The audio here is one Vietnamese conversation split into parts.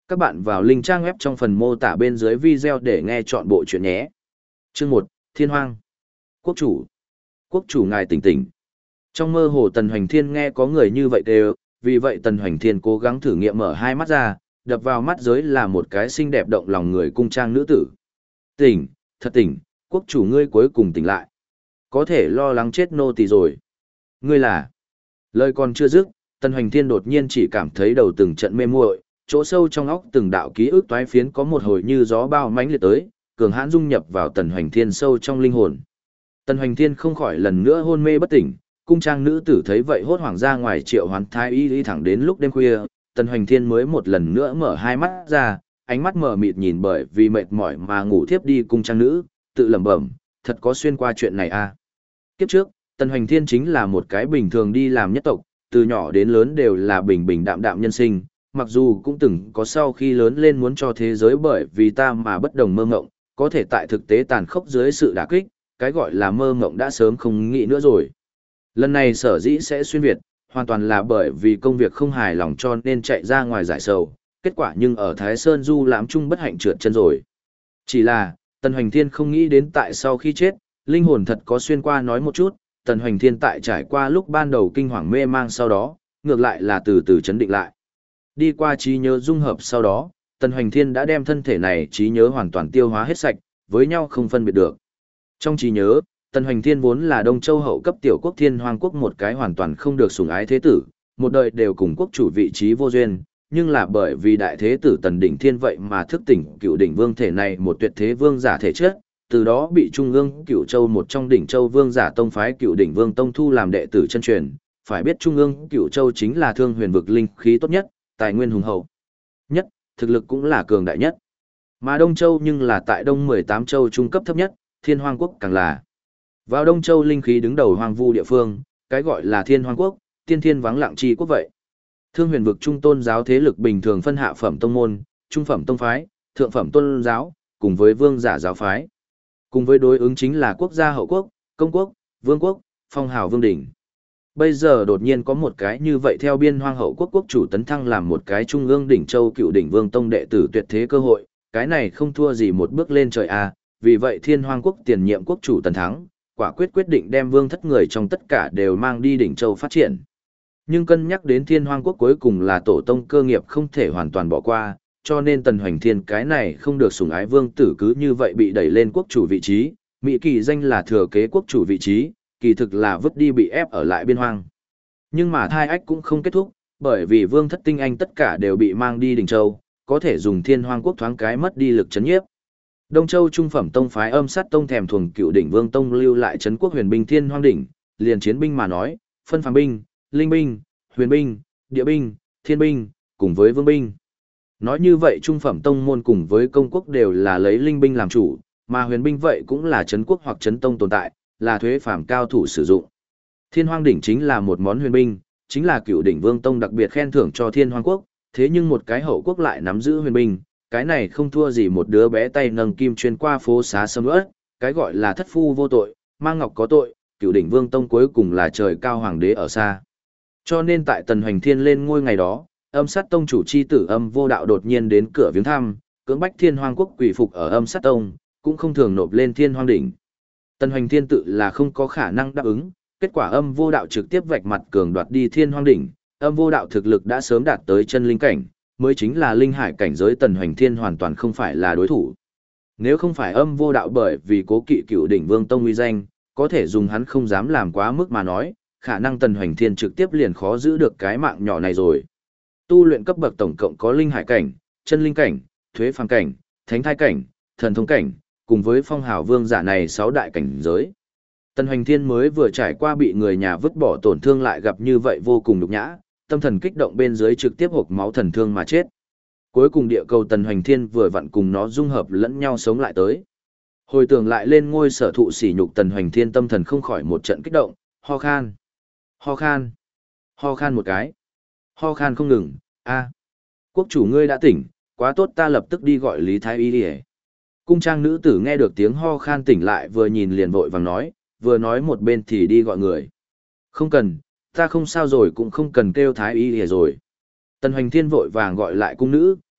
Các bạn vào link trang web trong phần mô tả bên dưới video để nghe chọn bộ chuyện nhé. Chương 1, Thiên Hoang. Quốc chủ. Quốc chủ ngài tỉnh tỉnh. Trong mơ hồ Tần Hoành Thiên nghe có người như vậy đều, vì vậy Tần Hoành Thiên cố gắng thử nghiệm mở hai mắt ra, đập vào mắt giới là một cái xinh đẹp động lòng người cung trang nữ tử. Tỉnh, thật tỉnh, quốc chủ ngươi cuối cùng tỉnh lại. Có thể lo lắng chết nô tỳ rồi. Ngươi là... Lời còn chưa dứt, Tần Hoành Thiên đột nhiên chỉ cảm thấy đầu từng trận mê muội, chỗ sâu trong óc từng đạo ký ức toái phiến có một hồi như gió bao mãnh liệt tới, cường hãn dung nhập vào Tần Hoành Thiên sâu trong linh hồn. Tần Hoành Thiên không khỏi lần nữa hôn mê bất tỉnh, cung trang nữ tử thấy vậy hốt hoảng ra ngoài triệu hoán thái y đi thẳng đến lúc đêm khuya, Tần Hoành Thiên mới một lần nữa mở hai mắt ra, ánh mắt mờ mịt nhìn bởi vì mệt mỏi mà ngủ thiếp đi cung trang nữ, tự lẩm bẩm, thật có xuyên qua chuyện này à. Kiếp trước, Tần Hoành Thiên chính là một cái bình thường đi làm nhất tộc, từ nhỏ đến lớn đều là bình bình đạm đạm nhân sinh, mặc dù cũng từng có sau khi lớn lên muốn cho thế giới bởi vì ta mà bất đồng mơ ngộng, có thể tại thực tế tàn khốc dưới sự đả kích, cái gọi là mơ ngộng đã sớm không nghĩ nữa rồi. Lần này sở dĩ sẽ xuyên Việt, hoàn toàn là bởi vì công việc không hài lòng cho nên chạy ra ngoài giải sầu, kết quả nhưng ở Thái Sơn du lãm chung bất hạnh trượt chân rồi. Chỉ là, Tần Hoành Thiên không nghĩ đến tại sau khi chết, linh hồn thật có xuyên qua nói một chút, Tần Hoành Thiên tại trải qua lúc ban đầu kinh hoàng mê mang sau đó, ngược lại là từ từ chấn định lại. Đi qua trí nhớ dung hợp sau đó, Tần Hoành Thiên đã đem thân thể này trí nhớ hoàn toàn tiêu hóa hết sạch, với nhau không phân biệt được. Trong trí nhớ, Tần Hoành Thiên vốn là Đông Châu hậu cấp tiểu quốc Thiên Hoang quốc một cái hoàn toàn không được sủng ái thế tử, một đời đều cùng quốc chủ vị trí vô duyên, nhưng là bởi vì đại thế tử Tần Đỉnh Thiên vậy mà thức tỉnh Cựu Đỉnh Vương thể này một tuyệt thế vương giả thể chất, từ đó bị Trung ương Cựu Châu một trong đỉnh châu vương giả tông phái Cựu Đỉnh Vương tông thu làm đệ tử chân truyền, phải biết Trung ương Cựu Châu chính là thương huyền vực linh khí tốt nhất, tài nguyên hùng hậu nhất, thực lực cũng là cường đại nhất. Mà Đông Châu nhưng là tại Đông 18 châu trung cấp thấp nhất, Thiên Hoang quốc càng là. Vào Đông Châu linh khí đứng đầu hoang vu địa phương, cái gọi là Thiên Hoang quốc, tiên thiên vắng lặng chi quốc vậy. Thương huyền vực trung tôn giáo thế lực bình thường phân hạ phẩm tông môn, trung phẩm tông phái, thượng phẩm tôn giáo, cùng với vương giả giáo phái. Cùng với đối ứng chính là quốc gia hậu quốc, công quốc, vương quốc, phong hào vương đỉnh. Bây giờ đột nhiên có một cái như vậy theo biên hoang hậu quốc quốc chủ tấn thăng làm một cái trung ương đỉnh châu Cựu Đỉnh Vương tông đệ tử tuyệt thế cơ hội, cái này không thua gì một bước lên trời à, vì vậy Thiên Hoang quốc tiền nhiệm quốc chủ Tần Thắng, quả quyết định đem vương thất người trong tất cả đều mang đi đỉnh châu phát triển. Nhưng cân nhắc đến Thiên Hoang quốc cuối cùng là tổ tông cơ nghiệp không thể hoàn toàn bỏ qua, cho nên Tần Hoành Thiên cái này không được sủng ái vương tử cứ như vậy bị đẩy lên quốc chủ vị trí, mỹ kỳ danh là thừa kế quốc chủ vị trí, kỳ thực là vứt đi bị ép ở lại biên hoang. Nhưng mà thai ách cũng không kết thúc, bởi vì vương thất tinh anh tất cả đều bị mang đi đỉnh châu, có thể dùng Thiên Hoang quốc thoáng cái mất đi lực chấn nhiếp. Đông Châu trung phẩm tông phái Âm Sát tông thèm thuồng Cựu Đỉnh Vương tông lưu lại trấn quốc huyền binh Thiên Hoang đỉnh, liền chiến binh mà nói, phân phàm binh, linh binh, huyền binh, địa binh, thiên binh, cùng với vương binh. Nói như vậy trung phẩm tông môn cùng với công quốc đều là lấy linh binh làm chủ, mà huyền binh vậy cũng là trấn quốc hoặc trấn tông tồn tại, là thuế phàm cao thủ sử dụng. Thiên Hoang đỉnh chính là một món huyền binh, chính là Cựu Đỉnh Vương tông đặc biệt khen thưởng cho Thiên Hoang quốc, thế nhưng một cái hậu quốc lại nắm giữ huyền binh, cái này không thua gì một đứa bé tay nâng kim chuyên qua phố xá sầm uất, cái gọi là thất phu vô tội, mang ngọc có tội, Cựu Đỉnh Vương tông cuối cùng là trời cao hoàng đế ở xa. Cho nên tại Tần Hoành Thiên lên ngôi ngày đó, Âm Sát tông chủ chi tử Âm Vô Đạo đột nhiên đến cửa viếng thăm, cưỡng bách Thiên Hoang quốc quỷ phục ở Âm Sát tông, cũng không thường nộp lên Thiên Hoang đỉnh. Tần Hoành Thiên tự là không có khả năng đáp ứng, kết quả Âm Vô Đạo trực tiếp vạch mặt cường đoạt đi Thiên Hoang đỉnh, Âm Vô Đạo thực lực đã sớm đạt tới chân linh cảnh, mới chính là linh hải cảnh giới Tần Hoành Thiên hoàn toàn không phải là đối thủ. Nếu không phải Âm Vô Đạo bởi vì cố kỵ Cựu Đỉnh Vương tông uy danh, có thể dùng hắn không dám làm quá mức mà nói, khả năng Tần Hoành Thiên trực tiếp liền khó giữ được cái mạng nhỏ này rồi. Tu luyện cấp bậc tổng cộng có linh hải cảnh, chân linh cảnh, thuế phàm cảnh, thánh thai cảnh, thần thông cảnh, cùng với phong hào vương giả này 6 đại cảnh giới. Tần Hoành Thiên mới vừa trải qua bị người nhà vứt bỏ tổn thương lại gặp như vậy vô cùng nhục nhã, tâm thần kích động bên dưới trực tiếp hộc máu thần thương mà chết. Cuối cùng địa cầu Tần Hoành Thiên vừa vặn cùng nó dung hợp lẫn nhau sống lại tới. Hồi tưởng lại lên ngôi sở thụ sỉ nhục Tần Hoành Thiên tâm thần không khỏi một trận kích động, ho khan, ho khan, ho khan một cái, ho khan không ngừng, a, quốc chủ ngươi đã tỉnh, quá tốt ta lập tức đi gọi Lý Thái Y đi. Cung trang nữ tử nghe được tiếng ho khan tỉnh lại vừa nhìn liền vội vàng nói, vừa nói một bên thì đi gọi người. Không cần, ta không sao rồi cũng không cần kêu Thái Y rồi. Tần Hoành Thiên vội vàng gọi lại cung nữ,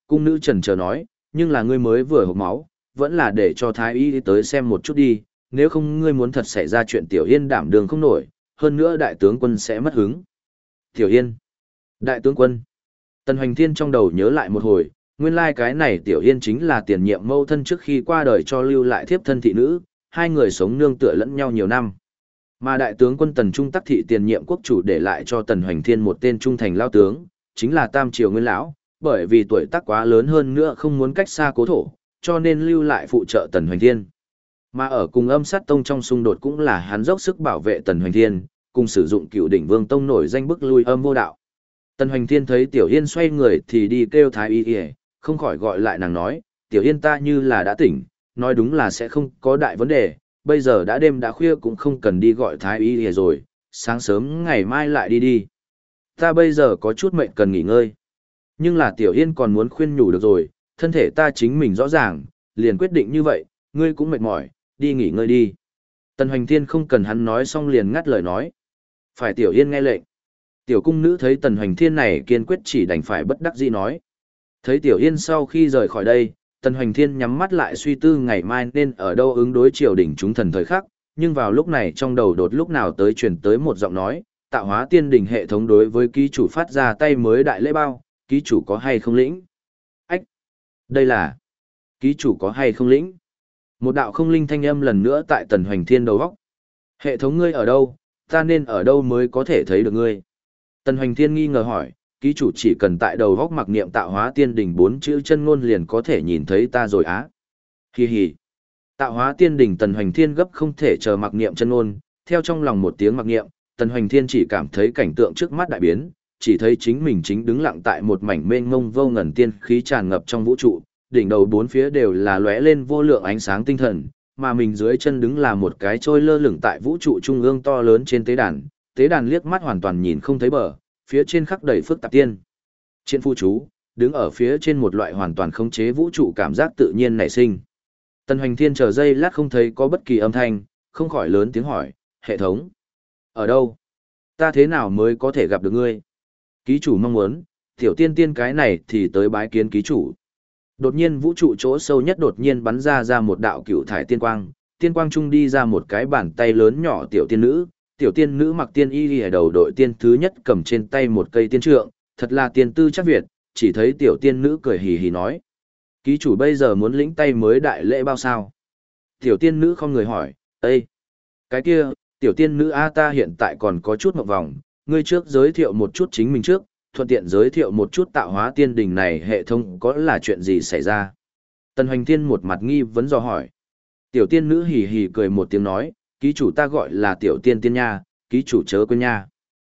cung nữ trần chờ nói, nhưng là ngươi mới vừa hộc máu, vẫn là để cho thái y tới xem một chút đi, nếu không ngươi muốn thật xảy ra chuyện Tiểu Yên đảm đường không nổi, hơn nữa đại tướng quân sẽ mất hứng. Tiểu Yên, đại tướng quân. Tần Hoành Thiên trong đầu nhớ lại một hồi, nguyên lai cái này Tiểu Yên chính là tiền nhiệm mâu thân trước khi qua đời cho lưu lại thiếp thân thị nữ, hai người sống nương tựa lẫn nhau nhiều năm. Mà đại tướng quân Tần Trung Tắc thị tiền nhiệm quốc chủ để lại cho Tần Hoành Thiên một tên trung thành lao tướng, chính là Tam Triều Nguyên lão, bởi vì tuổi tác quá lớn hơn nữa không muốn cách xa cố thổ, cho nên lưu lại phụ trợ Tần Hoành Thiên. Mà ở cùng Âm Sát Tông trong xung đột cũng là hắn dốc sức bảo vệ Tần Hoành Thiên, cùng sử dụng Cựu Đỉnh Vương Tông nổi danh bức lui Âm Vô Đạo. Tần Hoành Thiên thấy Tiểu Yên xoay người thì đi kêu thái y y, không khỏi gọi lại nàng nói, Tiểu Yên ta như là đã tỉnh, nói đúng là sẽ không có đại vấn đề, bây giờ đã đêm đã khuya cũng không cần đi gọi thái y y rồi, sáng sớm ngày mai lại đi đi. Ta bây giờ có chút mệnh cần nghỉ ngơi. Nhưng là Tiểu Yên còn muốn khuyên nhủ được rồi, thân thể ta chính mình rõ ràng, liền quyết định như vậy, ngươi cũng mệt mỏi, đi nghỉ ngơi đi. Tần Hoành Thiên không cần hắn nói xong liền ngắt lời nói. Phải Tiểu Yên nghe lệnh. Tiểu cung nữ thấy Tần Hoành Thiên này kiên quyết chỉ đành phải bất đắc dĩ nói. Thấy Tiểu Yên sau khi rời khỏi đây, Tần Hoành Thiên nhắm mắt lại suy tư ngày mai nên ở đâu ứng đối triều đình chúng thần thời khắc, nhưng vào lúc này trong đầu đột lúc nào tới truyền tới một giọng nói, tạo hóa tiên đình hệ thống đối với ký chủ phát ra tay mới đại lễ bao, ký chủ có hay không lĩnh? Ách! Đây là... Ký chủ có hay không lĩnh? Một đạo không linh thanh âm lần nữa tại Tần Hoành Thiên đầu góc. Hệ thống ngươi ở đâu? Ta nên ở đâu mới có thể thấy được ngươi? Tần Hoành Thiên nghi ngờ hỏi, ký chủ chỉ cần tại đầu góc mặc niệm tạo hóa tiên đỉnh 4 chữ chân ngôn liền có thể nhìn thấy ta rồi á. Hi hi. Tạo hóa tiên đỉnh Tần Hoành Thiên gấp không thể chờ mặc niệm chân ngôn, theo trong lòng một tiếng mặc niệm, Tần Hoành Thiên chỉ cảm thấy cảnh tượng trước mắt đại biến, chỉ thấy chính mình chính đứng lặng tại một mảnh mênh mông vô ngần tiên khí tràn ngập trong vũ trụ, đỉnh đầu bốn phía đều là lóe lên vô lượng ánh sáng tinh thần, mà mình dưới chân đứng là một cái trôi lơ lửng tại vũ trụ trung ương to lớn trên tế đàn liếc mắt hoàn toàn nhìn không thấy bờ, phía trên khắc đầy phức tạp tiên. Trên phu chú, đứng ở phía trên một loại hoàn toàn khống chế vũ trụ cảm giác tự nhiên nảy sinh. Tần Hoành Thiên chờ giây lát không thấy có bất kỳ âm thanh, không khỏi lớn tiếng hỏi, hệ thống. Ở đâu? Ta thế nào mới có thể gặp được ngươi? Ký chủ mong muốn, tiểu tiên tiên cái này thì tới bái kiến ký chủ. Đột nhiên vũ trụ chỗ sâu nhất đột nhiên bắn ra một đạo cựu thải tiên quang trung đi ra một cái bàn tay lớn nhỏ tiểu tiên nữ mặc tiên y ở đầu đội tiên thứ nhất cầm trên tay một cây tiên trượng, thật là tiên tư chắc Việt, chỉ thấy tiểu tiên nữ cười hì hì nói. Ký chủ bây giờ muốn lĩnh tay mới đại lễ bao sao? Tiểu tiên nữ không người hỏi, Ê! Cái kia, tiểu tiên nữ A ta hiện tại còn có chút mộng vòng, ngươi trước giới thiệu một chút chính mình trước, thuận tiện giới thiệu một chút tạo hóa tiên đình này hệ thống có là chuyện gì xảy ra. Tần Hoành Thiên một mặt nghi vấn dò hỏi. Tiểu tiên nữ hì hì cười một tiếng nói, ký chủ ta gọi là tiểu tiên tiên nha, ký chủ chớ quên nha.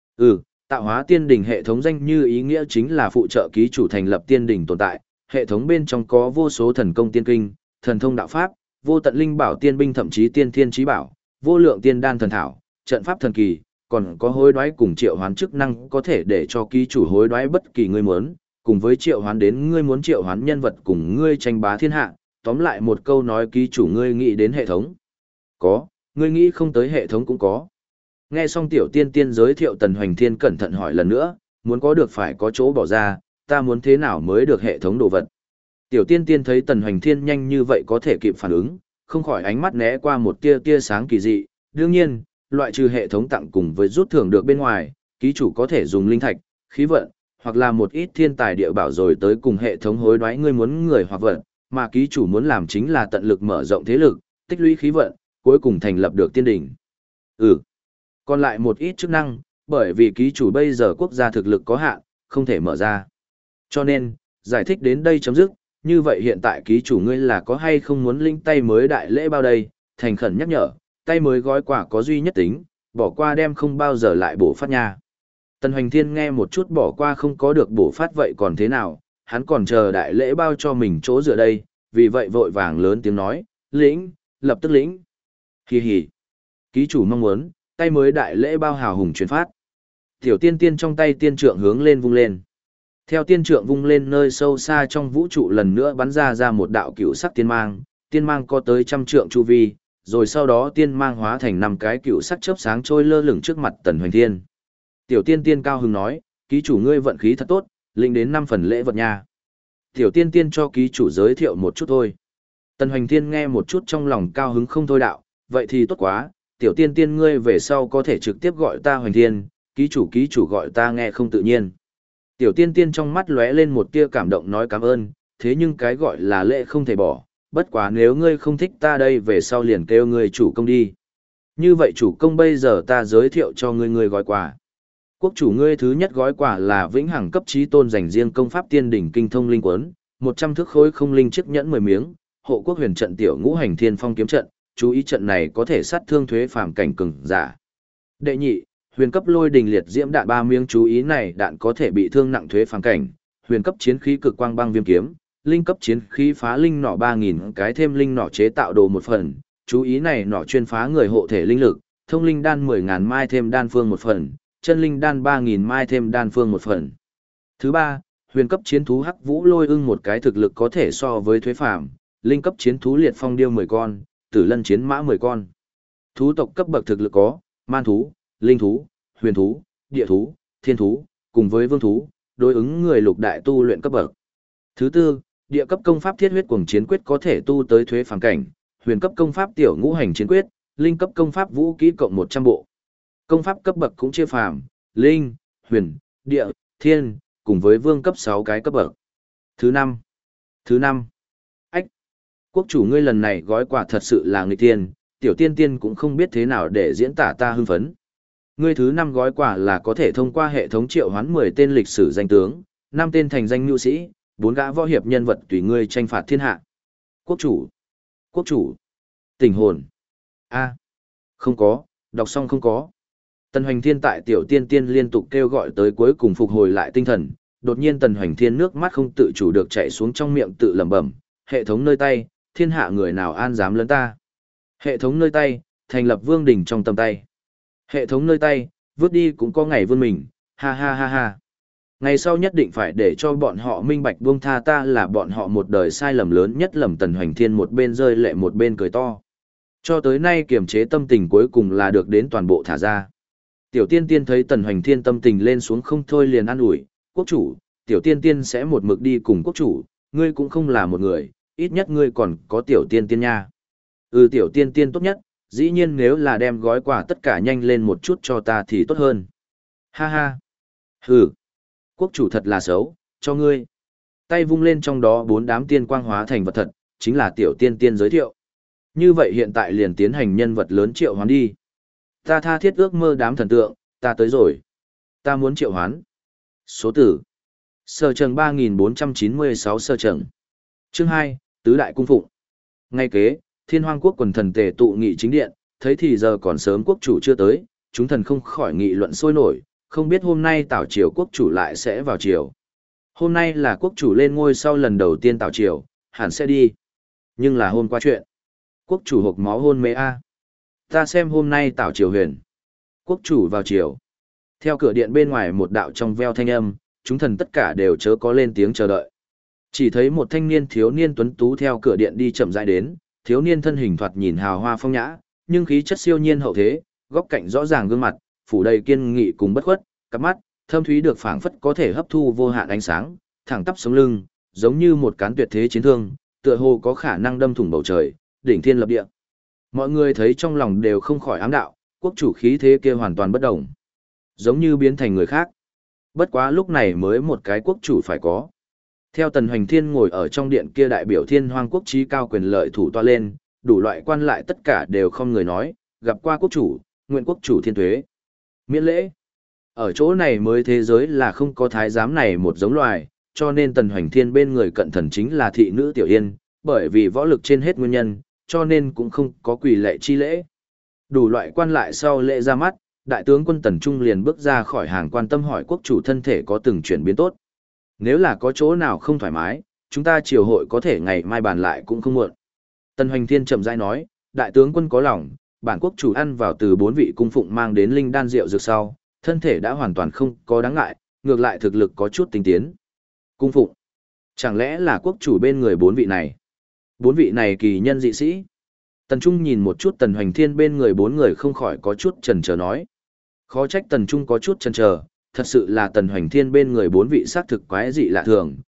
Tạo hóa tiên đình hệ thống danh như ý nghĩa chính là phụ trợ ký chủ thành lập tiên đình tồn tại, hệ thống bên trong có vô số thần công tiên kinh, thần thông đạo pháp, vô tận linh bảo tiên binh thậm chí tiên thiên chí bảo, vô lượng tiên đan thần thảo, trận pháp thần kỳ, còn có hối đoái cùng triệu hoán chức năng có thể để cho ký chủ hối đoái bất kỳ ngươi muốn, cùng với triệu hoán đến ngươi muốn triệu hoán nhân vật cùng ngươi tranh bá thiên hạ, tóm lại một câu nói ký chủ ngươi nghĩ đến hệ thống. Có, ngươi nghĩ không tới hệ thống cũng có. Nghe xong tiểu tiên tiên giới thiệu Tần Hoành Thiên cẩn thận hỏi lần nữa, muốn có được phải có chỗ bỏ ra, ta muốn thế nào mới được hệ thống đồ vật. Tiểu tiên tiên thấy Tần Hoành Thiên nhanh như vậy có thể kịp phản ứng, không khỏi ánh mắt né qua một tia sáng kỳ dị, đương nhiên, loại trừ hệ thống tặng cùng với rút thưởng được bên ngoài, ký chủ có thể dùng linh thạch, khí vận, hoặc là một ít thiên tài địa bảo rồi tới cùng hệ thống hối đoái ngươi muốn người hoặc vận, mà ký chủ muốn làm chính là tận lực mở rộng thế lực, tích lũy khí vận, cuối cùng thành lập được tiên đỉnh. Còn lại một ít chức năng, bởi vì ký chủ bây giờ quốc gia thực lực có hạn, không thể mở ra. Cho nên, giải thích đến đây chấm dứt, như vậy hiện tại ký chủ ngươi là có hay không muốn linh tay mới đại lễ bao đây, thành khẩn nhắc nhở, tay mới gói quả có duy nhất tính, bỏ qua đem không bao giờ lại bổ phát nha. Tần Hoành Thiên nghe một chút bỏ qua không có được bổ phát vậy còn thế nào, hắn còn chờ đại lễ bao cho mình chỗ dựa đây, vì vậy vội vàng lớn tiếng nói, lĩnh, lập tức lĩnh. Hì hì. Ký chủ mong muốn, tay mới đại lễ bao hào hùng truyền phát. Tiểu tiên tiên trong tay tiên trượng hướng lên vung lên. Theo tiên trượng vung lên nơi sâu xa trong vũ trụ lần nữa bắn ra một đạo cựu sắc tiên mang có tới 100 trượng chu vi, rồi sau đó tiên mang hóa thành 5 cái cựu sắc chớp sáng trôi lơ lửng trước mặt Tần Hoành Thiên. Tiểu tiên tiên cao hứng nói, ký chủ ngươi vận khí thật tốt, lĩnh đến 5 phần lễ vật nha. Tiểu tiên tiên cho ký chủ giới thiệu một chút thôi. Tần Hoành Thiên nghe một chút trong lòng cao hứng không thôi đạo, vậy thì tốt quá, tiểu tiên tiên ngươi về sau có thể trực tiếp gọi ta Hoành Thiên, ký chủ gọi ta nghe không tự nhiên. Tiểu tiên tiên trong mắt lóe lên một tia cảm động nói cảm ơn, thế nhưng cái gọi là lễ không thể bỏ, bất quá nếu ngươi không thích ta đây về sau liền kêu ngươi chủ công đi. Như vậy chủ công bây giờ ta giới thiệu cho ngươi gói quà. Quốc chủ ngươi thứ nhất gói quà là vĩnh hằng cấp chí tôn dành riêng công pháp tiên đỉnh kinh thông linh quấn, 100 thước khối không linh chiếc nhẫn 10 miếng, hộ quốc huyền trận tiểu ngũ hành thiên phong kiếm trận, chú ý trận này có thể sát thương thuế phàm cảnh cường giả. Đệ nhị, huyền cấp lôi đình liệt diễm đạn 3 miếng, chú ý này đạn có thể bị thương nặng thuế phàm cảnh, huyền cấp chiến khí cực quang băng viêm kiếm, linh cấp chiến khí phá linh nỏ 3000 cái thêm linh nỏ chế tạo đồ một phần, chú ý này nỏ chuyên phá người hộ thể linh lực, thông linh đan 10.000 mai thêm đan phương một phần, chân linh đan 3.000 mai thêm đan phương một phần. Thứ ba, huyền cấp chiến thú hắc vũ lôi ưng một cái thực lực có thể so với thuế phàm, linh cấp chiến thú liệt phong điêu 10 con, tử lân chiến mã 10 con. Thú tộc cấp bậc thực lực có man thú, linh thú, huyền thú, địa thú, thiên thú, cùng với vương thú, đối ứng người lục đại tu luyện cấp bậc. Thứ tư, địa cấp công pháp thiết huyết cuồng chiến quyết có thể tu tới thuế phàm cảnh, huyền cấp công pháp tiểu ngũ hành chiến quyết, linh cấp công pháp vũ kỹ cộng 100 bộ. Công pháp cấp bậc cũng chia phàm, linh, huyền, địa, thiên, cùng với vương cấp 6 cái cấp bậc. Thứ năm, ách, quốc chủ ngươi lần này gói quà thật sự là nghịch tiên, tiểu tiên tiên cũng không biết thế nào để diễn tả ta hưng phấn. Ngươi thứ 5 gói quà là có thể thông qua hệ thống triệu hoán 10 tên lịch sử danh tướng, 5 tên thành danh nhu sĩ, 4 gã võ hiệp nhân vật tùy ngươi tranh phạt thiên hạ. Quốc chủ, tình hồn. A, không có, đọc xong không có. Tần Hoành Thiên tại tiểu tiên tiên liên tục kêu gọi tới cuối cùng phục hồi lại tinh thần, đột nhiên Tần Hoành Thiên nước mắt không tự chủ được chảy xuống trong miệng tự lẩm bẩm, hệ thống nơi tay, thiên hạ người nào an dám lấn ta. Hệ thống nơi tay, thành lập vương đỉnh trong tầm tay. Hệ thống nơi tay, vứt đi cũng có ngày vươn mình, ha ha ha ha. Ngày sau nhất định phải để cho bọn họ minh bạch buông tha ta là bọn họ một đời sai lầm lớn nhất. Lầm Tần Hoành Thiên một bên rơi lệ một bên cười to. Cho tới nay kiềm chế tâm tình cuối cùng là được đến toàn bộ thả ra. Tiểu tiên tiên thấy Tần Hoành Thiên tâm tình lên xuống không thôi liền an ủi, quốc chủ, tiểu tiên tiên sẽ một mực đi cùng quốc chủ, ngươi cũng không là một người, ít nhất ngươi còn có tiểu tiên tiên nha. Tiểu tiên tiên tốt nhất, dĩ nhiên nếu là đem gói quà tất cả nhanh lên một chút cho ta thì tốt hơn. Ha ha. Hừ. Quốc chủ thật là xấu, cho ngươi. Tay vung lên trong đó 4 đám tiên quang hóa thành vật thật, chính là tiểu tiên tiên giới thiệu. Như vậy hiện tại liền tiến hành nhân vật lớn triệu hoán đi. Ta tha thiết ước mơ đám thần tượng, ta tới rồi. Ta muốn triệu hoán. Số tử. Sở trần 3496 sở trần. Chương 2, Tứ Đại Cung Phụng. Ngay kế, Thiên Hoang Quốc quần thần tề tụ nghị chính điện, thấy thì giờ còn sớm quốc chủ chưa tới, chúng thần không khỏi nghị luận sôi nổi, không biết hôm nay tảo triều quốc chủ lại sẽ vào triều. Hôm nay là quốc chủ lên ngôi sau lần đầu tiên tảo triều, hẳn sẽ đi. Nhưng là hôm qua chuyện. Quốc chủ hộc máu hôn mê a. Ta xem hôm nay tảo triều huyền. Quốc chủ vào triều. Theo cửa điện bên ngoài một đạo trong veo thanh âm, chúng thần tất cả đều chớ có lên tiếng chờ đợi. Chỉ thấy một thanh niên thiếu niên tuấn tú theo cửa điện đi chậm rãi đến, thiếu niên thân hình thoạt nhìn hào hoa phong nhã, nhưng khí chất siêu nhiên hậu thế, góc cạnh rõ ràng gương mặt, phủ đầy kiên nghị cùng bất khuất, cặp mắt thâm thúy được phảng phất có thể hấp thu vô hạn ánh sáng, thẳng tắp sống lưng, giống như một cán tuyệt thế chiến thương, tựa hồ có khả năng đâm thủng bầu trời, đỉnh thiên lập địa. Mọi người thấy trong lòng đều không khỏi ám đạo, quốc chủ khí thế kia hoàn toàn bất động, giống như biến thành người khác. Bất quá lúc này mới một cái quốc chủ phải có. Theo Tần Hoành Thiên ngồi ở trong điện kia đại biểu Thiên Hoang quốc trí cao quyền lợi thủ tọa lên, đủ loại quan lại tất cả đều không người nói, gặp qua quốc chủ, nguyện quốc chủ thiên tuế. Miễn lễ. Ở chỗ này mới thế giới là không có thái giám này một giống loài, cho nên Tần Hoành Thiên bên người cận thần chính là thị nữ Tiểu Yên, bởi vì võ lực trên hết nguyên nhân, cho nên cũng không có quỳ lệ chi lễ. Đủ loại quan lại sau lễ ra mắt, đại tướng quân Tần Trung liền bước ra khỏi hàng quan tâm hỏi quốc chủ thân thể có từng chuyển biến tốt. Nếu là có chỗ nào không thoải mái, chúng ta triều hội có thể ngày mai bàn lại cũng không muộn. Tần Hoành Thiên chậm rãi nói, đại tướng quân có lòng, bản quốc chủ ăn vào từ 4 vị cung phụng mang đến linh đan rượu dược sau, thân thể đã hoàn toàn không có đáng ngại, ngược lại thực lực có chút tinh tiến. Cung phụng? Chẳng lẽ là quốc chủ bên người 4 vị này? 4 vị này kỳ nhân dị sĩ? Tần Trung nhìn một chút Tần Hoành Thiên bên người 4 người không khỏi có chút chần chờ nói. Khó trách Tần Trung có chút chần chờ, thật sự là Tần Hoành Thiên bên người 4 vị xác thực quái dị lạ thường,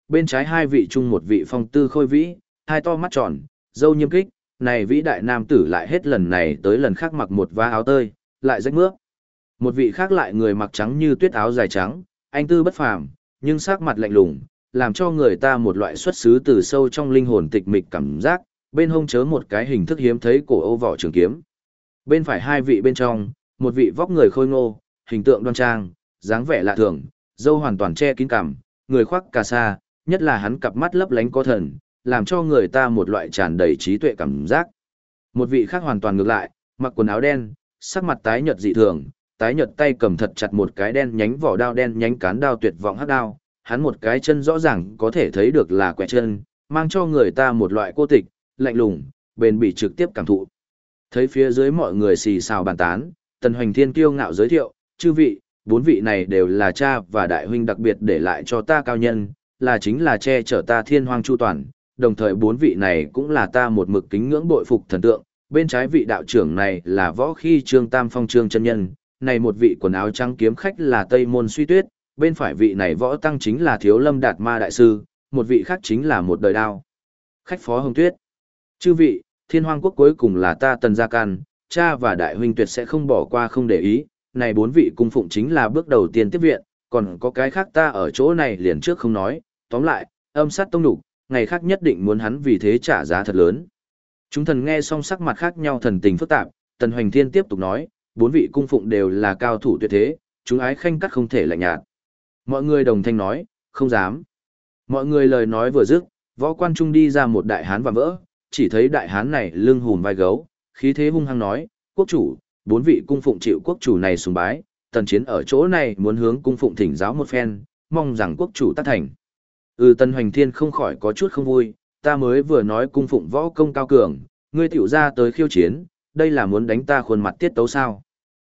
bên trái hai vị chung một vị phong tư khôi vĩ, hai to mắt tròn, râu nhiêm kích, này vĩ đại nam tử lại hết lần này tới lần khác mặc một vá áo tơi, lại rách mướp. Một vị khác lại người mặc trắng như tuyết áo dài trắng, anh tư bất phàm, nhưng sắc mặt lạnh lùng, làm cho người ta một loại xuất xứ từ sâu trong linh hồn tịch mịch cảm giác, bên hông chớ một cái hình thức hiếm thấy cổ ô vỏ trường kiếm. Bên phải hai vị bên trong, một vị vóc người khôi ngô, hình tượng đoan trang, dáng vẻ lạ thường, râu hoàn toàn che kín cằm, người khoác cà sa, nhất là hắn cặp mắt lấp lánh có thần, làm cho người ta một loại tràn đầy trí tuệ cảm giác. Một vị khác hoàn toàn ngược lại, mặc quần áo đen, sắc mặt tái nhợt dị thường, tái nhợt tay cầm thật chặt một cái đen nhánh vỏ đao đen nhánh cán đao tuyệt vọng hắc đao, hắn một cái chân rõ ràng có thể thấy được là quẹ chân, mang cho người ta một loại cô tịch, lạnh lùng, bền bỉ trực tiếp cảm thụ. Thấy phía dưới mọi người xì xào bàn tán, Tần Hoành Thiên kiêu ngạo giới thiệu, chư vị, bốn vị này đều là cha và đại huynh đặc biệt để lại cho ta cao nhân, là chính là che chở ta thiên hoang chu toàn, đồng thời bốn vị này cũng là ta một mực kính ngưỡng bội phục thần tượng, bên trái vị đạo trưởng này là võ khi Trương Tam Phong Trương chân nhân, này một vị quần áo trắng kiếm khách là Tây Môn Suy Tuyết, bên phải vị này võ tăng chính là Thiếu Lâm Đạt Ma đại sư, một vị khác chính là một đời đao khách Phó Hồng Tuyết. Chư vị, thiên hoang quốc cuối cùng là ta Tần Gia Can, cha và đại huynh tuyệt sẽ không bỏ qua không để ý, này bốn vị cung phụng chính là bước đầu tiên tiếp viện, còn có cái khác ta ở chỗ này liền trước không nói, tóm lại, âm sát tông nhục, ngày khác nhất định muốn hắn vì thế trả giá thật lớn. Chúng thần nghe xong sắc mặt khác nhau thần tình phức tạp, Tần Hoành Thiên tiếp tục nói, bốn vị cung phụng đều là cao thủ tuyệt thế, chúng ái khanh cắt không thể lạnh nhạt. Mọi người đồng thanh nói, không dám. Mọi người lời nói vừa dứt, võ quan trung đi ra một đại hán và vỡ, chỉ thấy đại hán này lưng hùm vai gấu, khí thế hung hăng nói, quốc chủ, bốn vị cung phụng chịu quốc chủ này sùng bái, Tần Chiến ở chỗ này muốn hướng cung phụng thỉnh giáo một phen, mong rằng quốc chủ tác thành. Tần Hoành Thiên không khỏi có chút không vui, ta mới vừa nói cung phụng võ công cao cường, ngươi tiểu ra tới khiêu chiến, đây là muốn đánh ta khuôn mặt tiết tấu sao?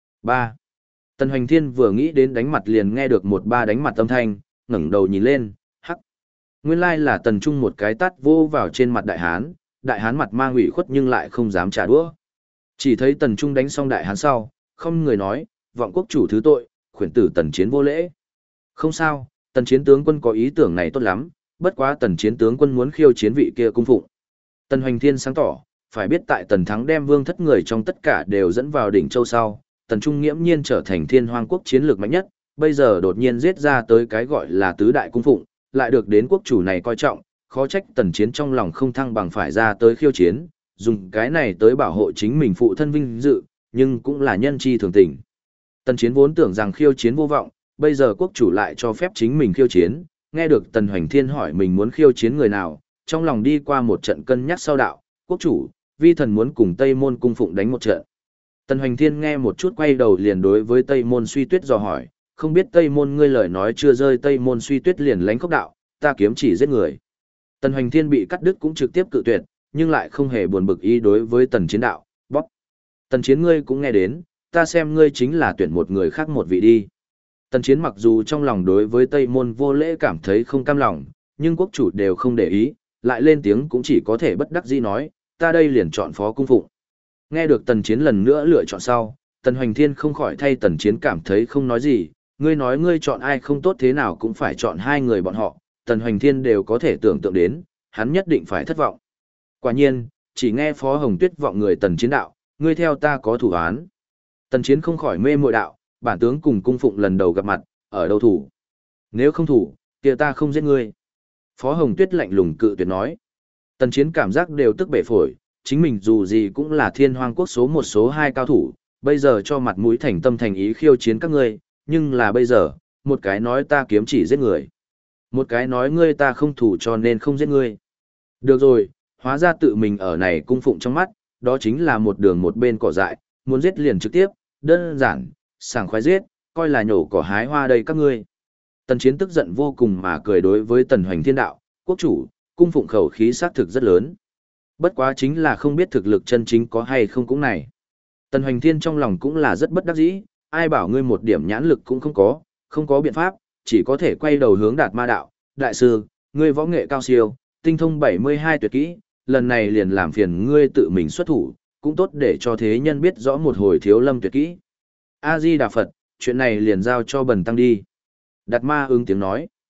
3. Tần Hoành Thiên vừa nghĩ đến đánh mặt liền nghe được một ba đánh mặt âm thanh, ngẩng đầu nhìn lên, hắc. Nguyên lai là Tần Trung một cái tát vô vào trên mặt đại hán mặt mang ủy khuất nhưng lại không dám trả đũa. Chỉ thấy Tần Trung đánh xong đại hán sau, không người nói, vọng quốc chủ thứ tội, khuyển tử Tần Chiến vô lễ. Không sao, Tần Chiến tướng quân có ý tưởng này tốt lắm, bất quá Tần Chiến tướng quân muốn khiêu chiến vị kia cung phụng. Tần Hoành Thiên sáng tỏ, phải biết tại Tần Thắng đem vương thất người trong tất cả đều dẫn vào đỉnh châu sau, Tần Trung nghiễm nhiên trở thành thiên hoang quốc chiến lược mạnh nhất, bây giờ đột nhiên giết ra tới cái gọi là tứ đại cung phụng, lại được đến quốc chủ này coi trọng, khó trách Tần Chiến trong lòng không thăng bằng phải ra tới khiêu chiến, dùng cái này tới bảo hộ chính mình phụ thân vinh dự, nhưng cũng là nhân chi thường tình. Tần Chiến vốn tưởng rằng khiêu chiến vô vọng, bây giờ quốc chủ lại cho phép chính mình khiêu chiến, nghe được Tần Hoành Thiên hỏi mình muốn khiêu chiến người nào, trong lòng đi qua một trận cân nhắc sau đạo, quốc chủ, vi thần muốn cùng Tây Môn cung phụng đánh một trận. Tần Hoành Thiên nghe một chút quay đầu liền đối với Tây Môn Suy Tuyết dò hỏi, không biết Tây Môn ngươi lời nói chưa rơi Tây Môn Suy Tuyết liền lánh khốc đạo, ta kiếm chỉ giết người. Tần Hoành Thiên bị cắt đứt cũng trực tiếp cự tuyệt, nhưng lại không hề buồn bực ý đối với Tần Chiến đạo, bóp. Tần Chiến ngươi cũng nghe đến, ta xem ngươi chính là tuyển một người khác một vị đi. Tần Chiến mặc dù trong lòng đối với Tây Môn vô lễ cảm thấy không cam lòng, nhưng quốc chủ đều không để ý, lại lên tiếng cũng chỉ có thể bất đắc dĩ nói, ta đây liền chọn Phó cung phụng. Nghe được Tần Chiến lần nữa lựa chọn sau, Tần Hoành Thiên không khỏi thay Tần Chiến cảm thấy không nói gì, ngươi nói ngươi chọn ai không tốt thế nào cũng phải chọn hai người bọn họ, Tần Hoành Thiên đều có thể tưởng tượng đến, hắn nhất định phải thất vọng. Quả nhiên, chỉ nghe Phó Hồng Tuyết vọng người Tần Chiến đạo, ngươi theo ta có thủ án. Tần Chiến không khỏi mê muội đạo, bản tướng cùng cung phụng lần đầu gặp mặt, ở đâu thủ? Nếu không thủ, kia ta không giết ngươi. Phó Hồng Tuyết lạnh lùng cự tuyệt nói. Tần Chiến cảm giác đều tức bể phổi, chính mình dù gì cũng là thiên hoang quốc số một số hai cao thủ, bây giờ cho mặt mũi thành tâm thành ý khiêu chiến các ngươi, nhưng là bây giờ, một cái nói ta kiếm chỉ giết người. Một cái nói ngươi ta không thủ cho nên không giết ngươi. Được rồi, hóa ra tự mình ở này cung phụng trong mắt, đó chính là một đường một bên cỏ dại, muốn giết liền trực tiếp, đơn giản, sảng khoái giết, coi là nhổ cỏ hái hoa đây các ngươi. Tần Chiến tức giận vô cùng mà cười đối với Tần Hoành Thiên đạo, quốc chủ, cung phụng khẩu khí xác thực rất lớn. Bất quá chính là không biết thực lực chân chính có hay không cũng này. Tần Hoành Thiên trong lòng cũng là rất bất đắc dĩ, ai bảo ngươi một điểm nhãn lực cũng không có biện pháp, chỉ có thể quay đầu hướng Đạt Ma đạo, đại sư, ngươi võ nghệ cao siêu, tinh thông 72 tuyệt kỹ, lần này liền làm phiền ngươi tự mình xuất thủ, cũng tốt để cho thế nhân biết rõ một hồi Thiếu Lâm tuyệt kỹ. A Di Đà Phật, chuyện này liền giao cho Bần tăng đi. Đạt Ma ứng tiếng nói.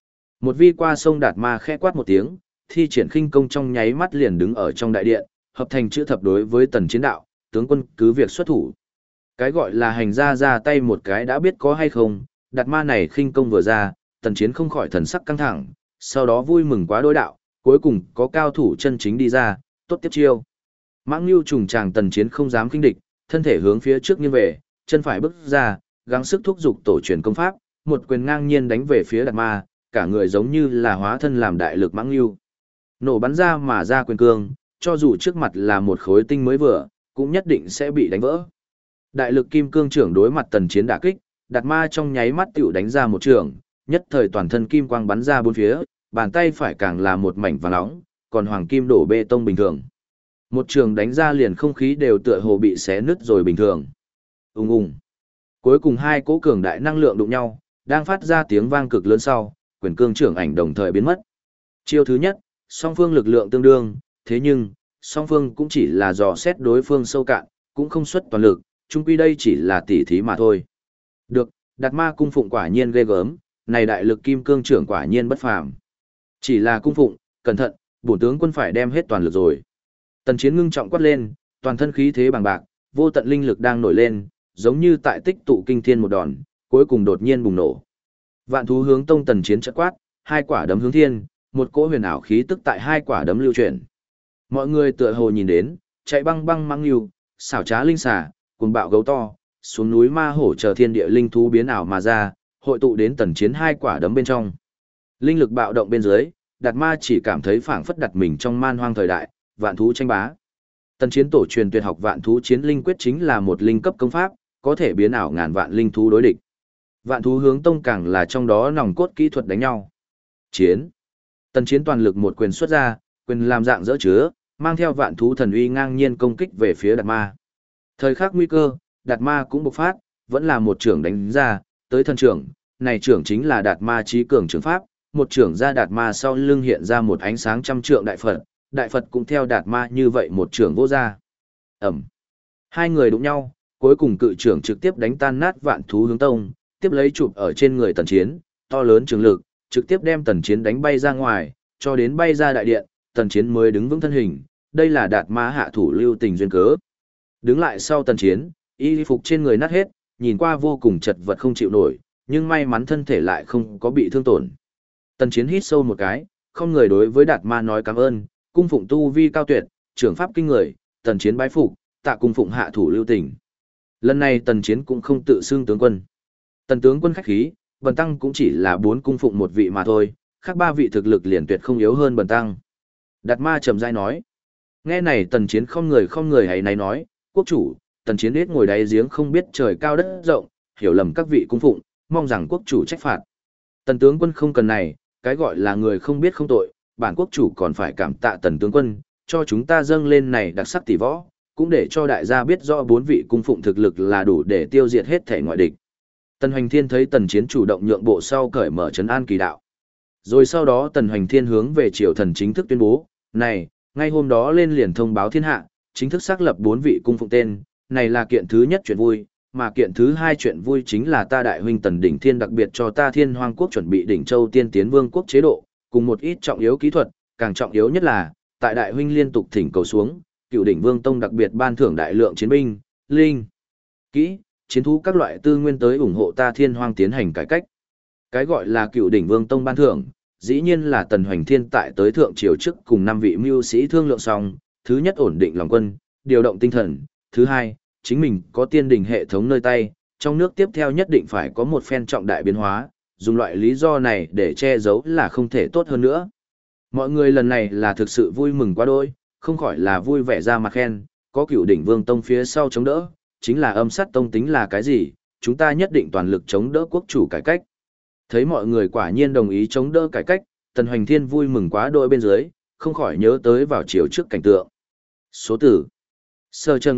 Một vi qua sông Đạt Ma khẽ quát một tiếng, thi triển khinh công trong nháy mắt liền đứng ở trong đại điện, hợp thành chữ thập đối với Tần Chiến đạo, tướng quân cứ việc xuất thủ. Cái gọi là hành ra ra tay một cái đã biết có hay không, Đạt Ma này khinh công vừa ra, Tần Chiến không khỏi thần sắc căng thẳng, sau đó vui mừng quá đối đạo, cuối cùng có cao thủ chân chính đi ra, tốt tiếp chiêu. Mãng Nưu trùng tràng Tần Chiến không dám kinh địch, thân thể hướng phía trước nghiêng về, chân phải bước ra, gắng sức thúc giục tổ truyền công pháp, một quyền ngang nhiên đánh về phía Đạt Ma, cả người giống như là hóa thân làm đại lực Mãng Nưu. Nổ bắn ra mà ra quyền cương, cho dù trước mặt là một khối tinh mới vừa, cũng nhất định sẽ bị đánh vỡ. Đại lực kim cương trưởng đối mặt Tần Chiến đả kích, Đạt Ma trong nháy mắt tiểu đánh ra một trường, nhất thời toàn thân kim quang bắn ra bốn phía, bàn tay phải càng là một mảnh vàng nóng, còn hoàng kim đổ bê tông bình thường. Một trường đánh ra liền không khí đều tựa hồ bị xé nứt rồi bình thường. Ùng ùng. Cuối cùng hai cỗ cường đại năng lượng đụng nhau, đang phát ra tiếng vang cực lớn sau, quyền cương trưởng ảnh đồng thời biến mất. Chiêu thứ nhất, song phương lực lượng tương đương, thế nhưng, song phương cũng chỉ là dò xét đối phương sâu cạn, cũng không xuất toàn lực, chung quy đây chỉ là tỉ thí mà thôi. Được, Đạt Ma cung phụng quả nhiên ghê gớm, này đại lực kim cương trưởng quả nhiên bất phàm. Chỉ là cung phụng, cẩn thận, bổn tướng quân phải đem hết toàn lực rồi. Tần Chiến ngưng trọng quát lên, toàn thân khí thế bằng bạc, vô tận linh lực đang nổi lên, giống như tại tích tụ kinh thiên một đòn, cuối cùng đột nhiên bùng nổ. Vạn thú hướng tông Tần Chiến chợt quát, hai quả đấm hướng thiên, một cỗ huyền ảo khí tức tại hai quả đấm lưu chuyển. Mọi người tựa hồ nhìn đến, chạy băng băng Mãng Nưu, xảo trá linh xà, cuồng bạo gấu to, xuống núi ma hổ chờ thiên địa linh thú biến ảo mà ra, hội tụ đến Tần Chiến hai quả đấm bên trong. Linh lực bạo động bên dưới, Đạt Ma chỉ cảm thấy phảng phất đặt mình trong man hoang thời đại, vạn thú tranh bá. Tần Chiến tổ truyền tuyệt học vạn thú chiến linh quyết chính là một linh cấp công pháp, có thể biến ảo ngàn vạn linh thú đối địch. Vạn thú hướng tông càng là trong đó nòng cốt kỹ thuật đánh nhau. Chiến. Tần Chiến toàn lực một quyền xuất ra, quyền làm dạng dỡ chứa, mang theo vạn thú thần uy ngang nhiên công kích về phía Đạt Ma. Thời khắc nguy cơ, Đạt Ma cũng bộc phát, vẫn là một trưởng đánh ra, tới thân trưởng, này trưởng chính là Đạt Ma trí cường trưởng pháp, một trưởng ra Đạt Ma sau lưng hiện ra một ánh sáng trăm trượng đại Phật cũng theo Đạt Ma như vậy một trưởng vô ra. Ẩm. Hai người đụng nhau, cuối cùng cự trưởng trực tiếp đánh tan nát vạn thú hướng tông, tiếp lấy chụp ở trên người Tần Chiến, to lớn trường lực, trực tiếp đem Tần Chiến đánh bay ra ngoài, cho đến bay ra đại điện, Tần Chiến mới đứng vững thân hình, đây là Đạt Ma hạ thủ lưu tình duyên cớ. Đứng lại sau Tần Chiến, y phục trên người nát hết, nhìn qua vô cùng chật vật không chịu nổi, nhưng may mắn thân thể lại không có bị thương tổn. Tần Chiến hít sâu một cái, không người đối với Đạt Ma nói cảm ơn, cung phụng tu vi cao tuyệt, trưởng pháp kinh người, Tần Chiến bái phục, tạ cung phụng hạ thủ lưu tình. Lần này Tần Chiến cũng không tự xưng tướng quân. Tần tướng quân khách khí, bần tăng cũng chỉ là 4 cung phụng một vị mà thôi, khác 3 vị thực lực liền tuyệt không yếu hơn bần tăng. Đạt Ma trầm rãi nói. Nghe này Tần Chiến không người hãy này nói, quốc chủ, Tần Chiến ít ngồi đáy giếng không biết trời cao đất rộng, hiểu lầm các vị cung phụng, mong rằng quốc chủ trách phạt. Tần tướng quân không cần này, cái gọi là người không biết không tội, bản quốc chủ còn phải cảm tạ Tần tướng quân, cho chúng ta dâng lên này đặc sắc tỷ võ, cũng để cho đại gia biết rõ 4 vị cung phụng thực lực là đủ để tiêu diệt hết thể ngoại địch. Tần Hoành Thiên thấy Tần Chiến chủ động nhượng bộ sau cởi mở trấn an kỳ đạo. Rồi sau đó Tần Hoành Thiên hướng về triều thần chính thức tuyên bố, này, ngay hôm đó lên liền thông báo thiên hạ, chính thức xác lập 4 vị cung phụng tên, này là kiện thứ nhất chuyện vui, mà kiện thứ hai chuyện vui chính là ta đại huynh Tần Đỉnh Thiên đặc biệt cho ta Thiên Hoang quốc chuẩn bị đỉnh châu tiên tiến vương quốc chế độ, cùng một ít trọng yếu kỹ thuật, càng trọng yếu nhất là, tại đại huynh liên tục thỉnh cầu xuống, Cựu Đỉnh Vương Tông đặc biệt ban thưởng đại lượng chiến binh, linh, kỹ, chiến thú các loại tư nguyên tới ủng hộ ta Thiên Hoang tiến hành cải cách. Cái gọi là Cựu Đỉnh Vương Tông ban thưởng, dĩ nhiên là Tần Hoành Thiên tại tới thượng triều trước cùng 5 vị mưu sĩ thương lượng xong, thứ nhất ổn định lòng quân, điều động tinh thần, thứ hai, chính mình có tiên đình hệ thống nơi tay, trong nước tiếp theo nhất định phải có một phen trọng đại biến hóa, dùng loại lý do này để che giấu là không thể tốt hơn nữa. Mọi người lần này là thực sự vui mừng quá đôi, không khỏi là vui vẻ ra mặt khen, có Cựu Đỉnh Vương Tông phía sau chống đỡ, chính là âm sát tông tính là cái gì, chúng ta nhất định toàn lực chống đỡ quốc chủ cải cách. Thấy mọi người quả nhiên đồng ý chống đỡ cải cách, Tần Hoành Thiên vui mừng quá đôi bên dưới, không khỏi nhớ tới vào chiều trước cảnh tượng. Số tử Sở Trần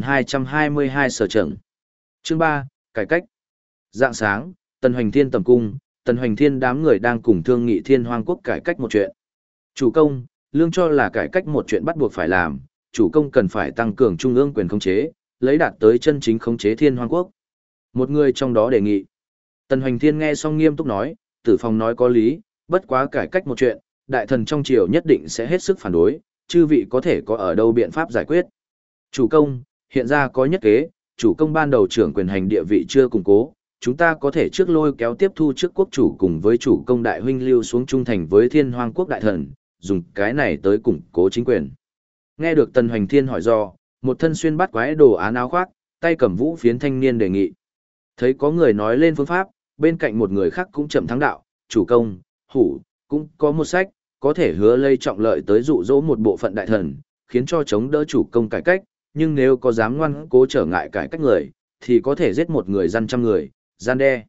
3222 Sở Trần. Chương 3, Cải cách. Dạng sáng, Tần Hoành Thiên tầm cung, Tần Hoành Thiên đám người đang cùng thương nghị Thiên Hoang quốc cải cách một chuyện. Chủ công, lương cho là cải cách một chuyện bắt buộc phải làm, chủ công cần phải tăng cường trung ương quyền khống chế, lấy đạt tới chân chính khống chế Thiên Hoang quốc. Một người trong đó đề nghị. Tần Hoành Thiên nghe xong nghiêm túc nói, Tử Phong nói có lý, bất quá cải cách một chuyện, đại thần trong triều nhất định sẽ hết sức phản đối, chư vị có thể có ở đâu biện pháp giải quyết. Chủ công, hiện ra có nhất kế, chủ công ban đầu trưởng quyền hành địa vị chưa củng cố, chúng ta có thể trước lôi kéo tiếp thu trước quốc chủ cùng với chủ công đại huynh lưu xuống trung thành với Thiên Hoang quốc đại thần, dùng cái này tới củng cố chính quyền. Nghe được Tần Hoành Thiên hỏi do, một thân xuyên bắt quái đồ án áo khoác, tay cầm vũ phiến thanh niên đề nghị. Thấy có người nói lên phương pháp, bên cạnh một người khác cũng chậm thắng đạo, chủ công, hủ, cũng có một sách, có thể hứa lây trọng lợi tới dụ dỗ một bộ phận đại thần, khiến cho chống đỡ chủ công cải cách, nhưng nếu có dám ngoan cố trở ngại cải cách người, thì có thể giết một người gian trăm người, gian đe.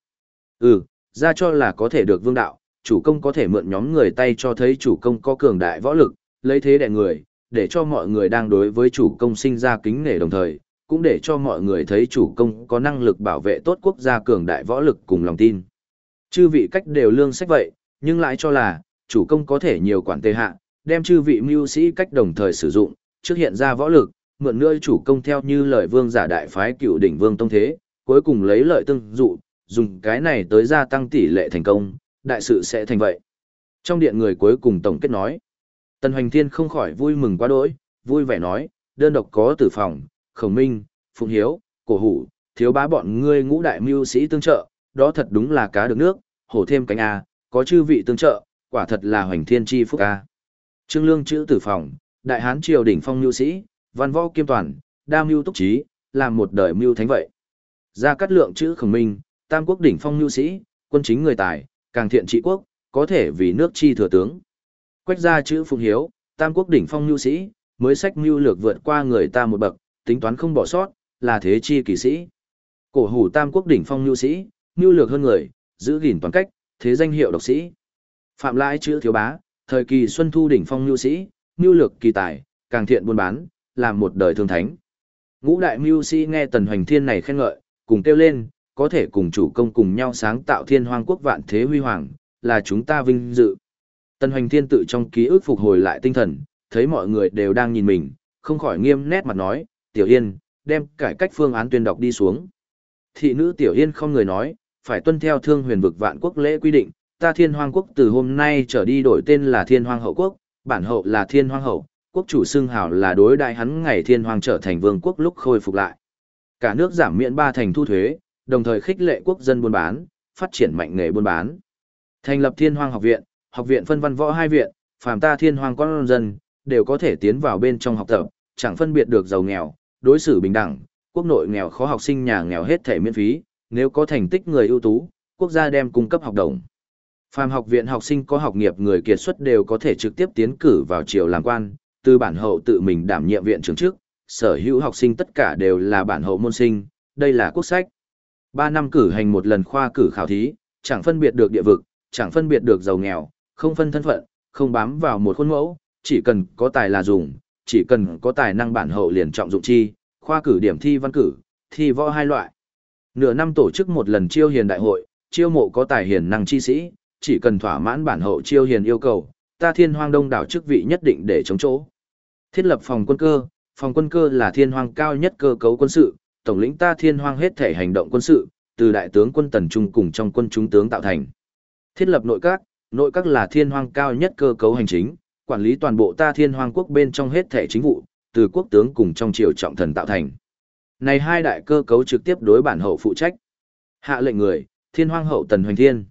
Ra cho là có thể được vương đạo, chủ công có thể mượn nhóm người tay cho thấy chủ công có cường đại võ lực, lấy thế đè người, để cho mọi người đang đối với chủ công sinh ra kính nể đồng thời, cũng để cho mọi người thấy chủ công có năng lực bảo vệ tốt quốc gia cường đại võ lực cùng lòng tin. Chư vị cách đều lương sách vậy, nhưng lại cho là, chủ công có thể nhiều quản tề hạ, đem chư vị mưu sĩ cách đồng thời sử dụng, trước hiện ra võ lực, mượn nữa chủ công theo như lời vương giả đại phái cựu đỉnh vương tông thế, cuối cùng lấy lợi tương dụ, dùng cái này tới gia tăng tỷ lệ thành công, đại sự sẽ thành vậy. Trong điện người cuối cùng tổng kết nói, Tần Hoành Thiên không khỏi vui mừng quá đỗi, vui vẻ nói, đơn độc có Tử Phòng, Khổng Minh, Phụng Hiếu, Cổ Hủ, Thiếu Bá bọn ngươi ngũ đại mưu sĩ tương trợ, đó thật đúng là cá được nước, hổ thêm cánh a, có chư vị tương trợ, quả thật là Hoành Thiên chi phúc a. Trương Lương chữ Tử Phòng, đại hán triều đỉnh phong mưu sĩ, văn võ kiêm toàn, đa mưu túc trí, làm một đời mưu thánh vậy. Gia Cát Lượng chữ Khổng Minh, tam quốc đỉnh phong mưu sĩ, quân chính người tài, càng thiện trị quốc, có thể vì nước chi thừa tướng. Quách gia chữ Phụng Hiếu, tam quốc đỉnh phong mưu sĩ, mới sách mưu lược vượt qua người ta một bậc, tính toán không bỏ sót, là thế chi kỳ sĩ. Cổ Hủ tam quốc đỉnh phong mưu sĩ, mưu lược hơn người, giữ gìn toàn cách, thế danh hiệu độc sĩ. Phạm Lãi chữ Thiếu Bá, thời kỳ xuân thu đỉnh phong mưu sĩ, mưu lược kỳ tài, càng thiện buôn bán, làm một đời thương thánh. Ngũ đại mưu sĩ nghe Tần Hoành Thiên này khen ngợi, cùng kêu lên, có thể cùng chủ công cùng nhau sáng tạo Thiên Hoang quốc vạn thế huy hoàng, là chúng ta vinh dự. Tần Hoành Thiên tự trong ký ức phục hồi lại tinh thần, thấy mọi người đều đang nhìn mình, không khỏi nghiêm nét mặt nói, Tiểu Yên, đem cải cách phương án tuyên đọc đi xuống. Thị nữ Tiểu Yên không người nói, phải tuân theo Thương Huyền vực vạn quốc lễ quy định, ta Thiên Hoang quốc từ hôm nay trở đi đổi tên là Thiên Hoang hậu quốc, bản hậu là Thiên Hoang hậu, quốc chủ xưng hào là đối đại hắn ngày Thiên Hoang trở thành vương quốc lúc khôi phục lại. Cả nước giảm miễn 3 thành thu thuế, đồng thời khích lệ quốc dân buôn bán, phát triển mạnh nghề buôn bán. Thành lập Thiên Hoang học viện phân văn võ 2 viện, phàm ta Thiên Hoang con dân đều có thể tiến vào bên trong học tập, chẳng phân biệt được giàu nghèo, đối xử bình đẳng, quốc nội nghèo khó học sinh nhà nghèo hết thảy miễn phí, nếu có thành tích người ưu tú, quốc gia đem cung cấp học đồng. Phàm học viện học sinh có học nghiệp người kiệt xuất đều có thể trực tiếp tiến cử vào triều làm quan, từ bản hậu tự mình đảm nhiệm viện trưởng trước, sở hữu học sinh tất cả đều là bản hậu môn sinh, đây là quốc sách. 3 năm cử hành một lần khoa cử khảo thí, chẳng phân biệt được địa vực, chẳng phân biệt được giàu nghèo, không phân thân phận, không bám vào một khuôn mẫu, chỉ cần có tài là dùng, chỉ cần có tài năng bản hậu liền trọng dụng chi, khoa cử điểm thi văn cử, thi võ 2 loại. Nửa năm tổ chức một lần chiêu hiền đại hội, chiêu mộ có tài hiền năng chi sĩ, chỉ cần thỏa mãn bản hậu chiêu hiền yêu cầu, ta Thiên Hoang đông đảo chức vị nhất định để chống chỗ. Thiết lập phòng quân cơ là Thiên Hoang cao nhất cơ cấu quân sự, tổng lĩnh ta Thiên Hoang hết thể hành động quân sự, từ đại tướng quân tần trung cùng trong quân chúng tướng tạo thành. Thiết lập nội các là Thiên Hoang cao nhất cơ cấu hành chính, quản lý toàn bộ ta Thiên Hoang quốc bên trong hết thể chính vụ, từ quốc tướng cùng trong triều trọng thần tạo thành. Này 2 đại cơ cấu trực tiếp đối bản hậu phụ trách. Hạ lệnh người, Thiên Hoang hậu Tần Hoành Thiên.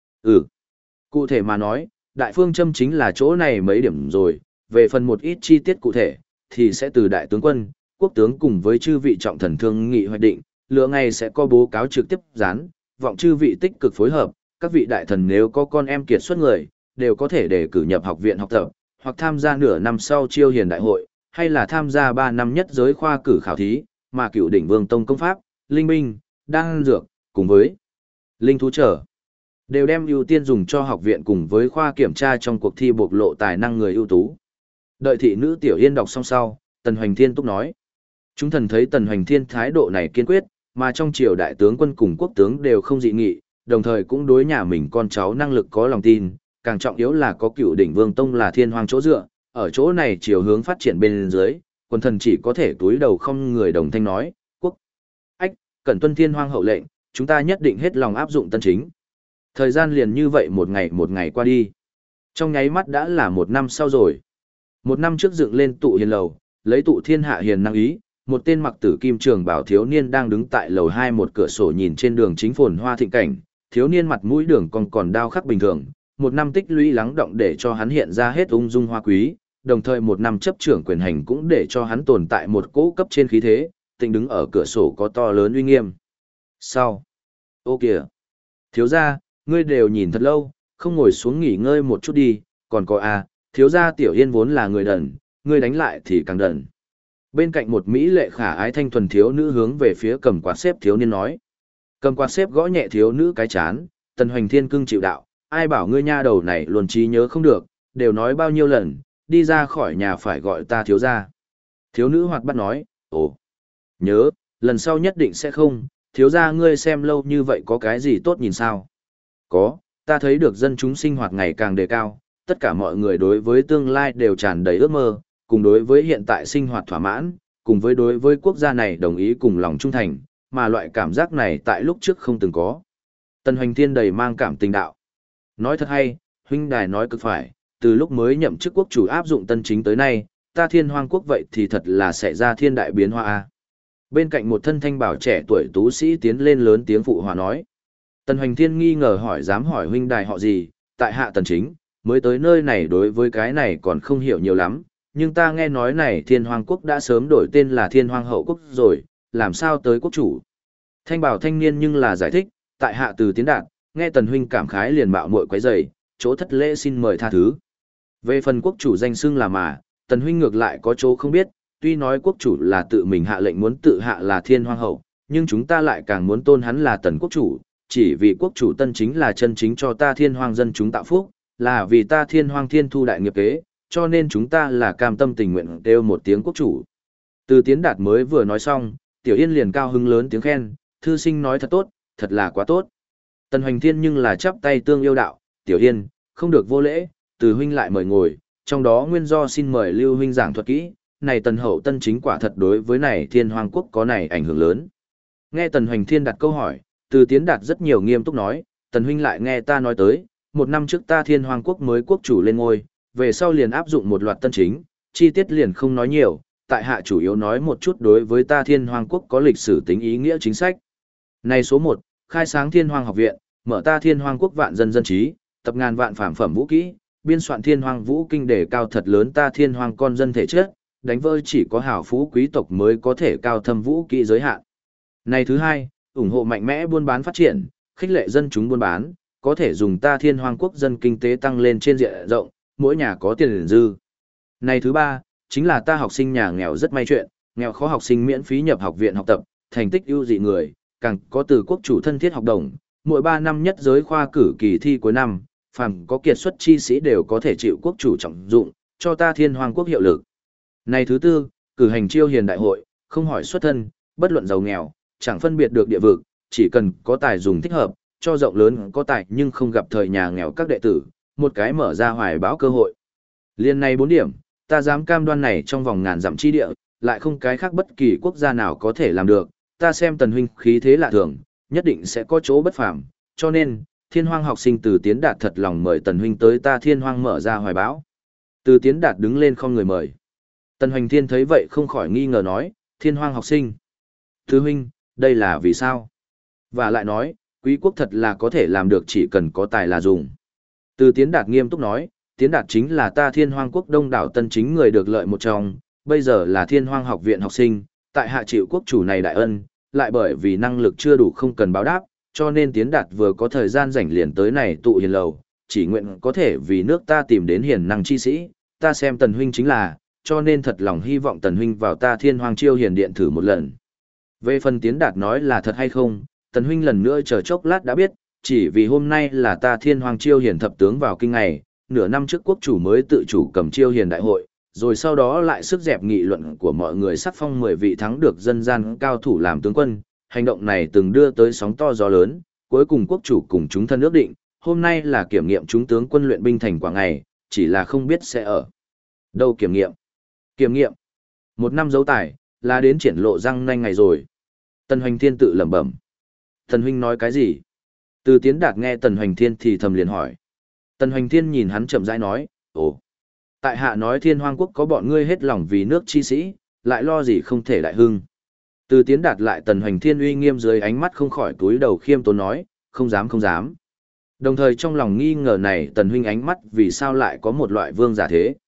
Cụ thể mà nói, đại phương châm chính là chỗ này mấy điểm rồi, về phần một ít chi tiết cụ thể, thì sẽ từ đại tướng quân, quốc tướng cùng với chư vị trọng thần thương nghị hoạch định, lựa ngày sẽ có báo cáo trực tiếp dán, vọng chư vị tích cực phối hợp, các vị đại thần nếu có con em kiệt xuất người, đều có thể để cử nhập học viện học tập, hoặc tham gia nửa năm sau chiêu hiền đại hội, hay là tham gia 3 năm nhất giới khoa cử khảo thí, mà cựu đỉnh vương tông công pháp, linh binh, đan dược, cùng với linh thú trở. Đều đem ưu tiên dùng cho học viện cùng với khoa kiểm tra trong cuộc thi bộc lộ tài năng người ưu tú. Đợi thị nữ Tiểu Yên đọc xong sau, Tần Hoành Thiên túc nói. Chúng thần thấy Tần Hoành Thiên thái độ này kiên quyết, mà trong triều đại tướng quân cùng quốc tướng đều không dị nghị, đồng thời cũng đối nhà mình con cháu năng lực có lòng tin, càng trọng yếu là có cựu đỉnh vương tông là Thiên Hoang chỗ dựa, ở chỗ này chiều hướng phát triển bên dưới, quân thần chỉ có thể túi đầu không người đồng thanh nói, quốc, ách, cẩn tuân Thiên Hoang hậu lệnh, chúng ta nhất định hết lòng áp dụng tân chính. Thời gian liền như vậy một ngày qua đi. Trong nháy mắt đã là 1 năm sau rồi. 1 năm trước dựng lên tụ hiền lầu, lấy tụ thiên hạ hiền năng ý, một tên mặc tử kim trường bảo thiếu niên đang đứng tại lầu 2 một cửa sổ nhìn trên đường chính phồn hoa thịnh cảnh, thiếu niên mặt mũi đường còn đao khắc bình thường, 1 năm tích lũy lắng động để cho hắn hiện ra hết ung dung hoa quý, đồng thời 1 năm chấp trưởng quyền hành cũng để cho hắn tồn tại một cỗ cấp trên khí thế, tịnh đứng ở cửa sổ có to lớn uy nghiêm. Sau. Ô kìa. Thiếu gia, ngươi đều nhìn thật lâu, không ngồi xuống nghỉ ngơi một chút đi, còn có thiếu gia Tiểu Yên vốn là người đần, ngươi đánh lại thì càng đần. Bên cạnh một mỹ lệ khả ái thanh thuần thiếu nữ hướng về phía cầm quạt xếp thiếu niên nói. Cầm quạt xếp gõ nhẹ thiếu nữ cái chán, Tần Hoành Thiên cưng chịu đạo, ai bảo ngươi nha đầu này luôn trí nhớ không được, đều nói bao nhiêu lần, đi ra khỏi nhà phải gọi ta thiếu gia. Thiếu nữ hoạt bát nói, ồ, nhớ, lần sau nhất định sẽ không, thiếu gia ngươi xem lâu như vậy có cái gì tốt nhìn sao? Có, ta thấy được dân chúng sinh hoạt ngày càng đề cao, tất cả mọi người đối với tương lai đều tràn đầy ước mơ, cùng đối với hiện tại sinh hoạt thỏa mãn, cùng với đối với quốc gia này đồng ý cùng lòng trung thành, mà loại cảm giác này tại lúc trước không từng có. Tần Hoành Thiên đầy mang cảm tình đạo. Nói thật hay, huynh đài nói cực phải, từ lúc mới nhậm chức quốc chủ áp dụng tân chính tới nay, ta Thiên Hoang quốc vậy thì thật là sẽ ra thiên đại biến hóa. Bên cạnh một thân thanh bảo trẻ tuổi tú sĩ tiến lên lớn tiếng phụ hòa nói. Tần Hoành Thiên nghi ngờ hỏi dám hỏi huynh đài họ gì, tại hạ Tần Chính, mới tới nơi này đối với cái này còn không hiểu nhiều lắm, nhưng ta nghe nói này Thiên Hoang quốc đã sớm đổi tên là Thiên Hoang hậu quốc rồi, làm sao tới quốc chủ. Thanh bảo thanh niên nhưng là giải thích, tại hạ Từ Tiến Đạt, nghe Tần huynh cảm khái liền mạo muội quấy rầy, chỗ thất lễ xin mời tha thứ. Về phần quốc chủ danh xưng là mà, Tần huynh ngược lại có chỗ không biết, tuy nói quốc chủ là tự mình hạ lệnh muốn tự hạ là Thiên Hoang hậu, nhưng chúng ta lại càng muốn tôn hắn là Tần quốc chủ, chỉ vì quốc chủ tân chính là chân chính cho ta Thiên Hoang dân chúng tạo phúc, là vì ta Thiên Hoang thiên thu đại nghiệp kế, cho nên chúng ta là cam tâm tình nguyện kêu một tiếng quốc chủ. Từ Tiến Đạt mới vừa nói xong, Tiểu Yên liền cao hứng lớn tiếng khen, thư sinh nói thật tốt, thật là quá tốt. Tần Hoành Thiên nhưng là chắp tay tương yêu đạo, Tiểu Yên, không được vô lễ, từ huynh lại mời ngồi, trong đó nguyên do xin mời Lưu huynh giảng thuật kỹ, này Tần hậu tân chính quả thật đối với này Thiên Hoang quốc có này ảnh hưởng lớn. Nghe Tần Hoành Thiên đặt câu hỏi, Từ Tiến Đạt rất nhiều nghiêm túc nói, Tần huynh lại nghe ta nói tới, 1 năm trước ta Thiên Hoang quốc mới quốc chủ lên ngôi, về sau liền áp dụng một loạt tân chính, chi tiết liền không nói nhiều, tại hạ chủ yếu nói một chút đối với ta Thiên Hoang quốc có lịch sử tính ý nghĩa chính sách. Này số 1, khai sáng Thiên Hoang học viện, mở ta Thiên Hoang quốc vạn dân dân trí, tập ngàn vạn phàm phẩm vũ kỹ, biên soạn Thiên Hoang vũ kinh đề cao thật lớn ta Thiên Hoang con dân thể chất, đánh vỡ chỉ có hảo phú quý tộc mới có thể cao thâm vũ kỹ giới hạn. Này thứ 2, ủng hộ mạnh mẽ buôn bán phát triển, khích lệ dân chúng buôn bán, có thể dùng ta Thiên Hoang quốc dân kinh tế tăng lên trên diện rộng, mỗi nhà có tiền dư. Này thứ 3, chính là ta học sinh nhà nghèo rất may chuyện, nghèo khó học sinh miễn phí nhập học viện học tập, thành tích ưu dị người, càng có từ quốc chủ thân thiết học đồng, mỗi 3 năm nhất giới khoa cử kỳ thi cuối năm, phàm có kiệt xuất chi sĩ đều có thể chịu quốc chủ trọng dụng, cho ta Thiên Hoang quốc hiệu lực. Này thứ 4, cử hành chiêu hiền đại hội, không hỏi xuất thân, bất luận giàu nghèo, chẳng phân biệt được địa vực, chỉ cần có tài dùng thích hợp, cho rộng lớn có tài nhưng không gặp thời nhà nghèo các đệ tử, một cái mở ra hoài báo cơ hội. Liên này 4 điểm, ta dám cam đoan này trong vòng ngàn dặm chi địa, lại không cái khác bất kỳ quốc gia nào có thể làm được, ta xem Tần huynh khí thế lạ thường, nhất định sẽ có chỗ bất phàm, cho nên, Thiên Hoang học sinh Từ Tiến Đạt thật lòng mời Tần huynh tới ta Thiên Hoang mở ra hoài báo. Từ Tiến Đạt đứng lên không người mời. Tần Hoành Thiên thấy vậy không khỏi nghi ngờ nói, Thiên Hoang học sinh. Thứ huynh, đây là vì sao? Và lại nói, quý quốc thật là có thể làm được chỉ cần có tài là dùng. Từ Tiến Đạt nghiêm túc nói, Tiến Đạt chính là ta Thiên Hoang quốc đông đảo tân chính người được lợi một trong, bây giờ là Thiên Hoang học viện học sinh, tại hạ chịu quốc chủ này đại ân, lại bởi vì năng lực chưa đủ không cần báo đáp, cho nên Tiến Đạt vừa có thời gian rảnh liền tới này tụ hiền lầu, chỉ nguyện có thể vì nước ta tìm đến hiền năng chi sĩ, ta xem Tần huynh chính là, cho nên thật lòng hy vọng Tần huynh vào ta Thiên Hoang chiêu hiền điện thử một lần. Về phần Tiến Đạt nói là thật hay không, Tần huynh lần nữa chờ chốc lát đã biết, chỉ vì hôm nay là ta Thiên Hoang chiêu hiền thập tướng vào kinh ngày, nửa năm trước quốc chủ mới tự chủ cầm chiêu hiền đại hội, rồi sau đó lại sức dẹp nghị luận của mọi người sắc phong 10 vị thắng được dân gian cao thủ làm tướng quân, hành động này từng đưa tới sóng to gió lớn, cuối cùng quốc chủ cùng chúng thân ước định, hôm nay là kiểm nghiệm chúng tướng quân luyện binh thành quả ngày, chỉ là không biết sẽ ở đâu kiểm nghiệm. Kiểm nghiệm. 1 năm dấu tài, là đến triển lộ răng nanh ngày rồi. Tần Hoành Thiên tự lẩm bẩm. Tần huynh nói cái gì? Từ Tiến Đạt nghe Tần Hoành Thiên thì thầm liền hỏi. Tần Hoành Thiên nhìn hắn chậm rãi nói, ồ, tại hạ nói Thiên Hoang quốc có bọn ngươi hết lòng vì nước chi sĩ, lại lo gì không thể đại hưng. Từ Tiến Đạt lại Tần Hoành Thiên uy nghiêm dưới ánh mắt không khỏi túi đầu khiêm tốn nói, không dám không dám. Đồng thời trong lòng nghi ngờ này Tần huynh ánh mắt vì sao lại có một loại vương giả thế.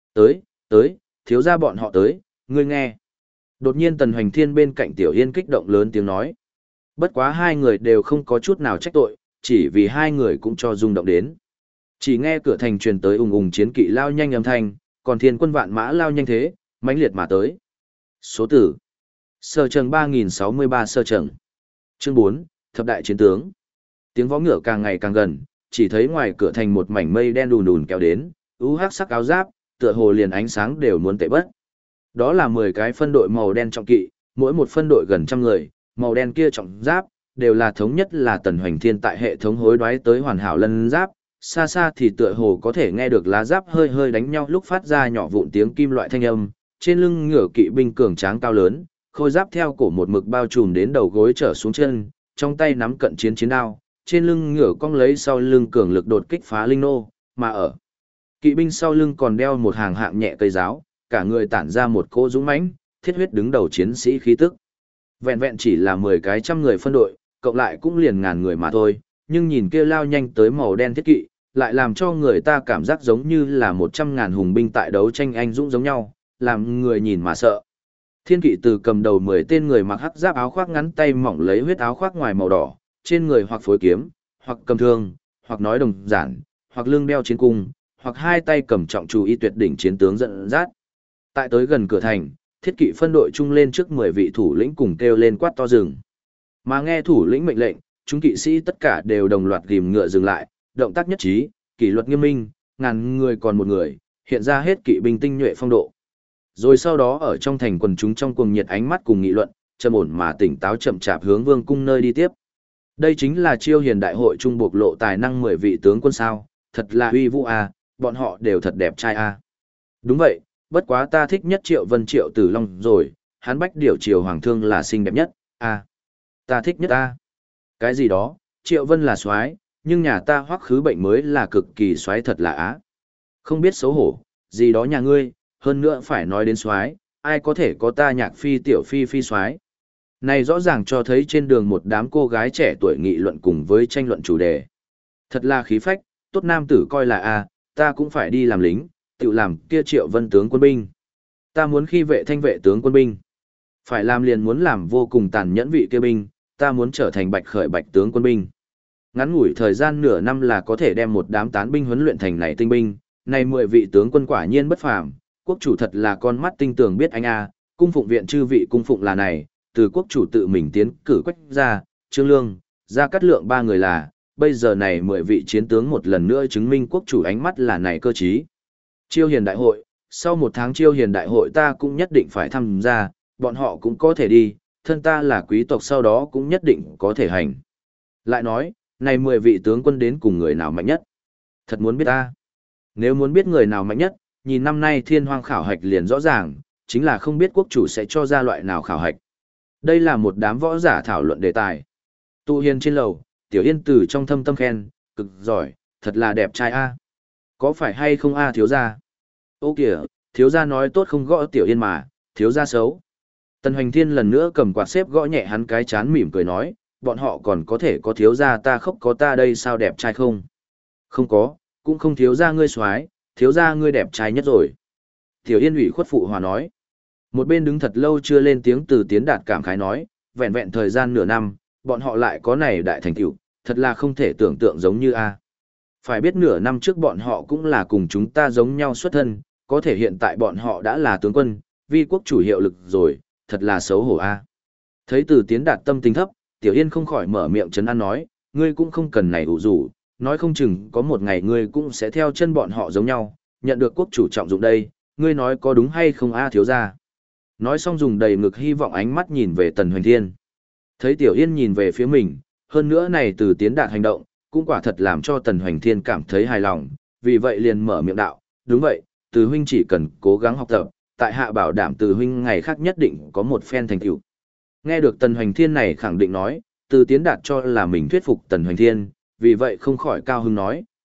Tới, thiếu gia bọn họ tới, ngươi nghe. Đột nhiên Tần Hoành Thiên bên cạnh Tiểu Yên kích động lớn tiếng nói. Bất quá hai người đều không có chút nào trách tội, chỉ vì hai người cũng cho rung động đến. Chỉ nghe cửa thành truyền tới ùng ùng chiến kỵ lao nhanh âm thanh, còn thiên quân vạn mã lao nhanh thế, mãnh liệt mà tới. Số tử. Sở Trần 3063 Sở Trần. Chương 4, Thập đại chiến tướng. Tiếng vó ngựa càng ngày càng gần, chỉ thấy ngoài cửa thành một mảnh mây đen đùn đùn kéo đến, hắc sắc áo giáp, tựa hồ liền ánh sáng đều muốn tệ bất. Đó là 10 cái phân đội màu đen trọng kỵ, mỗi một phân đội gần trăm người, màu đen kia trọng giáp, đều là thống nhất là Tần Hoành Thiên tại hệ thống hối đoái tới hoàn hảo lân giáp, xa xa thì tựa hồ có thể nghe được lá giáp hơi hơi đánh nhau lúc phát ra nhỏ vụn tiếng kim loại thanh âm, trên lưng ngựa kỵ binh cường tráng cao lớn, khôi giáp theo cổ một mực bao trùm đến đầu gối trở xuống chân, trong tay nắm cận chiến chiến đao, trên lưng ngựa cong lấy sau lưng cường lực đột kích phá linh nô, mà ở kỵ binh sau lưng còn đeo một hàng hạng nhẹ cây giáo, cả người tản ra một cỗ dũng mãnh, thiết huyết đứng đầu chiến sĩ khí tức. Vẹn vẹn chỉ là 10 cái trăm người phân đội, cộng lại cũng liền ngàn người mà thôi, nhưng nhìn kia lao nhanh tới màu đen thiết kỵ, lại làm cho người ta cảm giác giống như là 100.000 hùng binh tại đấu tranh anh dũng giống nhau, làm người nhìn mà sợ. Thiên kỵ từ cầm đầu 10 tên người mặc hắc giáp áo khoác ngắn tay mỏng lấy huyết áo khoác ngoài màu đỏ, trên người hoặc phối kiếm, hoặc cầm thương, hoặc nói đồng giản, hoặc lưng đeo chiến cung, hoặc hai tay cầm trọng chủ y tuyệt đỉnh chiến tướng dẫn dắt. Tại tới gần cửa thành, thiết kỵ phân đội chung lên trước 10 vị thủ lĩnh cùng kêu lên quát to rừng. Mà nghe thủ lĩnh mệnh lệnh, chúng kỵ sĩ tất cả đều đồng loạt ghim ngựa dừng lại, động tác nhất trí, kỷ luật nghiêm minh, ngàn người còn một người, hiện ra hết kỵ binh tinh nhuệ phong độ. Rồi sau đó ở trong thành quần chúng trong cuồng nhiệt ánh mắt cùng nghị luận, trầm ổn mà tỉnh táo chậm chạp hướng vương cung nơi đi tiếp. Đây chính là Chiêu Hiền đại hội trung bộc lộ tài năng 10 vị tướng quân sao, thật là uy vũ a, bọn họ đều thật đẹp trai a. Đúng vậy, bất quá ta thích nhất Triệu Vân Triệu Tử Long rồi, hắn bách điều Triều Hoàng thương là xinh đẹp nhất, a. Ta thích nhất a. Cái gì đó, Triệu Vân là soái, nhưng nhà ta Hoắc Khứ Bệnh mới là cực kỳ soái thật là á. Không biết xấu hổ, gì đó nhà ngươi, hơn nữa phải nói đến soái, ai có thể có ta Nhạc Phi tiểu phi phi soái. Này rõ ràng cho thấy trên đường một đám cô gái trẻ tuổi nghị luận cùng với tranh luận chủ đề. Thật là khí phách, tốt nam tử coi là a, ta cũng phải đi làm lính, tự làm kia Triệu Vân tướng quân binh. Ta muốn khi vệ thanh vệ tướng quân binh. Phải làm liền muốn làm vô cùng tàn nhẫn vị kia binh, ta muốn trở thành Bạch Khởi Bạch tướng quân binh. Ngắn ngủi thời gian nửa năm là có thể đem một đám tán binh huấn luyện thành này tinh binh, này 10 vị tướng quân quả nhiên bất phàm, quốc chủ thật là con mắt tinh tường biết anh a, cung phụng viện chư vị cung phụng là này, từ quốc chủ tự mình tiến cử Quách Gia, Trương Lương, Gia Cát Lượng 3 người là, bây giờ này 10 vị chiến tướng một lần nữa chứng minh quốc chủ ánh mắt là này cơ trí. Chiêu Hiền đại hội, sau 1 tháng Chiêu Hiền đại hội ta cũng nhất định phải tham gia, bọn họ cũng có thể đi, thân ta là quý tộc sau đó cũng nhất định có thể hành. Lại nói, này 10 vị tướng quân đến cùng người nào mạnh nhất? Thật muốn biết ta. Nếu muốn biết người nào mạnh nhất, nhìn năm nay Thiên Hoang khảo hạch liền rõ ràng, chính là không biết quốc chủ sẽ cho ra loại nào khảo hạch. Đây là một đám võ giả thảo luận đề tài. Tu Hiền trên lầu, Tiểu Yên từ trong thâm tâm khen, cực giỏi, thật là đẹp trai a. Có phải hay không a thiếu gia? Ô kìa, thiếu gia nói tốt không gõ Tiểu Yên mà, thiếu gia xấu. Tần Hoành Thiên lần nữa cầm quạt xếp gõ nhẹ hắn cái chán mỉm cười nói, bọn họ còn có thể có thiếu gia ta khóc có ta đây sao đẹp trai không? Không có, cũng không thiếu gia ngươi soái, thiếu gia ngươi đẹp trai nhất rồi. Tiểu Yên ủy khuất phụ hòa nói. Một bên đứng thật lâu chưa lên tiếng Từ Tiến Đạt cảm khái nói, vẹn vẹn thời gian nửa năm, bọn họ lại có này đại thành tựu, thật là không thể tưởng tượng giống như a. Phải biết nửa năm trước bọn họ cũng là cùng chúng ta giống nhau xuất thân, có thể hiện tại bọn họ đã là tướng quân, vi quốc chủ hiệu lực rồi, thật là xấu hổ a. Thấy Từ Tiến Đạt tâm tình thấp, Tiểu Yên không khỏi mở miệng trấn an nói, ngươi cũng không cần này ủ rủ, nói không chừng có một ngày ngươi cũng sẽ theo chân bọn họ giống nhau, nhận được quốc chủ trọng dụng đây, ngươi nói có đúng hay không a thiếu gia. Nói xong dùng đầy ngực hy vọng ánh mắt nhìn về Tần Hoành Thiên. Thấy Tiểu Yên nhìn về phía mình, hơn nữa này Từ Tiến Đạt hành động, cũng quả thật làm cho Tần Hoành Thiên cảm thấy hài lòng, vì vậy liền mở miệng đạo, đúng vậy, Từ huynh chỉ cần cố gắng học tập, tại hạ bảo đảm Từ huynh ngày khác nhất định có một phen thành tựu. Nghe được Tần Hoành Thiên này khẳng định nói, Từ Tiến Đạt cho là mình thuyết phục Tần Hoành Thiên, vì vậy không khỏi cao hứng nói,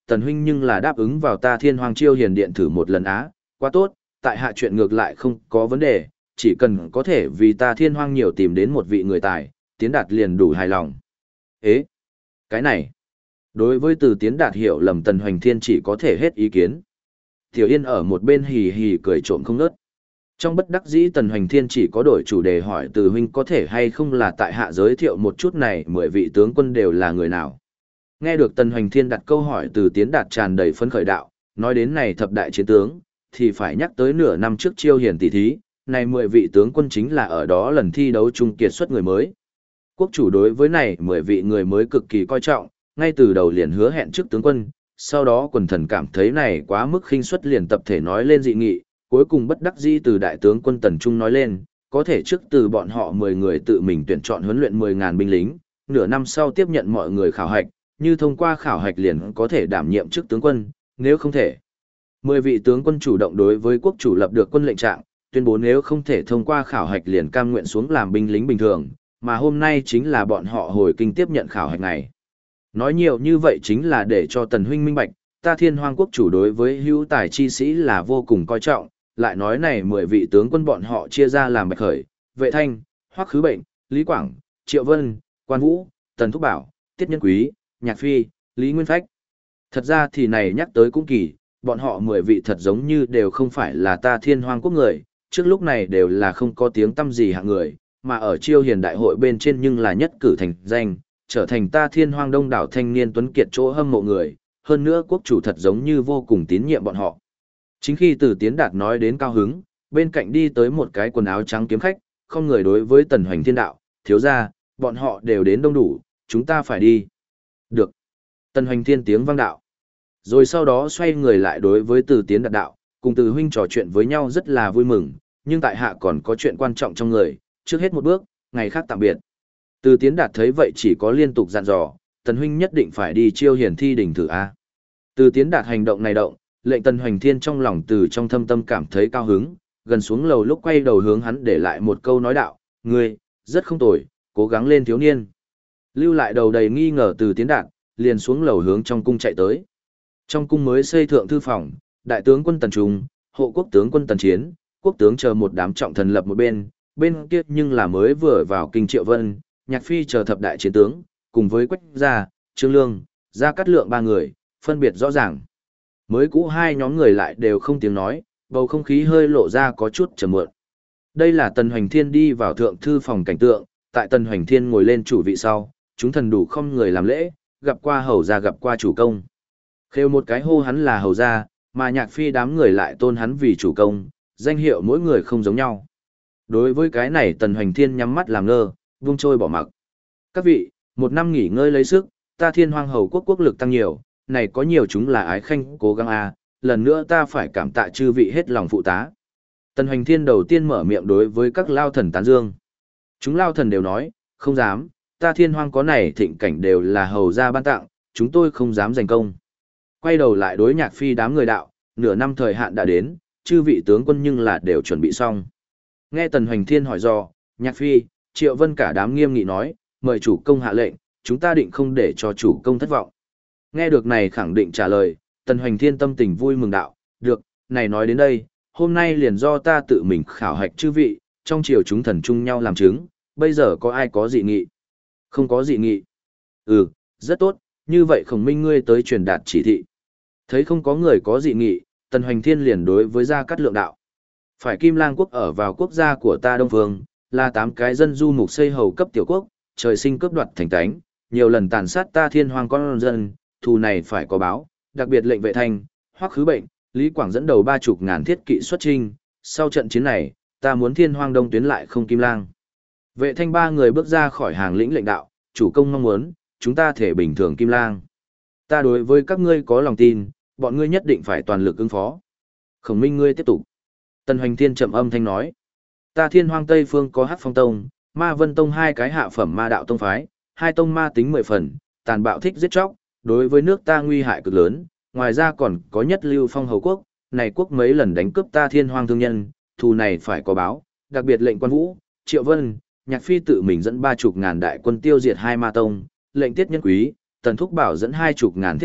Tần huynh nhưng là đáp ứng vào ta Thiên Hoang Chiêu Hiền Điện thử một lần á, quá tốt, tại hạ chuyện ngược lại không có vấn đề, chỉ cần có thể vì ta Thiên Hoang nhiều tìm đến một vị người tài, Tiến Đạt liền đủ hài lòng. Ế, cái này, đối với Từ Tiến Đạt hiểu lầm Tần Hoành Thiên chỉ có thể hết ý kiến. Tiểu Yên ở một bên hì hì cười trộm không ngớt. Trong bất đắc dĩ Tần Hoành Thiên chỉ có đổi chủ đề hỏi Từ huynh có thể hay không là tại hạ giới thiệu một chút này 10 vị tướng quân đều là người nào. Nghe được Tần Hoành Thiên đặt câu hỏi, Từ Tiến Đạt tràn đầy phấn khởi đạo, nói đến này thập đại chiến tướng, thì phải nhắc tới nửa năm trước Chiêu Hiền tỷ thí, này 10 vị tướng quân chính là ở đó lần thi đấu chung kiệt xuất người mới. Quốc chủ đối với này 10 vị người mới cực kỳ coi trọng, ngay từ đầu liền hứa hẹn trước tướng quân, sau đó quần thần cảm thấy này quá mức khinh suất liền tập thể nói lên dị nghị, cuối cùng bất đắc dĩ từ đại tướng quân Tần Trung nói lên, có thể trước từ bọn họ 10 người tự mình tuyển chọn huấn luyện 10.000 binh lính, nửa năm sau tiếp nhận mọi người khảo hạch, như thông qua khảo hạch liền có thể đảm nhiệm chức tướng quân, nếu không thể. 10 vị tướng quân chủ động đối với quốc chủ lập được quân lệnh trạng, tuyên bố nếu không thể thông qua khảo hạch liền cam nguyện xuống làm binh lính bình thường, mà hôm nay chính là bọn họ hồi kinh tiếp nhận khảo hạch này. Nói nhiều như vậy chính là để cho Tần huynh minh bạch, ta Thiên Hoang quốc chủ đối với hữu tài chi sĩ là vô cùng coi trọng, lại nói này 10 vị tướng quân bọn họ chia ra làm Bạch Khởi, Vệ Thanh, Hoắc Khứ Bệnh, Lý Quảng, Triệu Vân, Quan Vũ, Tần Thúc Bảo, Tiết Nhân Quý, Nhạc Phi, Lý Nguyên Phách. Thật ra thì này nhắc tới cũng kỳ, bọn họ 10 vị thật giống như đều không phải là ta Thiên Hoang quốc người, trước lúc này đều là không có tiếng tăm gì hạng người, mà ở Chiêu Hiền đại hội bên trên nhưng là nhất cử thành danh, trở thành ta Thiên Hoang đông đảo thanh niên tuấn kiệt chỗ hâm mộ người, hơn nữa quốc chủ thật giống như vô cùng tín nhiệm bọn họ. Chính khi Từ Tiến Đạt nói đến cao hứng, bên cạnh đi tới một cái quần áo trắng kiếm khách, không người đối với Tần Hoành Thiên đạo, thiếu ra, bọn họ đều đến đông đủ, chúng ta phải đi. Được. Tần Hoành Thiên tiếng vang đạo. Rồi sau đó xoay người lại đối với Từ Tiến Đạt đạo, cùng Từ huynh trò chuyện với nhau rất là vui mừng, nhưng tại hạ còn có chuyện quan trọng trong người, trước hết một bước, ngày khác tạm biệt. Từ Tiến Đạt thấy vậy chỉ có liên tục dặn dò, Tần huynh nhất định phải đi Chiêu Hiền thi đỉnh thử a. Từ Tiến Đạt hành động này động, lệnh Tần Hoành Thiên trong lòng từ trong thâm tâm cảm thấy cao hứng, gần xuống lầu lúc quay đầu hướng hắn để lại một câu nói đạo, ngươi, rất không tồi, cố gắng lên thiếu niên. Lưu lại đầu đầy nghi ngờ Từ Tiến Đạt, liền xuống lầu hướng trong cung chạy tới. Trong cung mới xây thượng thư phòng, đại tướng quân Tần Trung, hộ quốc tướng quân Tần Chiến, quốc tướng chờ một đám trọng thần lập một bên kia nhưng là mới vừa vào kinh Triệu Vân, Nhạc Phi chờ thập đại chiến tướng, cùng với Quách Gia, Trương Lương, Gia Cát Lượng ba người, phân biệt rõ ràng. Mới cũ hai nhóm người lại đều không tiếng nói, bầu không khí hơi lộ ra có chút trầm muộn. Đây là Tần Hoành Thiên đi vào thượng thư phòng cảnh tượng, tại Tần Hoành Thiên ngồi lên chủ vị sau, chúng thần đủ không người làm lễ, gặp qua hầu gia gặp qua chủ công. Khêu một cái hô hắn là hầu gia, mà Nhạc Phi đám người lại tôn hắn vì chủ công, danh hiệu mỗi người không giống nhau. Đối với cái này Tần Hoành Thiên nhắm mắt làm ngơ, vung trôi bỏ mặc. Các vị, một năm nghỉ ngơi lấy sức, ta Thiên Hoang hầu quốc quốc lực tăng nhiều, này có nhiều chúng là ái khanh cố gắng a, lần nữa ta phải cảm tạ chư vị hết lòng phụ tá. Tần Hoành Thiên đầu tiên mở miệng đối với các lao thần tán dương. Chúng lao thần đều nói, không dám, ta Thiên Hoang có này thịnh cảnh đều là hầu gia ban tặng, chúng tôi không dám giành công. Quay đầu lại đối Nhạc Phi đám người đạo, nửa năm thời hạn đã đến, chư vị tướng quân nhưng là đều chuẩn bị xong. Nghe Tần Hoành Thiên hỏi do, Nhạc Phi, Triệu Vân cả đám nghiêm nghị nói, mời chủ công hạ lệnh, chúng ta định không để cho chủ công thất vọng. Nghe được này khẳng định trả lời, Tần Hoành Thiên tâm tình vui mừng đạo, được, này nói đến đây, hôm nay liền do ta tự mình khảo hạch chư vị, trong triều chúng thần chung nhau làm chứng, bây giờ có ai có dị nghị? Không có dị nghị. Ừ, rất tốt, như vậy Khổng Minh ngươi tới truyền đạt chỉ thị. Thấy không có người có dị nghị, Tần Hoành Thiên liền đối với Gia Cát Lượng đạo. Phải Kim Lang quốc ở vào quốc gia của ta Đông Phương, là 8 cái dân du mục xây hầu cấp tiểu quốc, trời sinh cướp đoạt thành tánh, nhiều lần tàn sát ta Thiên Hoang con dân, thù này phải có báo, đặc biệt lệnh Vệ Thanh, Hoắc Khứ Bệnh, Lý Quảng dẫn đầu 30.000 thiết kỵ xuất chinh, sau trận chiến này, ta muốn Thiên Hoang đông tuyến lại không Kim Lang. Vệ Thanh ba người bước ra khỏi hàng lĩnh lệnh đạo, chủ công mong muốn, chúng ta thể bình thường Kim Lang. Ta đối với các ngươi có lòng tin, bọn ngươi nhất định phải toàn lực ứng phó. Khổng Minh ngươi tiếp tục. Tần Hoành Thiên trầm âm thanh nói, ta Thiên Hoang Tây phương có Hắc Phong Tông, Ma Vân Tông hai cái hạ phẩm ma đạo tông phái, hai tông ma tính 10 phần, tàn bạo thích giết chóc, đối với nước ta nguy hại cực lớn, ngoài ra còn có nhất lưu phong hầu quốc, này quốc mấy lần đánh cướp ta Thiên Hoang thương nhân, thù này phải có báo, đặc biệt lệnh Quan Vũ, Triệu Vân, Nhạc Phi tự mình dẫn 30.000 đại quân tiêu diệt hai ma tông, lệnh Tiết Nhân Quý, Tần Thúc Bảo dẫn 20.000 thiết kỵ,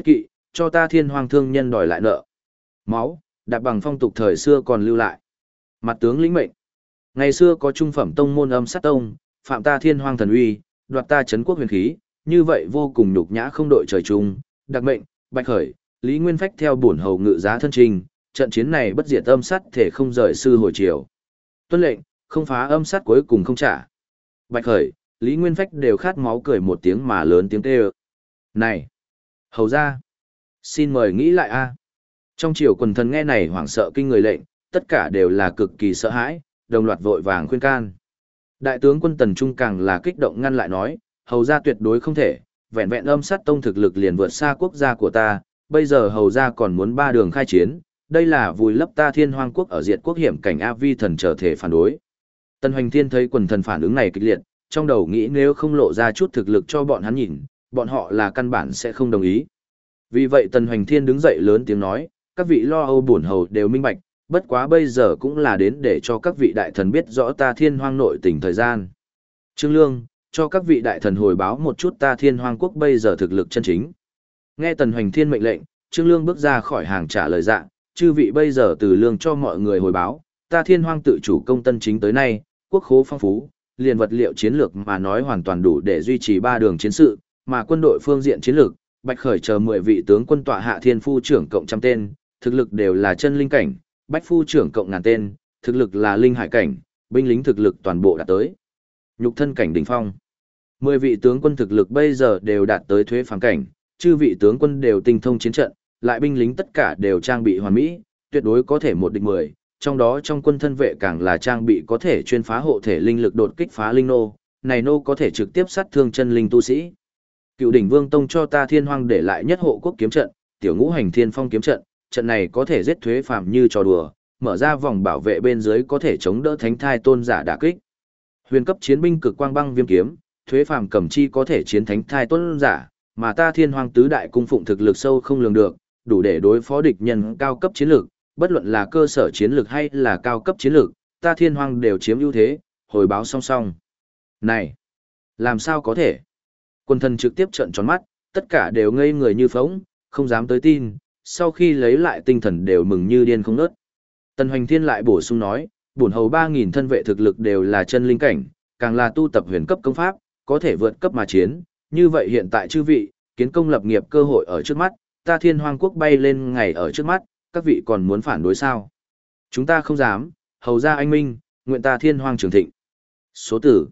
cho ta thiên hoang thương nhân đòi lại nợ. Máu, đạp bằng phong tục thời xưa còn lưu lại. Mặt tướng lĩnh mệnh. Ngày xưa có trung phẩm tông môn âm sát tông, phạm ta thiên hoang thần uy, đoạt ta trấn quốc huyền khí, như vậy vô cùng nhục nhã không đội trời chung, đặc mệnh, Bạch Khởi, Lý Nguyên Phách theo bổn hầu ngự giá thân trình, trận chiến này bất diệt âm sát thể không rời sư hồi chiều. Tuân lệnh, không phá âm sát cuối cùng không trả. Bạch Khởi, Lý Nguyên Phách đều khát máu cười một tiếng mà lớn tiếng kêu. Này! Hầu ra! Xin mời nghĩ lại a. Trong triều quần thần nghe này hoảng sợ kinh người lệnh, tất cả đều là cực kỳ sợ hãi, đồng loạt vội vàng khuyên can. Đại tướng quân Tần Trung càng là kích động ngăn lại nói, hầu ra tuyệt đối không thể, vẹn vẹn âm sát tông thực lực liền vượt xa quốc gia của ta, bây giờ hầu ra còn muốn ba đường khai chiến, đây là vùi lấp ta thiên hoang quốc ở diệt quốc hiểm cảnh A Vi thần trở thể phản đối. Tần Hoành Thiên thấy quần thần phản ứng này kịch liệt, trong đầu nghĩ nếu không lộ ra chút thực lực cho bọn hắn nhìn, bọn họ là căn bản sẽ không đồng ý. Vì vậy Tần Hoành Thiên đứng dậy lớn tiếng nói, các vị lo âu bổn hầu đều minh bạch, bất quá bây giờ cũng là đến để cho các vị đại thần biết rõ ta thiên hoang nội tình thời gian. Trương Lương, cho các vị đại thần hồi báo một chút ta thiên hoang quốc bây giờ thực lực chân chính. Nghe Tần Hoành Thiên mệnh lệnh, Trương Lương bước ra khỏi hàng trả lời dạ, chư vị bây giờ từ lương cho mọi người hồi báo, ta thiên hoang tự chủ công tân chính tới nay, quốc khố phong phú, liền vật liệu chiến lược mà nói hoàn toàn đủ để duy trì ba đường chiến sự, mà quân đội phương diện chiến lược, Bạch Khởi chờ 10 vị tướng quân tọa hạ thiên phu trưởng cộng trăm tên, thực lực đều là chân linh cảnh, Bách phu trưởng cộng ngàn tên, thực lực là linh hải cảnh, binh lính thực lực toàn bộ đạt tới nhục thân cảnh đỉnh phong. 10 vị tướng quân thực lực bây giờ đều đạt tới thuế phàm cảnh, chư vị tướng quân đều tinh thông chiến trận, lại binh lính tất cả đều trang bị hoàn mỹ, tuyệt đối có thể một địch 10, trong đó trong quân thân vệ càng là trang bị có thể chuyên phá hộ thể linh lực đột kích phá linh nô, này nô có thể trực tiếp sát thương chân linh tu sĩ. Cựu đỉnh Vương Tông cho ta thiên hoang để lại nhất hộ quốc kiếm trận, tiểu ngũ hành thiên phong kiếm trận, trận này có thể giết thuế phàm như trò đùa, mở ra vòng bảo vệ bên dưới có thể chống đỡ thánh thai tôn giả đả kích. Huyền cấp chiến binh cực quang băng viêm kiếm, thuế phàm cầm chi có thể chiến thánh thai tôn giả, mà ta thiên hoang tứ đại cung phụng thực lực sâu không lường được, đủ để đối phó địch nhân cao cấp chiến lược, bất luận là cơ sở chiến lược hay là cao cấp chiến lược, ta thiên hoang đều chiếm ưu thế, hồi báo song song. Này, làm sao có thể? Quân thần trực tiếp trợn tròn mắt, tất cả đều ngây người như phỗng, không dám tới tin, sau khi lấy lại tinh thần đều mừng như điên không ngớt. Tần Hoành Thiên lại bổ sung nói, bổn hầu 3000 thân vệ thực lực đều là chân linh cảnh, càng là tu tập huyền cấp công pháp, có thể vượt cấp mà chiến, như vậy hiện tại chư vị, kiến công lập nghiệp cơ hội ở trước mắt, ta thiên hoang quốc bay lên ngày ở trước mắt, các vị còn muốn phản đối sao? Chúng ta không dám, hầu ra anh minh, nguyện ta thiên hoang trường thịnh. Số tử.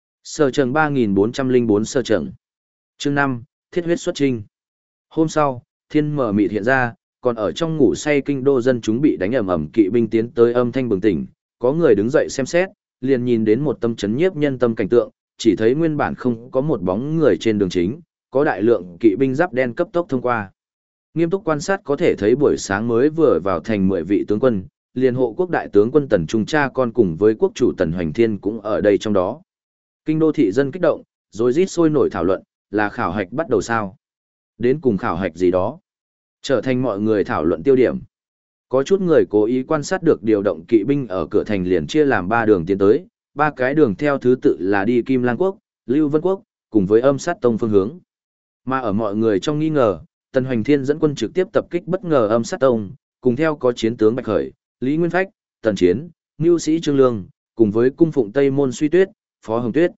Sở trường 3404 sở trường. Chương 5, thiết huyết xuất trinh. Hôm sau, thiên mở mịt hiện ra, còn ở trong ngủ say kinh đô dân chúng bị đánh ầm ầm kỵ binh tiến tới âm thanh bừng tỉnh, có người đứng dậy xem xét, liền nhìn đến một tâm chấn nhiếp nhân tâm cảnh tượng, chỉ thấy nguyên bản không có một bóng người trên đường chính, có đại lượng kỵ binh giáp đen cấp tốc thông qua. Nghiêm túc quan sát có thể thấy buổi sáng mới vừa vào thành 10 vị tướng quân, liền hộ quốc đại tướng quân Tần Trung cha con cùng với quốc chủ Tần Hoành Thiên cũng ở đây trong đó. Kinh đô thị dân kích động, rồi rít sôi nổi thảo luận, là khảo hạch bắt đầu sao? Đến cùng khảo hạch gì đó? Trở thành mọi người thảo luận tiêu điểm. Có chút người cố ý quan sát được điều động kỵ binh ở cửa thành liền chia làm 3 đường tiến tới, 3 cái đường theo thứ tự là đi Kim Lang Quốc, Lưu Vân Quốc, cùng với âm sát tông phương hướng. Mà ở mọi người trong nghi ngờ, Tần Hoành Thiên dẫn quân trực tiếp tập kích bất ngờ âm sát tông, cùng theo có chiến tướng Bạch Khởi, Lý Nguyên Phách, Tần Chiến, Nưu sĩ Trương Lương, cùng với cung phụng Tây Môn Suy Tuyết, Phó Hồng Tuyết.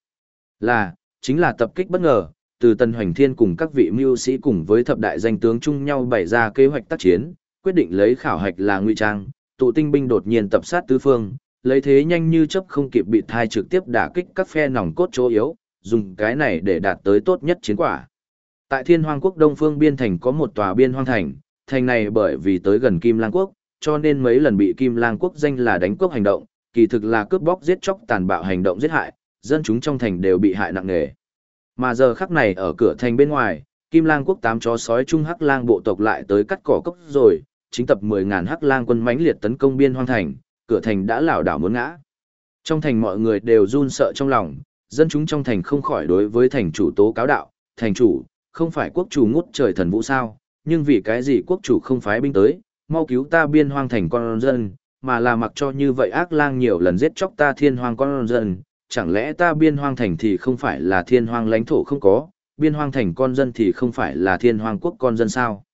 Chính là tập kích bất ngờ, từ Tần Hoành Thiên cùng các vị mưu sĩ cùng với thập đại danh tướng chung nhau bày ra kế hoạch tác chiến, quyết định lấy khảo hạch là ngụy trang, tụ tinh binh đột nhiên tập sát tứ phương, lấy thế nhanh như chớp không kịp bị thai trực tiếp đả kích các phe nòng cốt chỗ yếu, dùng cái này để đạt tới tốt nhất chiến quả. Tại Thiên Hoang Quốc Đông Phương biên thành có một tòa biên hoang thành, thành này bởi vì tới gần Kim Lang Quốc, cho nên mấy lần bị Kim Lang Quốc danh là đánh quốc hành động, kỳ thực là cướp bóc giết chóc tàn bạo hành động giết hại, dân chúng trong thành đều bị hại nặng nề. Mà giờ khắc này ở cửa thành bên ngoài, Kim Lang Quốc 8 chó sói chung Hắc Lang bộ tộc lại tới cắt cỏ cốc rồi, chính tập 10.000 Hắc Lang quân mãnh liệt tấn công biên hoang thành, cửa thành đã lảo đảo muốn ngã. Trong thành mọi người đều run sợ trong lòng, dân chúng trong thành không khỏi đối với thành chủ tố cáo đạo, thành chủ, không phải quốc chủ ngút trời thần vũ sao, nhưng vì cái gì quốc chủ không phái binh tới, mau cứu ta biên hoang thành con dân, mà là mặc cho như vậy ác lang nhiều lần giết chóc ta thiên hoang con dân, chẳng lẽ ta biên hoang thành thì không phải là thiên hoang lãnh thổ không có, biên hoang thành con dân thì không phải là thiên hoang quốc con dân sao?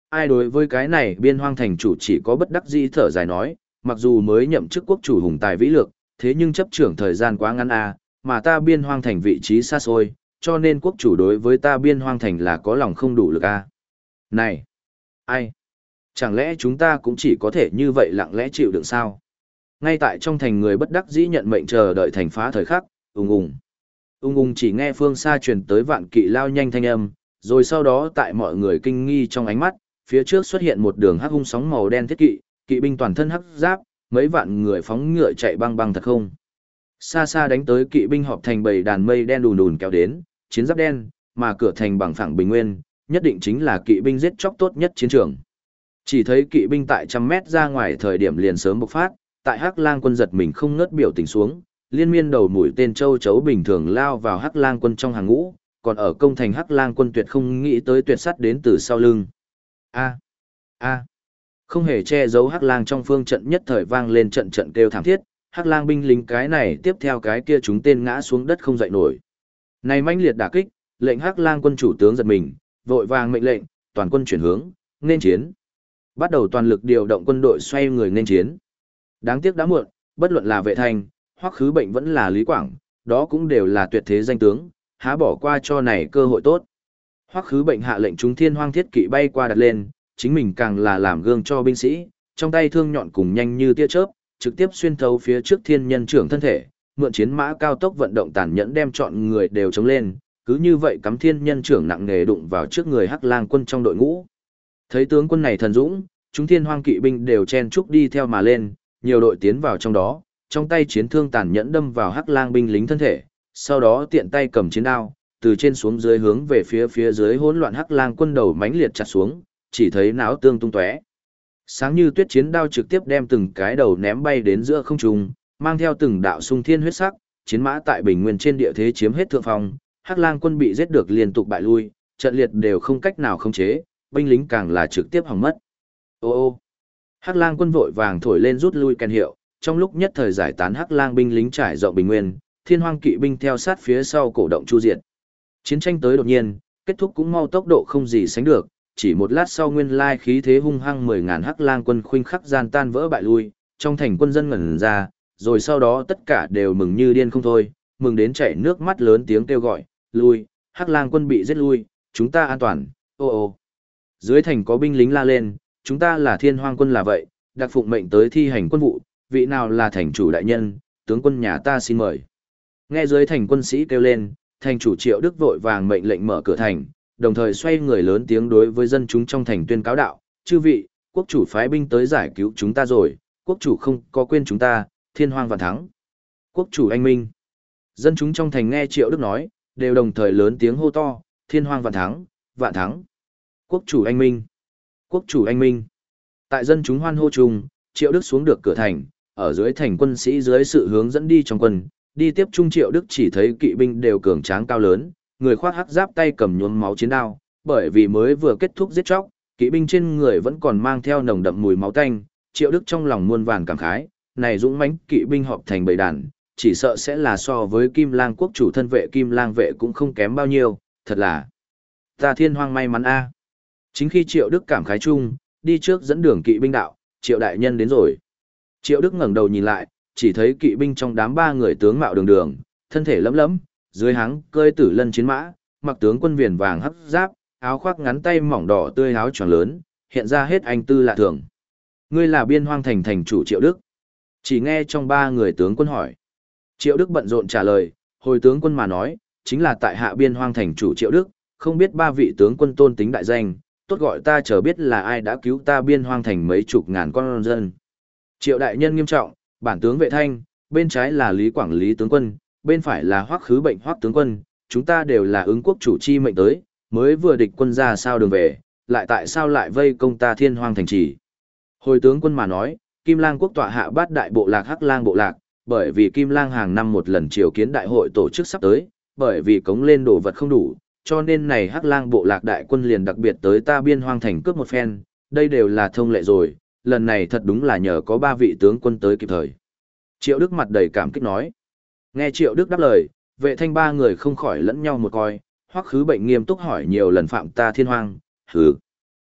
Ai đối với cái này biên hoang thành chủ chỉ có bất đắc dĩ thở dài nói, mặc dù mới nhậm chức quốc chủ hùng tài vĩ lược, thế nhưng chấp trưởng thời gian quá ngắn mà ta biên hoang thành vị trí xa xôi, cho nên quốc chủ đối với ta biên hoang thành là có lòng không đủ lực Này! Ai? Chẳng lẽ chúng ta cũng chỉ có thể như vậy lặng lẽ chịu đựng sao? Ngay tại trong thành người bất đắc dĩ nhận mệnh chờ đợi thành phá thời khắc, ung ung. Ung ung chỉ nghe phương xa truyền tới vạn kỵ lao nhanh thanh âm, rồi sau đó tại mọi người kinh nghi trong ánh mắt, phía trước xuất hiện một đường hắc hung sóng màu đen thiết kỵ, kỵ binh toàn thân hắc giáp, mấy vạn người phóng ngựa chạy băng băng thật không. Xa xa đánh tới kỵ binh họp thành bầy đàn mây đen đùn đùn kéo đến, chiến giáp đen, mà cửa thành bằng phẳng bình nguyên, nhất định chính là kỵ binh giết chóc tốt nhất chiến trường. Chỉ thấy kỵ binh tại trăm mét ra ngoài thời điểm liền sớm bộc phát, tại Hắc Lang quân giật mình không ngớt biểu tình xuống, liên miên đầu mũi tên châu chấu bình thường lao vào Hắc Lang quân trong hàng ngũ, còn ở công thành Hắc Lang quân tuyệt không nghĩ tới tuyệt sắt đến từ sau lưng. Không hề che giấu Hắc Lang trong phương trận nhất thời vang lên trận trận kêu thảm thiết, Hắc Lang binh lính cái này tiếp theo cái kia chúng tên ngã xuống đất không dậy nổi. Này mãnh liệt đả kích, lệnh Hắc Lang quân chủ tướng giật mình, vội vàng mệnh lệnh, toàn quân chuyển hướng, nên chiến. Bắt đầu toàn lực điều động quân đội xoay người nên chiến. Đáng tiếc đã muộn, bất luận là Vệ Thanh, Hoắc Khứ Bệnh vẫn là Lý Quảng, đó cũng đều là tuyệt thế danh tướng, há bỏ qua cho này cơ hội tốt. Hoắc Khứ Bệnh hạ lệnh chúng thiên hoang thiết kỵ bay qua đặt lên, chính mình càng là làm gương cho binh sĩ, trong tay thương nhọn cùng nhanh như tia chớp, trực tiếp xuyên thấu phía trước thiên nhân trưởng thân thể, mượn chiến mã cao tốc vận động tàn nhẫn đem chọn người đều chống lên, cứ như vậy cắm thiên nhân trưởng nặng nề đụng vào trước người Hắc Lang quân trong đội ngũ. Thấy tướng quân này thần dũng, chúng thiên hoang kỵ binh đều chen chúc đi theo mà lên, nhiều đội tiến vào trong đó, trong tay chiến thương tàn nhẫn đâm vào Hắc Lang binh lính thân thể, sau đó tiện tay cầm chiến đao, từ trên xuống dưới hướng về phía dưới hỗn loạn Hắc Lang quân đầu mãnh liệt chặt xuống, chỉ thấy não tương tung tóe. Sáng như tuyết chiến đao trực tiếp đem từng cái đầu ném bay đến giữa không trung, mang theo từng đạo xung thiên huyết sắc, chiến mã tại bình nguyên trên địa thế chiếm hết thượng phong, Hắc Lang quân bị giết được liên tục bại lui, trận liệt đều không cách nào khống chế, binh lính càng là trực tiếp hỏng mất. Ô. Hắc Lang quân vội vàng thổi lên rút lui kèn hiệu, trong lúc nhất thời giải tán Hắc Lang binh lính trải rộng bình nguyên, thiên hoang kỵ binh theo sát phía sau cổ động chu diệt. Chiến tranh tới đột nhiên, kết thúc cũng mau tốc độ không gì sánh được, chỉ một lát sau nguyên lai khí thế hung hăng 10.000 Hắc Lang quân khuynh khắc gian tan vỡ bại lui, trong thành quân dân ngẩn ra, rồi sau đó tất cả đều mừng như điên không thôi, mừng đến chảy nước mắt lớn tiếng kêu gọi, lui, Hắc Lang quân bị giết lui, chúng ta an toàn, ô. Dưới thành có binh lính la lên, chúng ta là thiên hoang quân là vậy, đặc phụng mệnh tới thi hành quân vụ, vị nào là thành chủ đại nhân, tướng quân nhà ta xin mời. Nghe dưới thành quân sĩ kêu lên, thành chủ Triệu Đức vội vàng mệnh lệnh mở cửa thành, đồng thời xoay người lớn tiếng đối với dân chúng trong thành tuyên cáo đạo, chư vị, quốc chủ phái binh tới giải cứu chúng ta rồi, quốc chủ không có quên chúng ta, thiên hoang vạn thắng. Quốc chủ anh minh. Dân chúng trong thành nghe Triệu Đức nói, đều đồng thời lớn tiếng hô to, thiên hoang vạn thắng, vạn thắng. Quốc chủ anh minh. Quốc chủ anh minh. Tại dân chúng hoan hô chung, Triệu Đức xuống được cửa thành, ở dưới thành quân sĩ dưới sự hướng dẫn đi trong quân, đi tiếp trung Triệu Đức chỉ thấy kỵ binh đều cường tráng cao lớn, người khoác hắc giáp tay cầm nhuốm máu chiến đao, bởi vì mới vừa kết thúc giết chóc, kỵ binh trên người vẫn còn mang theo nồng đậm mùi máu tanh, Triệu Đức trong lòng muôn vàn cảm khái, này dũng mãnh kỵ binh họp thành bầy đàn, chỉ sợ sẽ là so với Kim Lang quốc chủ thân vệ Kim Lang vệ cũng không kém bao nhiêu, thật là ta thiên hoang may mắn a. Chính khi Triệu Đức cảm khái chung, đi trước dẫn đường kỵ binh đạo, Triệu đại nhân đến rồi. Triệu Đức ngẩng đầu nhìn lại, chỉ thấy kỵ binh trong đám 3 người tướng mạo đường đường, thân thể lẫm lẫm, dưới háng cơi tử lân chiến mã, mặc tướng quân viền vàng hắc giáp, áo khoác ngắn tay mỏng đỏ tươi áo choàng lớn, hiện ra hết anh tư lạ thường. Ngươi là biên hoang thành thành chủ Triệu Đức. Chỉ nghe trong 3 người tướng quân hỏi. Triệu Đức bận rộn trả lời, hồi tướng quân mà nói, chính là tại hạ biên hoang thành chủ Triệu Đức, không biết 3 vị tướng quân tôn tính đại danh, tốt gọi ta chờ biết là ai đã cứu ta biên hoang thành mấy chục ngàn con dân. Triệu đại nhân nghiêm trọng, bản tướng Vệ Thanh, bên trái là Lý Quảng Lý tướng quân, bên phải là Hoắc Khứ Bệnh Hoắc tướng quân, chúng ta đều là ứng quốc chủ chi mệnh tới, mới vừa địch quân ra sao đường về, lại tại sao lại vây công ta thiên hoang thành trì. Hồi tướng quân mà nói, Kim Lang quốc tọa hạ bát đại bộ lạc Hắc Lang bộ lạc, bởi vì Kim Lang hàng năm một lần triều kiến đại hội tổ chức sắp tới, bởi vì cống lên đồ vật không đủ, cho nên này Hắc Lang bộ lạc đại quân liền đặc biệt tới ta biên hoang thành cướp một phen, đây đều là thông lệ rồi, lần này thật đúng là nhờ có 3 vị tướng quân tới kịp thời. Triệu Đức mặt đầy cảm kích nói. Nghe Triệu Đức đáp lời, Vệ Thanh 3 người không khỏi lẫn nhau một coi, Hoắc Khứ Bệnh nghiêm túc hỏi nhiều lần phạm ta thiên hoang, hừ.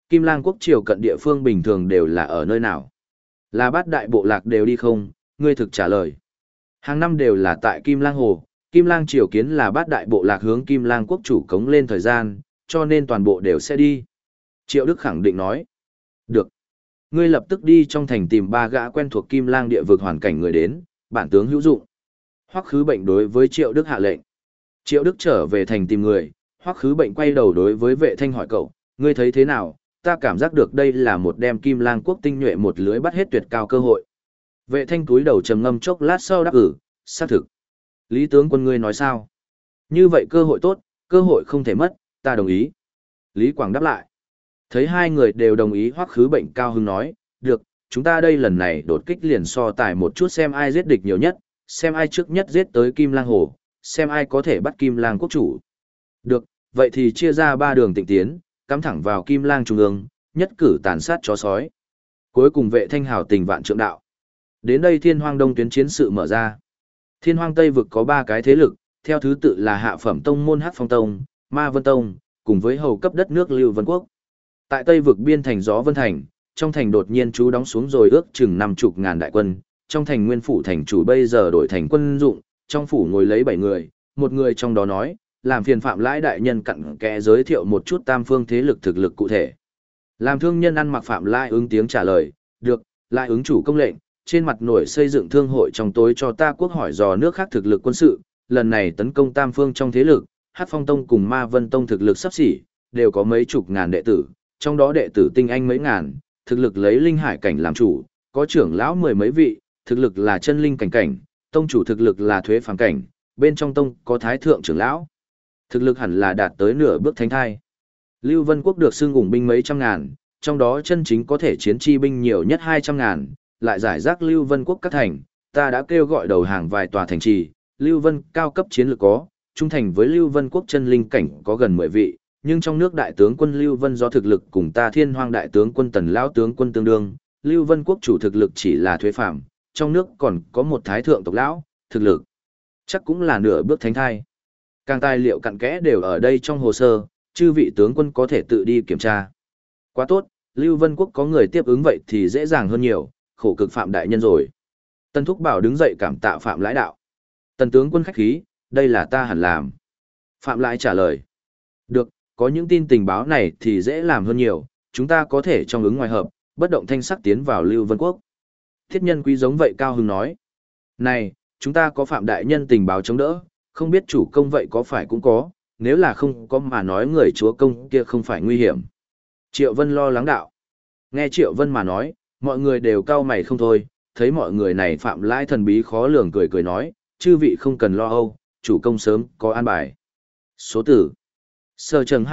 Kim Lang quốc triều cận địa phương bình thường đều là ở nơi nào? Là bát đại bộ lạc đều đi không? Ngươi thực trả lời. Hàng năm đều là tại Kim Lang Hồ, Kim Lang triều kiến là bát đại bộ lạc hướng Kim Lang quốc chủ cống lên thời gian, cho nên toàn bộ đều sẽ đi. Triệu Đức khẳng định nói. Được. Ngươi lập tức đi trong thành tìm 3 gã quen thuộc Kim Lang địa vực hoàn cảnh người đến, bản tướng hữu dụng. Hoắc Khứ Bệnh đối với Triệu Đức hạ lệnh. Triệu Đức trở về thành tìm người, Hoắc Khứ Bệnh quay đầu đối với Vệ Thanh hỏi cậu, ngươi thấy thế nào? Ta cảm giác được đây là một đem Kim Lang quốc tinh nhuệ một lưới bắt hết tuyệt cao cơ hội. Vệ Thanh túi đầu trầm ngâm chốc lát sau đáp xác thực. Lý tướng quân ngươi nói sao? Như vậy cơ hội tốt, cơ hội không thể mất, ta đồng ý. Lý Quảng đáp lại. Thấy hai người đều đồng ý, Hoắc Khứ Bệnh cao hứng nói, được, chúng ta đây lần này đột kích liền so tài một chút xem ai giết địch nhiều nhất, xem ai trước nhất giết tới Kim Lang Hồ, xem ai có thể bắt Kim Lang quốc chủ. Được, vậy thì chia ra 3 đường tịnh tiến, cắm thẳng vào Kim Lang trung ương, nhất cử tàn sát chó sói. Cuối cùng Vệ Thanh hào tình vạn trượng đạo. Đến đây Thiên Hoang Đông tuyến chiến sự mở ra. Thiên Hoang Tây vực có 3 cái thế lực, theo thứ tự là Hạ Phẩm Tông môn Hắc Phong Tông, Ma Vân Tông, cùng với hầu cấp đất nước Lưu Vân Quốc. Tại Tây vực biên thành Gió Vân Thành, trong thành đột nhiên trú đóng xuống rồi ước chừng 50.000 đại quân, trong thành nguyên phủ thành chủ bây giờ đổi thành quân dụng, trong phủ ngồi lấy 7 người, một người trong đó nói, làm phiền Phạm Lãi đại nhân cặn kẽ giới thiệu một chút tam phương thế lực thực lực cụ thể. Làm thương nhân ăn mặc Phạm Lãi ứng tiếng trả lời, được, lại ứng chủ công lệnh, trên mặt nổi xây dựng thương hội trong tối cho ta quốc hỏi dò nước khác thực lực quân sự, lần này tấn công tam phương trong thế lực, Hắc Phong Tông cùng Ma Vân Tông thực lực sắp xỉ, đều có mấy chục ngàn đệ tử, trong đó đệ tử tinh anh mấy ngàn, thực lực lấy linh hải cảnh làm chủ, có trưởng lão 10 mấy vị, thực lực là chân linh cảnh cảnh, tông chủ thực lực là thuế phàm cảnh, bên trong tông có thái thượng trưởng lão. Thực lực hẳn là đạt tới nửa bước thánh thai. Lưu Vân Quốc được xưng ủng binh mấy trăm ngàn, trong đó chân chính có thể chiến chi binh nhiều nhất 200 ngàn, lại giải rác Lưu Vân Quốc các thành, ta đã kêu gọi đầu hàng vài tòa thành trì, Lưu Vân cao cấp chiến lược có, trung thành với Lưu Vân Quốc chân linh cảnh có gần 10 vị, nhưng trong nước đại tướng quân Lưu Vân do thực lực cùng ta Thiên Hoang đại tướng quân Tần lão tướng quân tương đương, Lưu Vân Quốc chủ thực lực chỉ là thuế phạm, trong nước còn có một thái thượng tộc lão, thực lực chắc cũng là nửa bước thánh thai. Càng tài liệu cặn kẽ đều ở đây trong hồ sơ, chư vị tướng quân có thể tự đi kiểm tra. Quá tốt, Lưu Vân Quốc có người tiếp ứng vậy thì dễ dàng hơn nhiều, khổ cực Phạm đại nhân rồi. Tần Thúc Bảo đứng dậy cảm tạ Phạm Lãi đạo. Tần tướng quân khách khí, đây là ta hẳn làm. Phạm Lãi trả lời. Được, có những tin tình báo này thì dễ làm hơn nhiều, chúng ta có thể trong ứng ngoài hợp, bất động thanh sắc tiến vào Lưu Vân Quốc. Thiết Nhân Quý giống vậy cao hứng nói. Này, chúng ta có Phạm đại nhân tình báo chống đỡ, không biết chủ công vậy có phải cũng có, nếu là không có mà nói người chúa công kia không phải nguy hiểm. Triệu Vân lo lắng đạo. Nghe Triệu Vân mà nói, mọi người đều cau mày không thôi, thấy mọi người này Phạm Lãi thần bí khó lường cười cười nói, chư vị không cần lo âu, chủ công sớm có an bài. Số tử. Sở Trần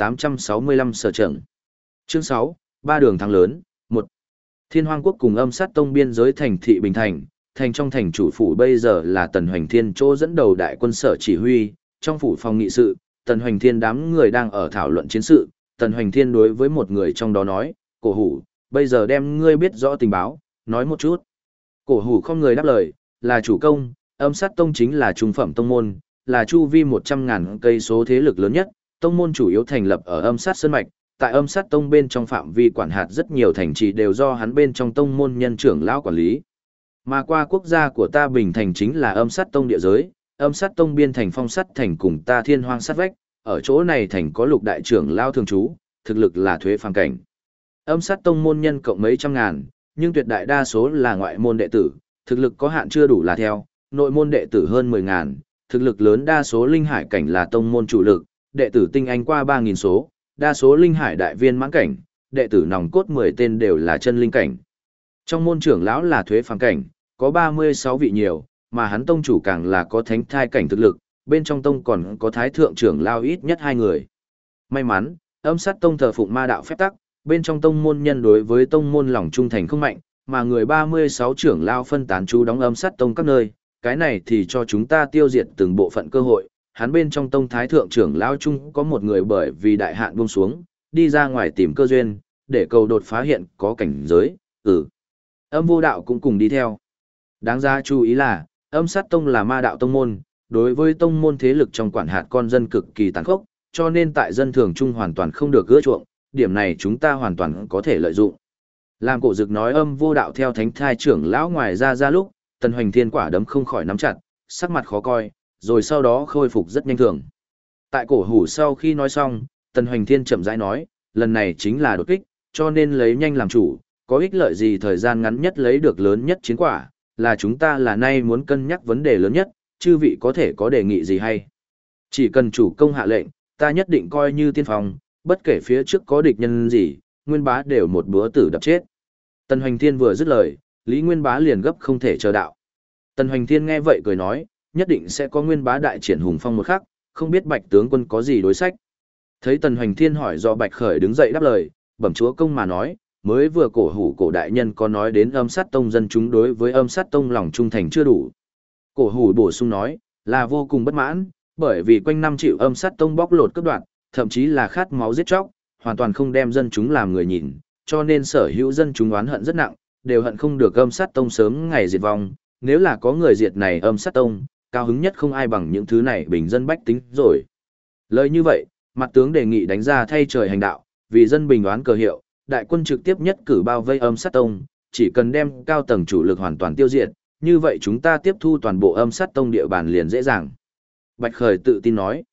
2865 Sở Trần. Chương 6, 3 đường thắng lớn, 1. Thiên Hoang Quốc cùng Âm Sát Tông biên giới thành thị Bình Thành, thành trong thành chủ phủ bây giờ là Tần Hoành Thiên chỗ dẫn đầu đại quân sở chỉ huy, trong phủ phòng nghị sự, Tần Hoành Thiên đám người đang ở thảo luận chiến sự, Tần Hoành Thiên đối với một người trong đó nói, Cổ Hủ, bây giờ đem ngươi biết rõ tình báo, nói một chút. Cổ Hủ không người đáp lời, là chủ công, Âm Sát Tông chính là trung phẩm tông môn, là chu vi 100.000 cây số thế lực lớn nhất, tông môn chủ yếu thành lập ở Âm Sát Sơn Mạch, tại Âm Sát Tông bên trong phạm vi quản hạt rất nhiều thành trì đều do hắn bên trong tông môn nhân trưởng lão quản lý. Mà qua quốc gia của ta Bình Thành chính là Âm Sát Tông địa giới, Âm Sát Tông biên thành Phong Sắt thành cùng ta Thiên Hoang sát vách, ở chỗ này thành có Lục đại trưởng lão thường trú, thực lực là thuế phàm cảnh. Âm Sát Tông môn nhân cộng mấy trăm ngàn, nhưng tuyệt đại đa số là ngoại môn đệ tử, thực lực có hạn chưa đủ là theo, nội môn đệ tử hơn 10.000, thực lực lớn đa số linh hải cảnh là tông môn chủ lực, đệ tử tinh anh qua 3.000 số, đa số linh hải đại viên mãn cảnh, đệ tử nòng cốt 10 tên đều là chân linh cảnh. Trong môn trưởng lão là thuế phàm cảnh, có 36 vị nhiều, mà hắn tông chủ càng là có thánh thai cảnh thực lực, bên trong tông còn có thái thượng trưởng lão ít nhất 2 người. May mắn, Âm Sát Tông thờ phụng ma đạo phép tắc, bên trong tông môn nhân đối với tông môn lòng trung thành không mạnh, mà người 36 trưởng lão phân tán trú đóng Âm Sát Tông các nơi, cái này thì cho chúng ta tiêu diệt từng bộ phận cơ hội. Hắn bên trong tông thái thượng trưởng lão chung có một người bởi vì đại hạn buông xuống, đi ra ngoài tìm cơ duyên, để cầu đột phá hiện có cảnh giới, Âm Vô Đạo cũng cùng đi theo. Đáng ra chú ý là, Âm Sát Tông là ma đạo tông môn, đối với tông môn thế lực trong quản hạt con dân cực kỳ tàn khốc, cho nên tại dân thường trung hoàn toàn không được ưa chuộng, điểm này chúng ta hoàn toàn có thể lợi dụng. Làm Cổ Dực nói âm vô đạo theo thánh thai trưởng lão ngoài ra lúc, Tần Hoành Thiên quả đấm không khỏi nắm chặt, sắc mặt khó coi, rồi sau đó khôi phục rất nhanh thường. Tại Cổ Hủ sau khi nói xong, Tần Hoành Thiên chậm rãi nói, lần này chính là đột kích, cho nên lấy nhanh làm chủ, có ích lợi gì thời gian ngắn nhất lấy được lớn nhất chiến quả, là chúng ta là nay muốn cân nhắc vấn đề lớn nhất, chư vị có thể có đề nghị gì hay. Chỉ cần chủ công hạ lệnh, ta nhất định coi như tiên phong, bất kể phía trước có địch nhân gì, Nguyên Bá đều một búa tử đập chết. Tần Hoành Thiên vừa dứt lời, Lý Nguyên Bá liền gấp không thể chờ đạo. Tần Hoành Thiên nghe vậy cười nói, nhất định sẽ có Nguyên Bá đại triển hùng phong một khắc, không biết Bạch tướng quân có gì đối sách. Thấy Tần Hoành Thiên hỏi do Bạch Khởi đứng dậy đáp lời, bẩm chúa công mà nói, mới vừa Cổ Hủ Cổ đại nhân có nói đến Âm Sát Tông dân chúng đối với Âm Sát Tông lòng trung thành chưa đủ. Cổ Hủ bổ sung nói, là vô cùng bất mãn, bởi vì quanh năm chịu Âm Sát Tông bóc lột cướp đoạt, thậm chí là khát máu giết chóc, hoàn toàn không đem dân chúng làm người nhìn, cho nên sở hữu dân chúng oán hận rất nặng, đều hận không được Âm Sát Tông sớm ngày diệt vong, nếu là có người diệt này Âm Sát Tông, cao hứng nhất không ai bằng những thứ này bình dân bách tính rồi. Lời như vậy, mặt tướng đề nghị đánh ra thay trời hành đạo, vì dân bình oán cờ hiệu, đại quân trực tiếp nhất cử bao vây Âm Sát Tông, chỉ cần đem cao tầng chủ lực hoàn toàn tiêu diệt, như vậy chúng ta tiếp thu toàn bộ Âm Sát Tông địa bàn liền dễ dàng. Bạch Khởi tự tin nói,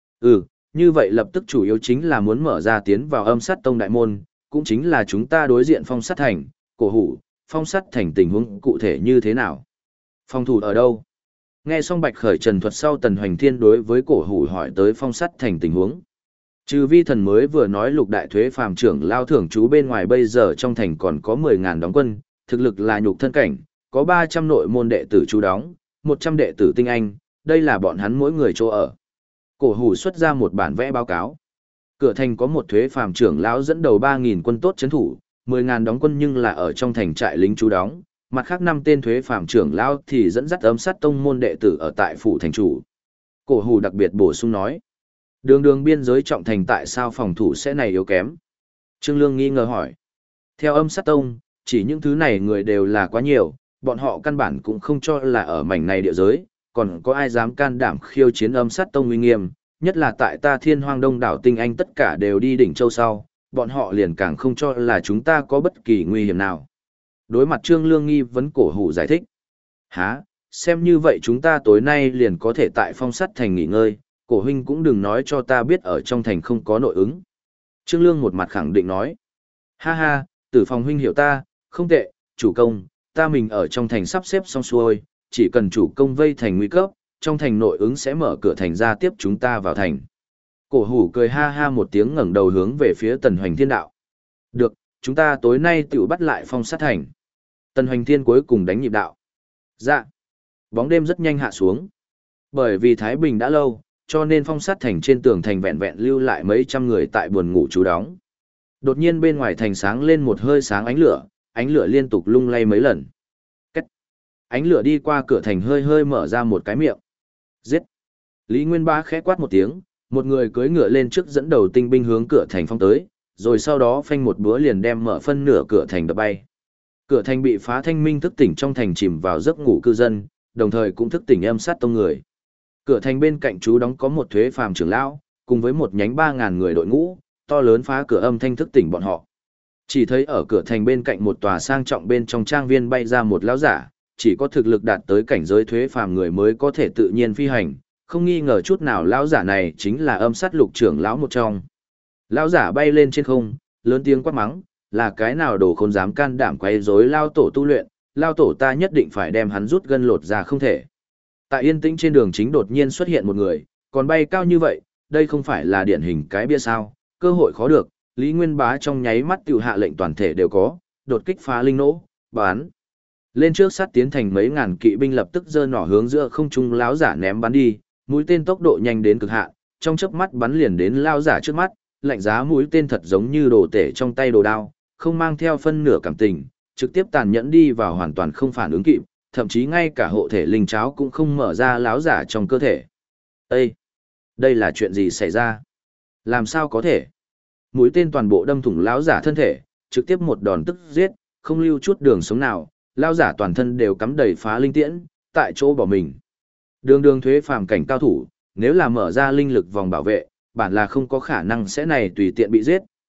như vậy lập tức chủ yếu chính là muốn mở ra tiến vào Âm Sát Tông đại môn, cũng chính là chúng ta đối diện Phong Sát Thành, Cổ Hủ, Phong Sát Thành tình huống cụ thể như thế nào? Phòng thủ ở đâu? Nghe xong Bạch Khởi trần thuật sau, Tần Hoành Thiên đối với Cổ Hủ hỏi tới Phong Sát Thành tình huống. Trừ vi thần mới vừa nói Lục đại thuế phàm trưởng lao thưởng chú bên ngoài, bây giờ trong thành còn có 10.000 đóng quân, thực lực là nhục thân cảnh, có 300 nội môn đệ tử chú đóng, 100 đệ tử tinh anh, đây là bọn hắn mỗi người chỗ ở. Cổ Hủ xuất ra một bản vẽ báo cáo. Cửa thành có một thuế phàm trưởng lão dẫn đầu 3.000 quân tốt trấn thủ, 10.000 đóng quân nhưng là ở trong thành trại lính chú đóng, mặt khác 5 tên thuế phàm trưởng lão thì dẫn dắt Âm Sát Tông môn đệ tử ở tại phủ thành chủ. Cổ Hủ đặc biệt bổ sung nói, đường biên giới trọng thành tại sao phòng thủ sẽ này yếu kém? Trương Lương nghi ngờ hỏi. Theo Âm Sát Tông, chỉ những thứ này người đều là quá nhiều, bọn họ căn bản cũng không cho là ở mảnh này địa giới, còn có ai dám can đảm khiêu chiến Âm Sát Tông uy nghiêm, nhất là tại ta Thiên Hoang Đông đảo tinh anh tất cả đều đi đỉnh châu sau, bọn họ liền càng không cho là chúng ta có bất kỳ nguy hiểm nào. Đối mặt Trương Lương nghi vấn, Cổ Hủ giải thích. Hả, xem như vậy chúng ta tối nay liền có thể tại Phong Sắt Thành nghỉ ngơi, Cổ huynh cũng đừng nói cho ta biết ở trong thành không có nội ứng. Trương Lương một mặt khẳng định nói. Ha ha, Tử Phong huynh hiểu ta, không tệ, chủ công, ta mình ở trong thành sắp xếp xong xuôi, chỉ cần chủ công vây thành nguy cấp, trong thành nội ứng sẽ mở cửa thành ra tiếp chúng ta vào thành. Cổ Hủ cười ha ha một tiếng, ngẩng đầu hướng về phía Tần Hoành Thiên đạo. Được, chúng ta tối nay tự bắt lại Phong Sát Thành. Tần Hoành Thiên cuối cùng đánh nhịp đạo. Dạ. Bóng đêm rất nhanh hạ xuống. Bởi vì Thái Bình đã lâu, cho nên Phong Sát Thành trên tường thành vẹn vẹn lưu lại mấy trăm người tại buồng ngủ trú đóng. Đột nhiên bên ngoài thành sáng lên một hơi sáng ánh lửa liên tục lung lay mấy lần. Cách. Ánh lửa đi qua cửa thành hơi hơi mở ra một cái miệng. Giết. Lý Nguyên Bá khẽ quát một tiếng, một người cưỡi ngựa lên trước dẫn đầu tinh binh hướng cửa thành phong tới, rồi sau đó phanh một búa liền đem mở phân nửa cửa thành đập bay. Cửa thành bị phá, thanh minh thức tỉnh trong thành chìm vào giấc ngủ cư dân, đồng thời cũng thức tỉnh Âm Sát Tông người. Cửa thành bên cạnh trú đóng có một thuế phàm trưởng lão, cùng với một nhánh 3.000 người đội ngũ, to lớn phá cửa âm thanh thức tỉnh bọn họ. Chỉ thấy ở cửa thành bên cạnh một tòa sang trọng bên trong trang viên bay ra một lão giả, chỉ có thực lực đạt tới cảnh giới thuế phàm người mới có thể tự nhiên phi hành, không nghi ngờ chút nào lão giả này chính là Âm Sát Lục trưởng lão một trong. Lão giả bay lên trên không, lớn tiếng quát mắng, là cái nào đồ khốn dám can đảm quấy rối lao tổ tu luyện, lao tổ ta nhất định phải đem hắn rút gân lột ra không thể. Tại yên tĩnh trên đường chính đột nhiên xuất hiện một người, còn bay cao như vậy, đây không phải là điển hình cái bia sao, cơ hội khó được. Lý Nguyên Bá trong nháy mắt tiểu hạ lệnh toàn thể đều có, đột kích phá linh nỗ, bắn. Lên trước sát tiến thành mấy ngàn kỵ binh lập tức giơ nỏ hướng giữa không trung lão giả ném bắn đi, mũi tên tốc độ nhanh đến cực hạn, trong chớp mắt bắn liền đến lão giả trước mắt, lạnh giá mũi tên thật giống như đồ tể trong tay đồ đao, không mang theo phân nửa cảm tình, trực tiếp tàn nhẫn đi vào, hoàn toàn không phản ứng kịp, thậm chí ngay cả hộ thể linh cháo cũng không mở ra lão giả trong cơ thể. Ê! Đây là chuyện gì xảy ra? Làm sao có thể? Mũi tên toàn bộ đâm thủng lão giả thân thể, trực tiếp một đòn tức giết, không lưu chút đường sống nào, lão giả toàn thân đều cắm đầy phá linh tiễn, tại chỗ bỏ mình. Đường thuế phàm cảnh cao thủ, nếu là mở ra linh lực vòng bảo vệ, bản là không có khả năng sẽ này tùy tiện bị giết,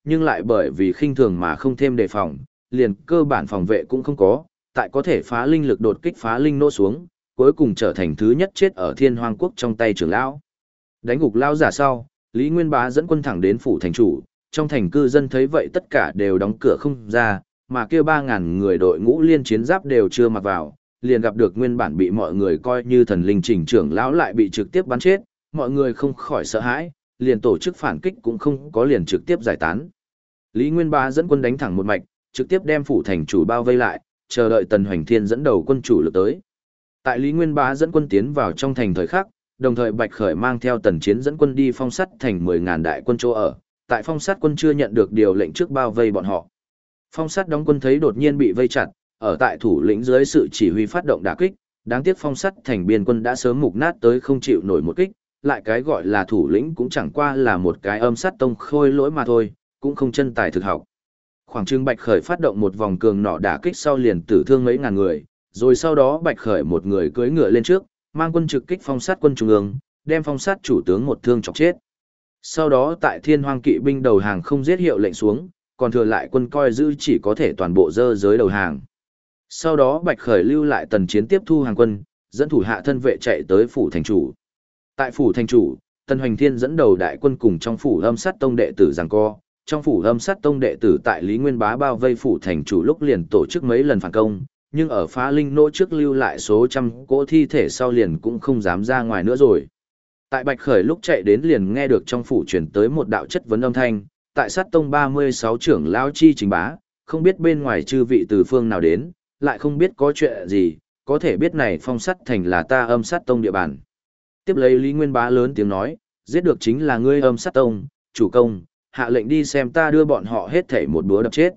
nhưng lại bởi vì khinh thường mà không thêm đề phòng, liền cơ bản phòng vệ cũng không có, tại có thể phá linh lực đột kích phá linh nô xuống, cuối cùng trở thành thứ nhất chết ở Thiên Hoang quốc trong tay trưởng lão. Đánh gục lão giả sau, Lý Nguyên Bá dẫn quân thẳng đến phủ thành chủ, trong thành cư dân thấy vậy tất cả đều đóng cửa không ra, mà kia 3.000 người đội ngũ liên chiến giáp đều chưa mặc vào, liền gặp được nguyên bản bị mọi người coi như thần linh Trình trưởng lão lại bị trực tiếp bắn chết, mọi người không khỏi sợ hãi, liền tổ chức phản kích cũng không có, liền trực tiếp giải tán. Lý Nguyên Bá dẫn quân đánh thẳng một mạch, trực tiếp đem phủ thành chủ bao vây lại, chờ đợi Tần Hoành Thiên dẫn đầu quân chủ lực tới. Tại Lý Nguyên Bá dẫn quân tiến vào trong thành thời khắc, đồng thời Bạch Khởi mang theo Tần Chiến dẫn quân đi phong sát thành 10.000 đại quân chỗ ở, tại phong sát quân chưa nhận được điều lệnh trước bao vây bọn họ. Phong sát đóng quân thấy đột nhiên bị vây chặt, ở tại thủ lĩnh dưới sự chỉ huy phát động đả kích, đáng tiếc phong sát thành biên quân đã sớm mục nát tới không chịu nổi một kích, lại cái gọi là thủ lĩnh cũng chẳng qua là một cái âm sát tông khôi lỗi mà thôi, cũng không chân tài thực học. Khoảng trưng Bạch Khởi phát động một vòng cường nỏ đả kích sau liền tử thương mấy ngàn người, rồi sau đó Bạch Khởi một người cưỡi ngựa lên trước, mang quân trực kích phong sát quân trung ương, đem phong sát chủ tướng một thương chọc chết. Sau đó tại Thiên Hoang kỵ binh đầu hàng không giết hiệu lệnh xuống, còn thừa lại quân coi giữ chỉ có thể toàn bộ dơ giới đầu hàng. Sau đó Bạch Khởi lưu lại Tần Chiến tiếp thu hàng quân, dẫn thủ hạ thân vệ chạy tới phủ thành chủ. Tại phủ thành chủ, Tần Hoành Thiên dẫn đầu đại quân cùng trong phủ âm sát tông đệ tử giằng co. Trong phủ âm sát tông đệ tử tại Lý Nguyên Bá bao vây phủ thành chủ lúc liền tổ chức mấy lần phản công, nhưng ở phá linh nỗ trước lưu lại số trăm cỗ thi thể sau liền cũng không dám ra ngoài nữa rồi. Tại Bạch Khởi lúc chạy đến liền nghe được trong phủ truyền tới một đạo chất vấn âm thanh, tại sát tông 36 trưởng lão chi trình bá, không biết bên ngoài chư vị từ phương nào đến, lại không biết có chuyện gì, có thể biết này phong sát thành là ta âm sát tông địa bàn. Tiếp lấy Lý Nguyên Bá lớn tiếng nói, giết được chính là ngươi âm sát tông, chủ công, hạ lệnh đi xem ta đưa bọn họ hết thảy một búa đập chết.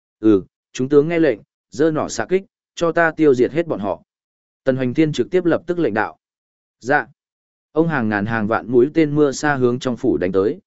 Chúng tướng nghe lệnh, giơ nỏ xạ kích, cho ta tiêu diệt hết bọn họ. Tần Hoành Thiên trực tiếp lập tức lệnh đạo. Dạ. Ông hàng ngàn hàng vạn mũi tên mưa xa hướng trong phủ đánh tới.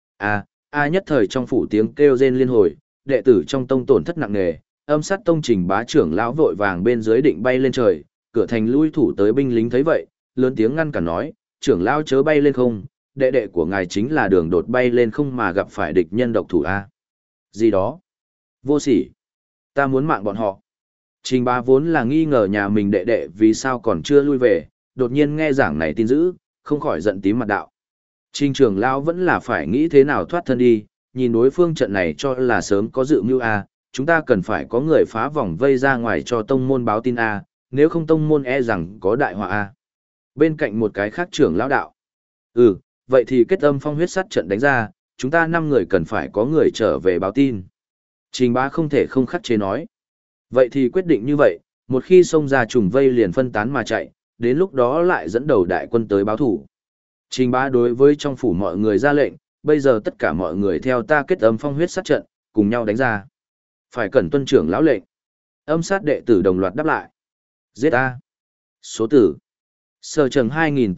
Nhất thời trong phủ tiếng kêu rên liên hồi, đệ tử trong tông tổn thất nặng nề, âm sát tông trình bá trưởng lão vội vàng bên dưới định bay lên trời, cửa thành lui thủ tới binh lính thấy vậy, lớn tiếng ngăn cản nói, trưởng lão chớ bay lên không, đệ đệ của ngài chính là đường đột bay lên không mà gặp phải địch nhân độc thủ a. Gì đó? Vô sỉ. Ta muốn mạng bọn họ. Trình bá vốn là nghi ngờ nhà mình đệ đệ vì sao còn chưa lui về, đột nhiên nghe giảng này tin dữ, không khỏi giận tím mặt đạo. Trình trưởng lão vẫn là phải nghĩ thế nào thoát thân đi, nhìn đối phương trận này cho là sớm có dự mưu a, chúng ta cần phải có người phá vòng vây ra ngoài cho tông môn báo tin a, nếu không tông môn e rằng có đại họa a. Bên cạnh một cái khác trưởng lão đạo. Vậy thì kết âm phong huyết sát trận đánh ra, chúng ta 5 người cần phải có người trở về báo tin. Trình bá không thể không khắc chế nói. Vậy thì quyết định như vậy, một khi xông ra trùng vây liền phân tán mà chạy, đến lúc đó lại dẫn đầu đại quân tới báo thủ. Trình bá đối với trong phủ mọi người ra lệnh, bây giờ tất cả mọi người theo ta kết âm phong huyết sát trận, cùng nhau đánh ra. Phải cẩn tuân trưởng lão lệnh. Âm sát đệ tử đồng loạt đáp lại. Giết ta. Số tử. Sở Trần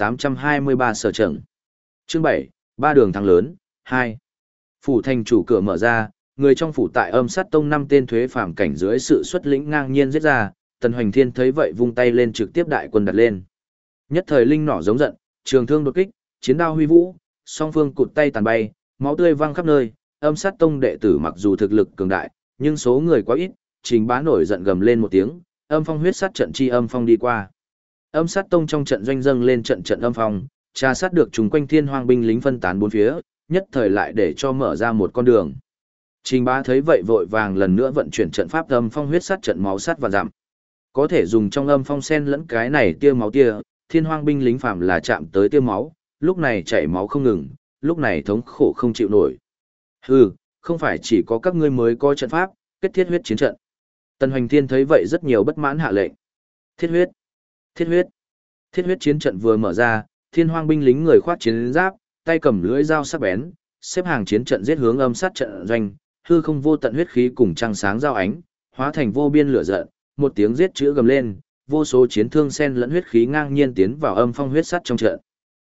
2823 Sở Trần. Chương 7, ba đường thắng lớn, 2. Phủ thành chủ cửa mở ra, người trong phủ tại âm sát tông 5 tên thuế phàm cảnh dưới sự xuất lĩnh ngang nhiên giết ra, Tần Hoành Thiên thấy vậy vung tay lên trực tiếp đại quân đặt lên. Nhất thời linh nỏ giống giận, trường thương đột kích, chiến đao huy vũ, song phương cụt tay tàn bay, máu tươi văng khắp nơi, âm sát tông đệ tử mặc dù thực lực cường đại, nhưng số người quá ít, Trình bá nổi giận gầm lên một tiếng, âm phong huyết sát trận chi âm phong đi qua. Âm sát tông trong trận doanh dâng lên trận trận âm phong, tra sát được chúng quanh Thiên Hoang binh lính phân tán bốn phía, nhất thời lại để cho mở ra một con đường. Trình bá thấy vậy vội vàng lần nữa vận chuyển trận pháp âm phong huyết sát trận máu sát và giảm. Có thể dùng trong âm phong sen lẫn cái này tia máu tia, Thiên Hoang binh lính phạm là chạm tới tia máu, lúc này chảy máu không ngừng, lúc này thống khổ không chịu nổi. Không phải chỉ có các ngươi mới có trận pháp, kết thiết huyết chiến trận. Tần Hoành Thiên thấy vậy rất nhiều bất mãn hạ lệnh. Thiết huyết, thiết huyết, thiết huyết chiến trận vừa mở ra, Thiên Hoang binh lính người khoác chiến giáp, tay cầm lưỡi dao sắc bén, xếp hàng chiến trận giết hướng âm sát trận doanh, hư không vô tận huyết khí cùng trăng sáng giao ánh, hóa thành vô biên lửa giận, một tiếng giết chữ gầm lên, vô số chiến thương sen lẫn huyết khí ngang nhiên tiến vào âm phong huyết sát trong trận.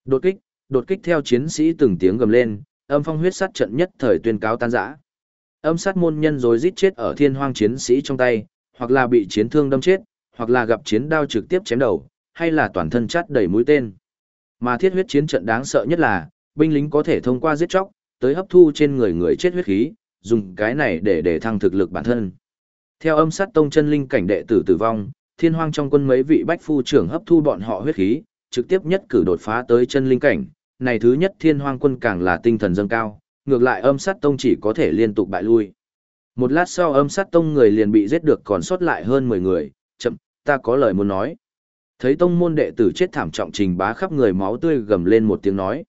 Đột kích theo chiến sĩ từng tiếng gầm lên, âm phong huyết sát trận nhất thời tuyên cáo tan rã. Âm sát môn nhân rồi giết chết ở Thiên Hoang chiến sĩ trong tay, hoặc là bị chiến thương đâm chết, hoặc là gặp chiến đao trực tiếp chém đầu, hay là toàn thân chát đầy mũi tên. Mà thiết huyết chiến trận đáng sợ nhất là, binh lính có thể thông qua giết chóc, tới hấp thu trên người người chết huyết khí, dùng cái này để thăng thực lực bản thân. Theo âm sát tông chân linh cảnh đệ tử tử vong, Thiên Hoang trong quân mấy vị bách phu trưởng hấp thu bọn họ huyết khí, trực tiếp nhất cử đột phá tới chân linh cảnh. Này thứ nhất Thiên Hoang quân càng là tinh thần dâng cao, ngược lại âm sát tông chỉ có thể liên tục bại lui. Một lát sau âm sát tông người liền bị giết được còn sót lại hơn 10 người, chậm, ta có lời muốn nói. Thấy tông môn đệ tử chết thảm trọng, Trình Bá khắp người máu tươi gầm lên một tiếng nói.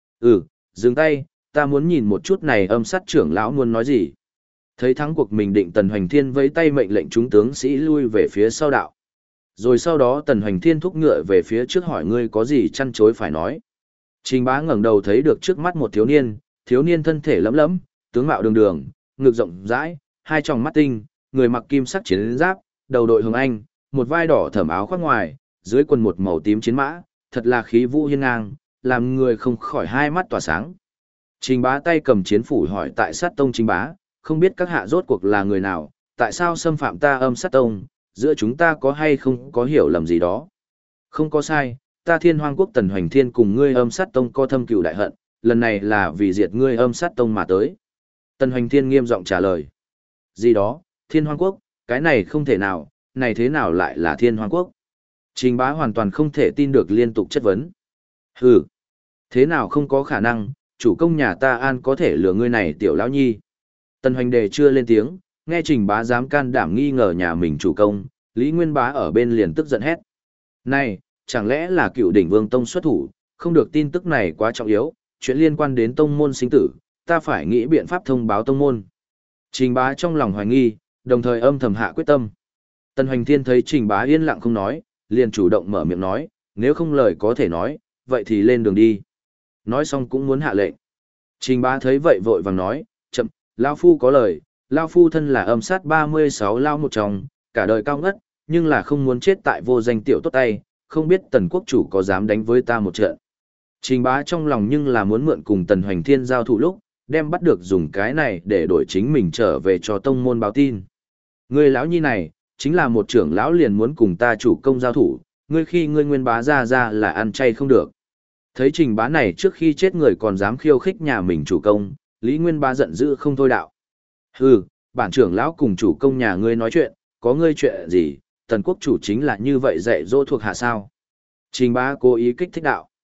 Dừng tay, ta muốn nhìn một chút này âm sát trưởng lão muốn nói gì. Thấy thắng cuộc mình định Tần Hoành Thiên vẫy tay mệnh lệnh chúng tướng sĩ lui về phía sau đạo. Rồi sau đó Tần Hoành Thiên thúc ngựa về phía trước hỏi ngươi có gì chăn chối phải nói. Trình Bá ngẩng đầu thấy được trước mắt một thiếu niên thân thể lẫm lẫm, tướng mạo đường đường, ngực rộng rãi, hai tròng mắt tinh, người mặc kim sắc chiến giáp, đầu đội hồng anh, một vai đỏ thẫm áo khoác ngoài, dưới quần một màu tím chiến mã, thật là khí vũ hiên ngang, làm người không khỏi hai mắt tỏa sáng. Trình Bá tay cầm chiến phủ hỏi tại sát tông Trình Bá, không biết các hạ rốt cuộc là người nào, tại sao xâm phạm ta âm sát tông, giữa chúng ta có hay không có hiểu lầm gì đó. Không có sai, ta Thiên Hoang quốc Tần Hoành Thiên cùng ngươi âm sát tông có thâm cừu đại hận, lần này là vì diệt ngươi âm sát tông mà tới. Tần Hoành Thiên nghiêm giọng trả lời. Gì đó, Thiên Hoang quốc, cái này không thể nào, này thế nào lại là Thiên Hoang quốc? Trình Bá hoàn toàn không thể tin được liên tục chất vấn. Hừ, thế nào không có khả năng, chủ công nhà ta an có thể lừa ngươi này tiểu lão nhi. Tần Hoành Đề chưa lên tiếng, nghe Trình Bá dám can đảm nghi ngờ nhà mình chủ công, Lý Nguyên Bá ở bên liền tức giận hét. Này, chẳng lẽ là Cựu Đỉnh Vương Tông xuất thủ, không được tin tức này quá trọng yếu, chuyện liên quan đến tông môn sinh tử, ta phải nghĩ biện pháp thông báo tông môn. Trình Bá trong lòng hoài nghi, đồng thời âm thầm hạ quyết tâm. Tần Hoành Thiên thấy Trình Bá yên lặng không nói, liền chủ động mở miệng nói, nếu không lời có thể nói, vậy thì lên đường đi. Nói xong cũng muốn hạ lệnh. Trình Bá thấy vậy vội vàng nói, chậm, Lao Phu có lời, Lao Phu thân là âm sát 36 Lao một trong, cả đời cao ngất, nhưng là không muốn chết tại vô danh tiểu tốt tay, không biết Tần quốc chủ có dám đánh với ta một trận. Trình Bá trong lòng nhưng là muốn mượn cùng Tần Hoành Thiên giao thủ lúc, đem bắt được dùng cái này để đổi chính mình trở về cho tông môn báo tin. Người lão nhi này, chính là một trưởng lão liền muốn cùng ta chủ công giao thủ, ngươi khi ngươi Nguyên Bá ra là ăn chay không được. Thấy Trình Bá này trước khi chết người còn dám khiêu khích nhà mình chủ công, Lý Nguyên Bá giận dữ không thôi đạo. Hừ, bản trưởng lão cùng chủ công nhà ngươi nói chuyện, có ngươi chuyện gì, Tần quốc chủ chính là như vậy dạy dỗ thuộc hạ sao. Trình Bá cố ý kích thích đạo.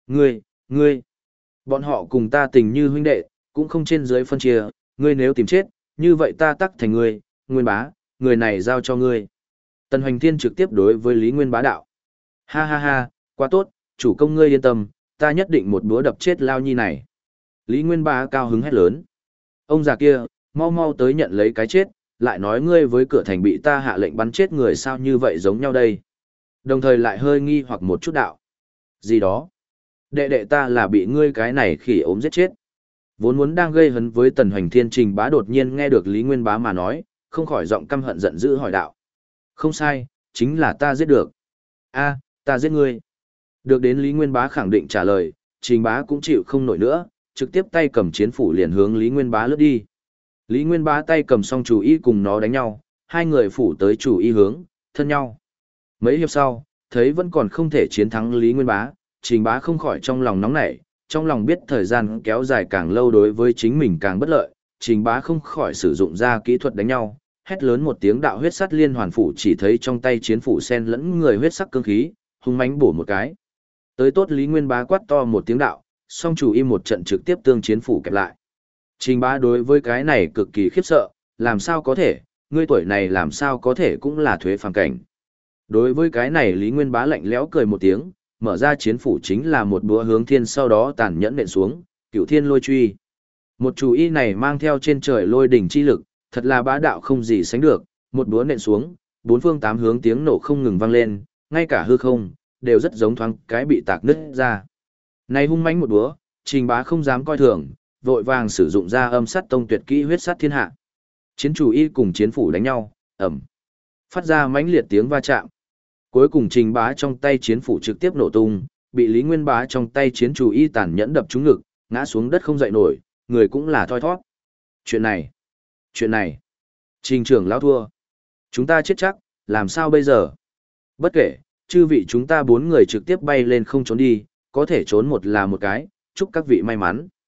Ngươi, bọn họ cùng ta tình như huynh đệ, cũng không trên dưới phân chia, ngươi nếu tìm chết, như vậy ta tắc thành ngươi, Nguyên Bá, người này giao cho ngươi. Tần Hoành Thiên trực tiếp đối với Lý Nguyên Bá đạo. Ha ha ha, quá tốt, chủ công ngươi yên tâm, ta nhất định một búa đập chết lao nhi này. Lý Nguyên Bá cao hứng hét lớn. Ông già kia, mau mau tới nhận lấy cái chết, lại nói ngươi với cửa thành bị ta hạ lệnh bắn chết người sao như vậy giống nhau đây. Đồng thời lại hơi nghi hoặc một chút đạo. Gì đó? Đệ ta là bị ngươi cái này khỉ ốm giết chết. Vốn muốn đang gây hấn với Tần Hoành Thiên, Trình Bá đột nhiên nghe được Lý Nguyên Bá mà nói, không khỏi giọng căm hận giận dữ hỏi đạo. Không sai, chính là ta giết được. A, ta giết ngươi. Được đến Lý Nguyên Bá khẳng định trả lời, Trình Bá cũng chịu không nổi nữa, trực tiếp tay cầm chiến phủ liền hướng Lý Nguyên Bá lướt đi. Lý Nguyên Bá tay cầm song chủ y cùng nó đánh nhau, hai người phủ tới chủ y hướng, thân nhau. Mấy hiệp sau, thấy vẫn còn không thể chiến thắng Lý Nguyên Bá, Trình Bá không khỏi trong lòng nóng nảy, trong lòng biết thời gian kéo dài càng lâu đối với chính mình càng bất lợi, Trình Bá không khỏi sử dụng ra kỹ thuật đánh nhau, hét lớn một tiếng đạo huyết sắt liên hoàn phủ chỉ thấy trong tay chiến phủ sen lẫn người huyết sắc cương khí, hung mãnh bổ một cái. Tới tốt Lý Nguyên Bá quát to một tiếng đạo, song chủ y một trận trực tiếp tương chiến phủ kẹp lại. Trình Bá đối với cái này cực kỳ khiếp sợ, làm sao có thể, ngươi tuổi này làm sao có thể cũng là thuế phàm cảnh. Đối với cái này Lý Nguyên Bá lạnh lẽo cười một tiếng, mở ra chiến phủ chính là một búa hướng thiên sau đó tàn nhẫn nện xuống, Cửu Thiên Lôi Truy. Một chủ y này mang theo trên trời lôi đỉnh chi lực, thật là bá đạo không gì sánh được, một búa nện xuống, bốn phương tám hướng tiếng nổ không ngừng vang lên, ngay cả hư không đều rất giống thoáng cái bị tạc nứt ra. Này hung mãnh một búa, Trình Bá không dám coi thường, vội vàng sử dụng ra âm sát tông tuyệt kỹ huyết sát thiên hạ. Chiến chủ y cùng chiến phủ đánh nhau, ầm, phát ra mãnh liệt tiếng va chạm. Cuối cùng Trình Bá trong tay chiến phủ trực tiếp nổ tung, bị Lý Nguyên Bá trong tay chiến chủ y tàn nhẫn đập trúng ngực, ngã xuống đất không dậy nổi, người cũng là thoi thoát. Chuyện này, Trình trưởng lão thua. Chúng ta chết chắc, làm sao bây giờ? Bất kể, chư vị chúng ta 4 người trực tiếp bay lên không trốn đi, có thể trốn một là một cái, chúc các vị may mắn.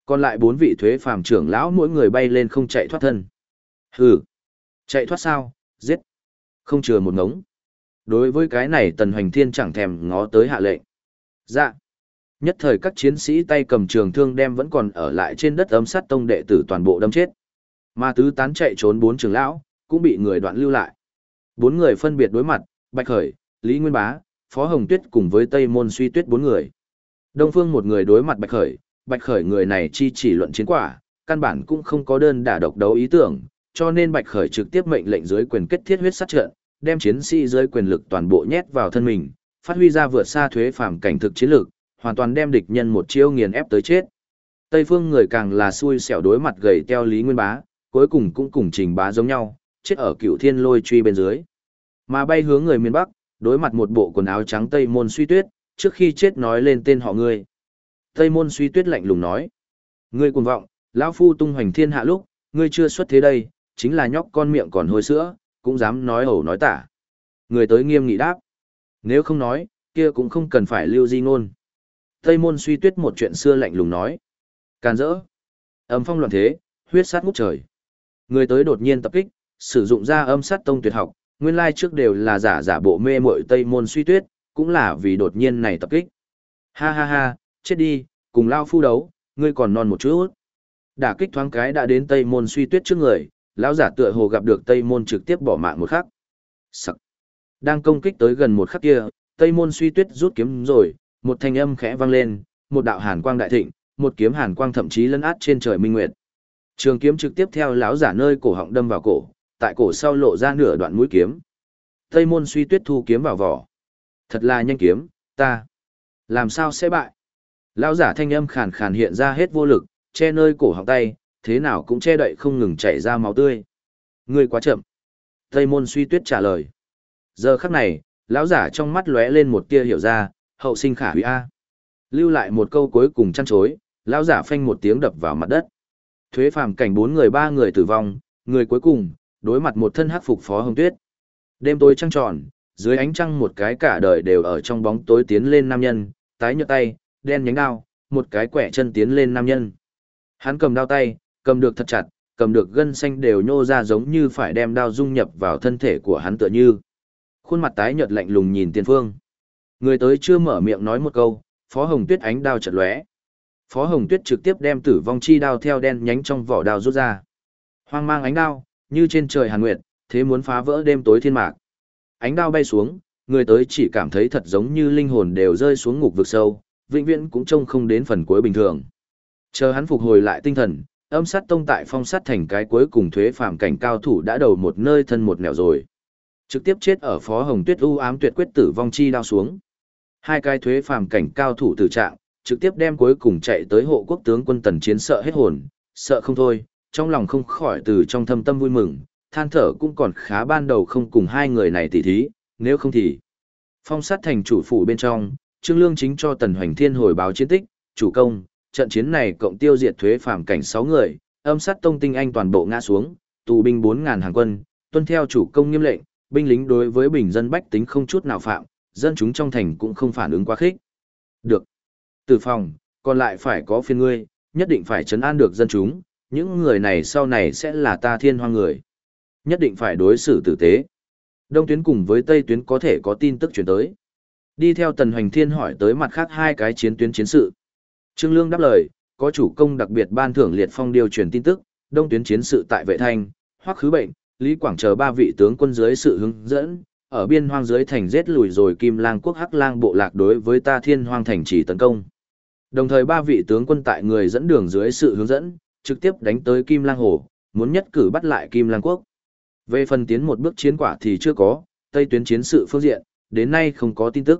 Còn lại 4 vị thuế phàm trưởng lão mỗi người bay lên không chạy thoát thân. Hừ, chạy thoát sao, giết. Không chừa một ngống. Đối với cái này Tần Hoành Thiên chẳng thèm ngó tới hạ lệnh. Dạ. Nhất thời các chiến sĩ tay cầm trường thương đem vẫn còn ở lại trên đất Âm Sát Tông đệ tử toàn bộ đâm chết. Mà tứ tán chạy trốn 4 trưởng lão, cũng bị người đoạn lưu lại. 4 người phân biệt đối mặt, Bạch Khởi, Lý Nguyên Bá, Phó Hồng Tuyết cùng với Tây Môn Suy Tuyết 4 người. Đông Phương một người đối mặt Bạch Khởi người này chỉ luận chiến quả, căn bản cũng không có đơn đả độc đấu ý tưởng, cho nên Bạch Khởi trực tiếp mệnh lệnh dưới quyền kết thiết huyết sát trận, đem chiến sĩ dưới quyền lực toàn bộ nhét vào thân mình, phát huy ra vượt xa thuế phàm cảnh thực chiến lực, hoàn toàn đem địch nhân một chiêu nghiền ép tới chết. Tây phương người càng là xui xẻo đối mặt gầy teo Lý Nguyên Bá, cuối cùng cũng cùng Trình Bá giống nhau, chết ở Cửu Thiên Lôi truy bên dưới. Mà bay hướng người miền Bắc, đối mặt một bộ quần áo trắng Tây Môn Suy Tuyết, trước khi chết nói lên tên họ ngươi. Tây Môn Suy Tuyết lạnh lùng nói: "Ngươi cuồng vọng, lão phu tung hoành thiên hạ lúc, ngươi chưa xuất thế đây, chính là nhóc con miệng còn hôi sữa, cũng dám nói ẩu nói tả." Người tới nghiêm nghị đáp: "Nếu không nói, kia cũng không cần phải lưu di ngôn." Tây Môn Suy Tuyết một chuyện xưa lạnh lùng nói: "Càn rỡ." Âm phong loạn thế, huyết sát ngút trời. Người tới đột nhiên tập kích, sử dụng ra Âm Sát Tông tuyệt học, nguyên lai trước đều là giả bộ mê muội Tây Môn Suy Tuyết, cũng là vì đột nhiên này tập kích. Ha ha ha, chết đi, cùng lao phu đấu, ngươi còn non một chút. Đả kích thoáng cái đã đến Tây Môn Suy Tuyết trước người, lão giả tựa hồ gặp được Tây Môn trực tiếp bỏ mạng một khắc. Sặc. Đang công kích tới gần một khắc kia, Tây Môn Suy Tuyết rút kiếm rồi, một thanh âm khẽ vang lên, một đạo hàn quang đại thịnh, một kiếm hàn quang thậm chí lấn át trên trời minh nguyệt. Trường kiếm trực tiếp theo lão giả nơi cổ họng đâm vào cổ, tại cổ sau lộ ra nửa đoạn mũi kiếm. Tây Môn Suy Tuyết thu kiếm vào vỏ. Thật là nhanh kiếm, ta làm sao sẽ bại? Lão giả thanh âm khàn khàn hiện ra hết vô lực, che nơi cổ họng tay, thế nào cũng che đậy không ngừng chảy ra máu tươi. Ngươi quá chậm. Tây Môn Suy Tuyết trả lời. Giờ khắc này, lão giả trong mắt lóe lên một tia hiểu ra, hậu sinh khả hủy a. Lưu lại một câu cuối cùng chăn chối, lão giả phanh một tiếng đập vào mặt đất. Thuế phàm cảnh 4 người 3 người tử vong, người cuối cùng đối mặt một thân hắc phục Phó Hồng Tuyết. Đêm tối trăng tròn, dưới ánh trăng một cái cả đời đều ở trong bóng tối tiến lên nam nhân, tái nhợt tay, đen nhánh đao, một cái quẻ chân tiến lên nam nhân. Hắn cầm đao tay, cầm được thật chặt, cầm được gân xanh đều nhô ra giống như phải đem đao dung nhập vào thân thể của hắn tựa như. Khuôn mặt tái nhợt lạnh lùng nhìn tiền phương. Người tới chưa mở miệng nói một câu, Phó Hồng Tuyết ánh đao chợt lóe. Phó Hồng Tuyết trực tiếp đem tử vong chi đao theo đen nhánh trong vỏ đao rút ra. Hoang mang ánh đao, như trên trời hàn nguyệt, thế muốn phá vỡ đêm tối thiên mạc. Ánh đao bay xuống, người tới chỉ cảm thấy thật giống như linh hồn đều rơi xuống ngục vực sâu, vĩnh viễn cũng trông không đến phần cuối bình thường. Chờ hắn phục hồi lại tinh thần, Âm Sát Tông tại Phong Sát thành cái cuối cùng thuế phàm cảnh cao thủ đã đầu một nơi thân một nẻo rồi. Trực tiếp chết ở Phó Hồng Tuyết u ám tuyệt quyết tử vong chi đao xuống. Hai cái thuế phàm cảnh cao thủ tử trạng, trực tiếp đem cuối cùng chạy tới hộ quốc tướng quân Tần Chiến sợ hết hồn, sợ không thôi, trong lòng không khỏi từ trong thâm tâm vui mừng, than thở cũng còn khá ban đầu không cùng hai người này tỉ thí, nếu không thì. Phong Sát thành chủ phủ bên trong, Trương Lương chính cho Tần Hoành Thiên hồi báo chiến tích, chủ công, trận chiến này cộng tiêu diệt thuế phàm cảnh 6 người, Âm Sát Tông tinh anh toàn bộ ngã xuống, tù binh 4.000 hàng quân, tuân theo chủ công nghiêm lệnh, binh lính đối với bình dân bách tính không chút nào phạm, dân chúng trong thành cũng không phản ứng quá khích. Được. Từ phòng, còn lại phải có phiên ngươi, nhất định phải trấn an được dân chúng, những người này sau này sẽ là ta Thiên Hoang người. Nhất định phải đối xử tử tế. Đông tuyến cùng với Tây tuyến có thể có tin tức chuyển tới. Đi theo Tần Hoành Thiên hỏi tới mặt khác hai cái chiến tuyến chiến sự. Trương Lương đáp lời, có chủ công đặc biệt ban thưởng liệt phong điều truyền tin tức, Đông tuyến chiến sự tại Vệ Thanh, Hoắc Khứ Bệnh, Lý Quảng chờ 3 vị tướng quân dưới sự hướng dẫn, ở biên hoang dưới thành giết lùi rồi Kim Lang quốc Hắc Lang bộ lạc đối với ta Thiên Hoang thành trì tấn công. Đồng thời 3 vị tướng quân tại người dẫn đường dưới sự hướng dẫn, trực tiếp đánh tới Kim Lang hồ, muốn nhất cử bắt lại Kim Lang quốc. Về phần tiến một bước chiến quả thì chưa có, Tây tuyến chiến sự phương diện, đến nay không có tin tức.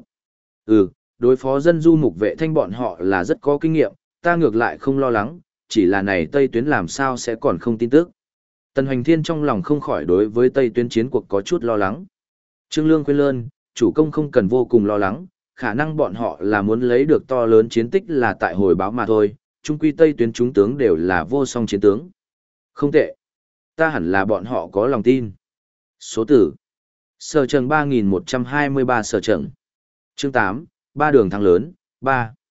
Đối phó dân du mục Vệ Thanh bọn họ là rất có kinh nghiệm, ta ngược lại không lo lắng, chỉ là này Tây tuyến làm sao sẽ còn không tin tức. Tần Hoành Thiên trong lòng không khỏi đối với Tây tuyến chiến cuộc có chút lo lắng. Trương Lương khuyên lơn, chủ công không cần vô cùng lo lắng, khả năng bọn họ là muốn lấy được to lớn chiến tích là tại hồi báo mà thôi, chung quy Tây tuyến chúng tướng đều là vô song chiến tướng. Không tệ. Ta hẳn là bọn họ có lòng tin. Số tử. Sở trần 3123 sở trần. Chương 8, 3 đường thắng lớn, 3.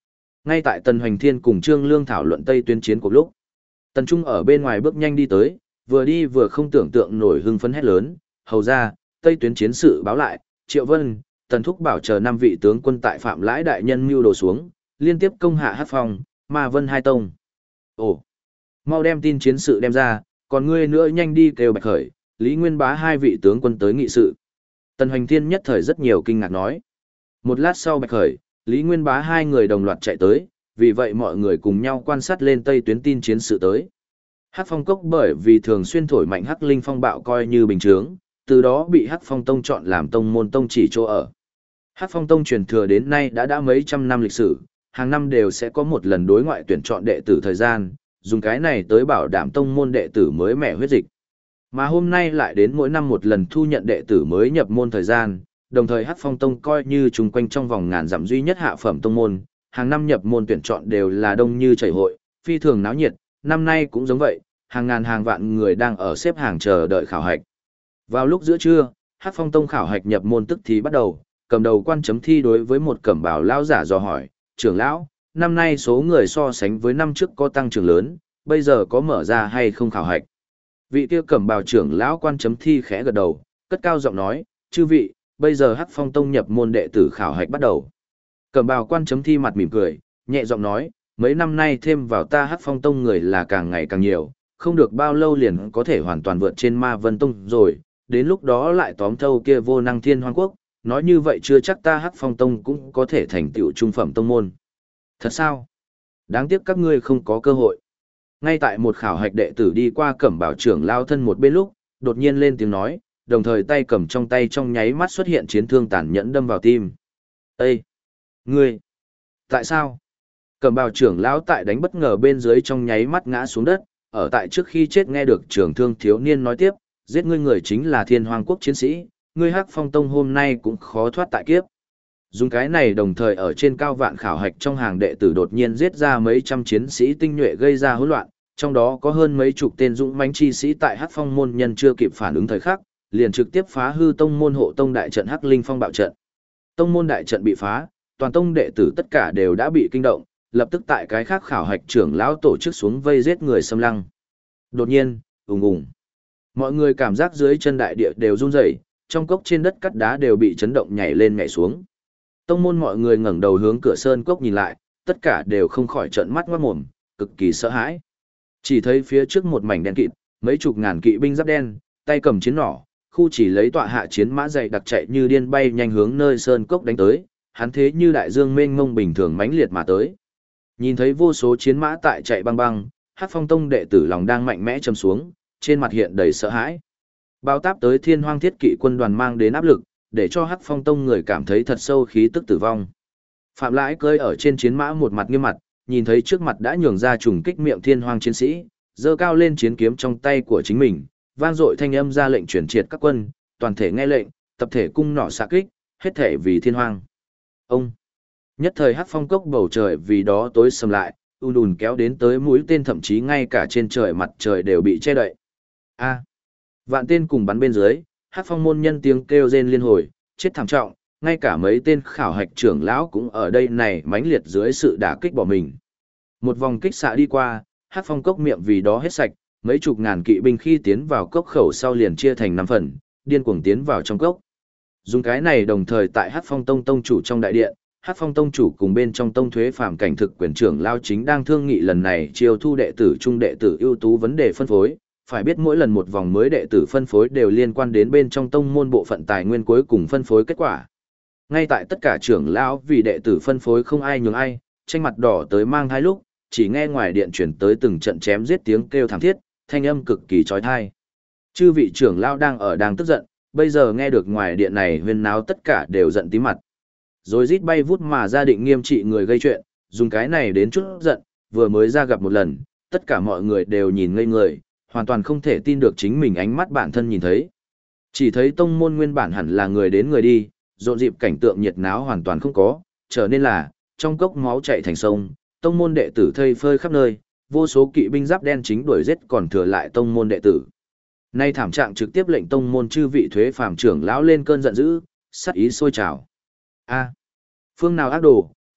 Ngay tại Tần Hoành Thiên cùng Trương Lương thảo luận Tây tuyến chiến cuộc lúc, Tần Trung ở bên ngoài bước nhanh đi tới, vừa đi vừa không tưởng tượng nổi hưng phấn hét lớn, hầu ra, Tây tuyến chiến sự báo lại, Triệu Vân, Tần Thúc bảo chờ 5 vị tướng quân tại Phạm Lãi đại nhân mưu đồ xuống, liên tiếp công hạ Hắc Phong, Ma Vân hai tông. Ồ, mau đem tin chiến sự đem ra, còn ngươi nữa nhanh đi kêu Bạch Khởi, Lý Nguyên Bá hai vị tướng quân tới nghị sự. Tần Hoành Thiên nhất thời rất nhiều kinh ngạc nói. Một lát sau Bạch Khởi, Lý Nguyên Bá hai người đồng loạt chạy tới, vì vậy mọi người cùng nhau quan sát lên Tây tuyến tin chiến sự tới. Hắc Phong Cốc bởi vì thường xuyên thổi mạnh Hắc Linh phong bạo coi như bình chướng, từ đó bị Hắc Phong Tông chọn làm tông môn tông chỉ chỗ ở. Hắc Phong Tông truyền thừa đến nay đã mấy trăm năm lịch sử, hàng năm đều sẽ có một lần đối ngoại tuyển chọn đệ tử thời gian, dùng cái này tới bảo đảm tông môn đệ tử mới mẻ huyết dịch. Mà hôm nay lại đến mỗi năm một lần thu nhận đệ tử mới nhập môn thời gian, đồng thời Hắc Phong Tông coi như chung quanh trong vòng ngàn dặm duy nhất hạ phẩm tông môn, hàng năm nhập môn tuyển chọn đều là đông như chảy hội, phi thường náo nhiệt, năm nay cũng giống vậy, hàng ngàn hàng vạn người đang ở xếp hàng chờ đợi khảo hạch. Vào lúc giữa trưa, Hắc Phong Tông khảo hạch nhập môn tức thì bắt đầu, cầm đầu quan chấm thi đối với một cẩm bào lão giả dò hỏi, trưởng lão, năm nay số người so sánh với năm trước có tăng trưởng lớn, bây giờ có mở ra hay không khảo hạch? Vị kia cẩm bào trưởng lão quan chấm thi khẽ gật đầu, cất cao giọng nói, chư vị, bây giờ Hắc Phong Tông nhập môn đệ tử khảo hạch bắt đầu. Cẩm bào quan chấm thi mặt mỉm cười, nhẹ giọng nói, mấy năm nay thêm vào ta Hắc Phong Tông người là càng ngày càng nhiều, không được bao lâu liền có thể hoàn toàn vượt trên Ma Vân Tông rồi, đến lúc đó lại tóm thâu kia vô năng Thiên Hoang Quốc, nói như vậy chưa chắc ta Hắc Phong Tông cũng có thể thành tựu trung phẩm tông môn. Thật sao? Đáng tiếc các ngươi không có cơ hội. Ngay tại một khảo hạch đệ tử đi qua cẩm bảo trưởng lao thân một bên lúc, đột nhiên lên tiếng nói, đồng thời tay cầm trong tay trong nháy mắt xuất hiện chiến thương tàn nhẫn đâm vào tim. Ê! Ngươi! Tại sao? Cẩm bào trưởng lão tại đánh bất ngờ bên dưới trong nháy mắt ngã xuống đất, ở tại trước khi chết nghe được trưởng thương thiếu niên nói tiếp, giết ngươi người chính là Thiên Hoang Quốc chiến sĩ, ngươi Hắc Phong Tông hôm nay cũng khó thoát tại kiếp. Dùng cái này đồng thời ở trên cao vạn khảo hạch trong hàng đệ tử đột nhiên giết ra mấy trăm chiến sĩ tinh nhuệ gây ra hỗn loạn, trong đó có hơn mấy chục tên dũng mãnh chi sĩ tại Hắc Phong môn nhân chưa kịp phản ứng thời khắc, liền trực tiếp phá hư tông môn hộ tông đại trận Hắc Linh Phong bạo trận. Tông môn đại trận bị phá, toàn tông đệ tử tất cả đều đã bị kinh động, lập tức tại cái khác khảo hạch trưởng lão tổ chức xuống vây giết người xâm lăng. Đột nhiên, ùng ùng, mọi người cảm giác dưới chân đại địa đều run rẩy, trong cốc trên đất cắt đá đều bị chấn động nhảy lên nhảy xuống. Tông môn mọi người ngẩng đầu hướng cửa sơn cốc nhìn lại, tất cả đều không khỏi trợn mắt ngoác mồm, cực kỳ sợ hãi. Chỉ thấy phía trước một mảnh đen kịt, mấy chục ngàn kỵ binh giáp đen, tay cầm chiến nỏ, khu chỉ lấy tọa hạ chiến mã dày đặc chạy như điên bay nhanh hướng nơi sơn cốc đánh tới, hắn thế như đại dương mênh mông bình thường mãnh liệt mà tới. Nhìn thấy vô số chiến mã tại chạy băng băng, Hắc Phong Tông đệ tử lòng đang mạnh mẽ trầm xuống, trên mặt hiện đầy sợ hãi. Bao táp tới Thiên Hoang Thiết Kỵ quân đoàn mang đến áp lực, để cho Hắc Phong Tông người cảm thấy thật sâu khí tức tử vong. Phạm Lãi cơi ở trên chiến mã một mặt nghiêm mặt, nhìn thấy trước mặt đã nhường ra trùng kích miệng Thiên Hoang chiến sĩ, giơ cao lên chiến kiếm trong tay của chính mình, vang dội thanh âm ra lệnh chuyển triệt các quân, toàn thể nghe lệnh, tập thể cung nỏ xạ kích, hết thể vì Thiên Hoang. Ông nhất thời Hắc Phong cốc bầu trời vì đó tối sầm lại, ùn kéo đến tới mũi tên, thậm chí ngay cả trên trời mặt trời đều bị che đậy. A! Vạn tên cùng bắn bên dưới, Hắc Phong môn nhân tiếng kêu rên liên hồi, chết thảm trọng, ngay cả mấy tên khảo hạch trưởng lão cũng ở đây này mãnh liệt dưới sự đả kích bỏ mình. Một vòng kích xạ đi qua, Hắc Phong cốc miệng vì đó hết sạch, mấy chục ngàn kỵ binh khi tiến vào cốc khẩu sau liền chia thành 5 phần, điên cuồng tiến vào trong cốc. Dùng cái này đồng thời tại Hắc Phong Tông tông chủ trong đại điện, Hắc Phong Tông chủ cùng bên trong tông thuế phàm cảnh thực quyền trưởng lao chính đang thương nghị lần này chiêu thu đệ tử trung đệ tử ưu tú vấn đề phân phối. Phải biết mỗi lần một vòng mới đệ tử phân phối đều liên quan đến bên trong tông môn bộ phận tài nguyên cuối cùng phân phối kết quả. Ngay tại tất cả trưởng lão vì đệ tử phân phối không ai nhường ai, tranh mặt đỏ tới mang hai lúc, chỉ nghe ngoài điện chuyển tới từng trận chém giết tiếng kêu thảm thiết, thanh âm cực kỳ chói tai. Chư vị trưởng lão đang tức giận, bây giờ nghe được ngoài điện này huyên náo tất cả đều giận tím mặt. Rồi rít bay vút mà ra định nghiêm trị người gây chuyện, dùng cái này đến chút giận, vừa mới ra gặp một lần, tất cả mọi người đều nhìn ngây người, hoàn toàn không thể tin được chính mình ánh mắt bản thân nhìn thấy. Chỉ thấy tông môn nguyên bản hẳn là người đến người đi, rộn dịp cảnh tượng nhiệt náo hoàn toàn không có, trở nên là, trong cốc máu chảy thành sông, tông môn đệ tử thây phơi khắp nơi, vô số kỵ binh giáp đen chính đuổi giết còn thừa lại tông môn đệ tử. Nay thảm trạng trực tiếp lệnh tông môn chư vị thuế phàm trưởng lão lên cơn giận dữ, sát ý sôi trào. A, phương nào ác đồ,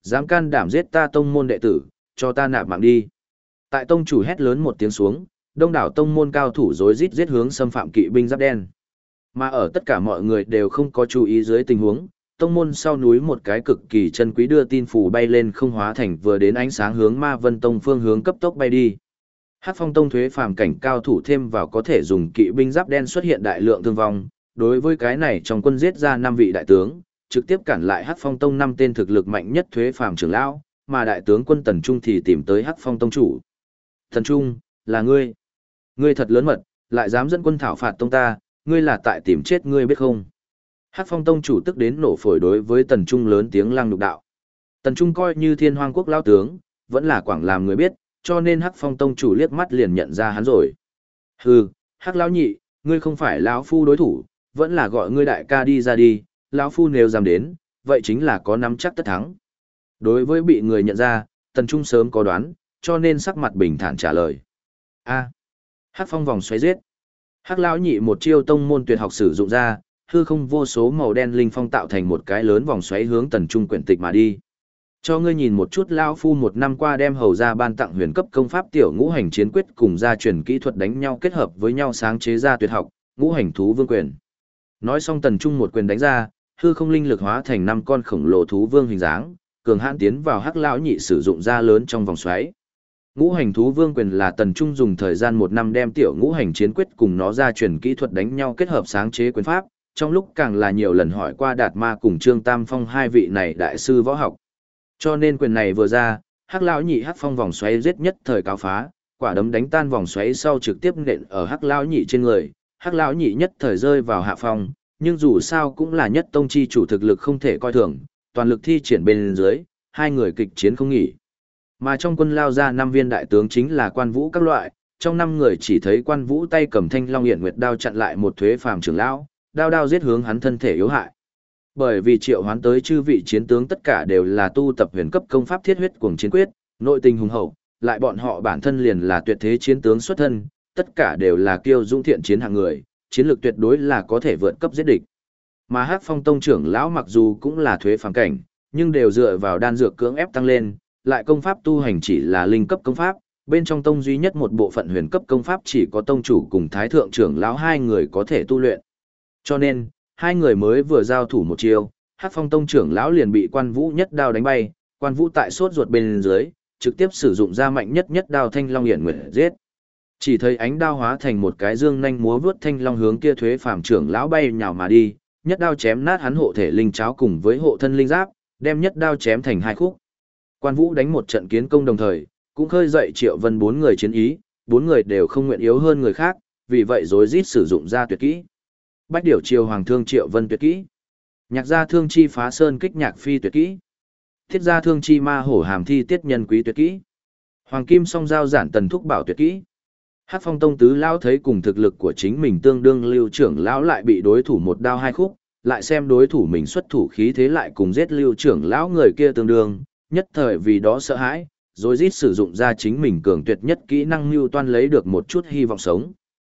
Dám can đảm giết ta tông môn đệ tử, cho ta nạp mạng đi. Tại tông chủ hét lớn một tiếng xuống, đông đảo tông môn cao thủ rối rít giết hướng xâm phạm kỵ binh giáp đen. Mà ở tất cả mọi người đều không có chú ý dưới tình huống, tông môn sau núi một cái cực kỳ chân quý đưa tin phù bay lên không hóa thành vừa đến ánh sáng hướng Ma Vân Tông phương hướng cấp tốc bay đi. Hắc Phong Tông thuế phàm cảnh cao thủ thêm vào có thể dùng kỵ binh giáp đen xuất hiện đại lượng thương vong, đối với cái này trong quân giết ra 5 vị đại tướng, trực tiếp cản lại Hắc Phong Tông 5 tên thực lực mạnh nhất thuế phàm trưởng lão, mà đại tướng quân Tần Trung thì tìm tới Hắc Phong Tông chủ. Tần Trung, là ngươi. Ngươi thật lớn mật, lại dám dẫn quân thảo phạt tông ta, ngươi là tại tìm chết ngươi biết không? Hắc Phong Tông chủ tức đến nổ phổi đối với Tần Trung lớn tiếng lăng nhục đạo. Tần Trung coi như Thiên Hoang quốc lão tướng, vẫn là quảng làm người biết, cho nên Hắc Phong Tông chủ liếc mắt liền nhận ra hắn rồi. Hừ, Hắc lão nhị, ngươi không phải lão phu đối thủ, vẫn là gọi ngươi đại ca đi ra đi, lão phu nếu dám đến, vậy chính là có nắm chắc tất thắng. Đối với bị người nhận ra, Tần Trung sớm có đoán, cho nên sắc mặt bình thản trả lời. A. Hắc Phong vòng xoáy giết. Hắc lão nhị một chiêu tông môn tuyệt học sử dụng ra, hư không vô số màu đen linh phong tạo thành một cái lớn vòng xoáy hướng Tần Trung quyển tịch mà đi. Cho ngươi nhìn một chút lão phu một năm qua đem hầu ra ban tặng huyền cấp công pháp tiểu ngũ hành chiến quyết cùng gia truyền kỹ thuật đánh nhau kết hợp với nhau sáng chế ra tuyệt học, ngũ hành thú vương quyền. Nói xong Tần Trung một quyền đánh ra, hư không linh lực hóa thành 5 con khổng lồ thú vương hình dáng, cường hãn tiến vào Hắc lão nhị sử dụng ra lớn trong vòng xoáy. Ngũ hành thú vương quyền là Tần Trung dùng thời gian 1 năm đem tiểu ngũ hành chiến quyết cùng nó gia truyền kỹ thuật đánh nhau kết hợp sáng chế quyền pháp, trong lúc càng là nhiều lần hỏi qua Đạt Ma cùng Trương Tam Phong hai vị này đại sư võ học. Cho nên quyền này vừa ra, Hắc lão nhị Hắc Phong vòng xoáy giết nhất thời cáo phá, quả đấm đánh tan vòng xoáy sau trực tiếp nện ở Hắc lão nhị trên người, Hắc lão nhị nhất thời rơi vào hạ phong, nhưng dù sao cũng là nhất tông chi chủ thực lực không thể coi thường, toàn lực thi triển bên dưới, hai người kịch chiến không nghỉ. Mà trong quân lao ra 5 viên đại tướng chính là Quan Vũ các loại, trong 5 người chỉ thấy Quan Vũ tay cầm Thanh Long Hiển Nguyệt đao chặn lại một thuế phàm trưởng lão, đao giết hướng hắn thân thể yếu hại. Bởi vì triệu hoán tới chư vị chiến tướng tất cả đều là tu tập huyền cấp công pháp thiết huyết cuồng chiến quyết, nội tình hùng hậu, lại bọn họ bản thân liền là tuyệt thế chiến tướng xuất thân, tất cả đều là kiêu dũng thiện chiến hạng người, chiến lược tuyệt đối là có thể vượt cấp giết địch. Mà Hắc Phong Tông trưởng lão mặc dù cũng là thuế phàm cảnh, nhưng đều dựa vào đan dược cưỡng ép tăng lên, lại công pháp tu hành chỉ là linh cấp công pháp, bên trong tông duy nhất một bộ phận huyền cấp công pháp chỉ có tông chủ cùng thái thượng trưởng lão hai người có thể tu luyện. Cho nên, hai người mới vừa giao thủ một chiêu, Hắc Phong Tông trưởng lão liền bị Quan Vũ nhất đao đánh bay, Quan Vũ tại sốt ruột bên dưới, trực tiếp sử dụng ra mạnh nhất đao Thanh Long Hiển Nguyệt giết. Chỉ thấy ánh đao hóa thành một cái dương nhanh múa vướt thanh long hướng kia thuế phàm trưởng lão bay nhào mà đi, nhất đao chém nát hắn hộ thể linh cháo cùng với hộ thân linh giáp, đem nhất đao chém thành 2 khúc. Quan Vũ đánh một trận kiến công đồng thời, cũng khơi dậy Triệu Vân 4 người chiến ý, 4 người đều không nguyện yếu hơn người khác, vì vậy rối rít sử dụng ra tuyệt kỹ. Bách điểu triều hoàng thương Triệu Vân tuyệt kỹ, nhạc gia thương chi phá sơn kích nhạc phi tuyệt kỹ, thiết gia thương chi ma hổ hàm thi tiết nhân quý tuyệt kỹ, hoàng kim song giao giản tần thúc bảo tuyệt kỹ. Hắc Phong Tông tứ lão thấy cùng thực lực của chính mình tương đương Lưu trưởng lão lại bị đối thủ một đao 2 khúc, lại xem đối thủ mình xuất thủ khí thế lại cùng giết Lưu trưởng lão người kia tương đương, nhất thời vì đó sợ hãi, rồi rít sử dụng ra chính mình cường tuyệt nhất kỹ năng mưu toan lấy được một chút hy vọng sống.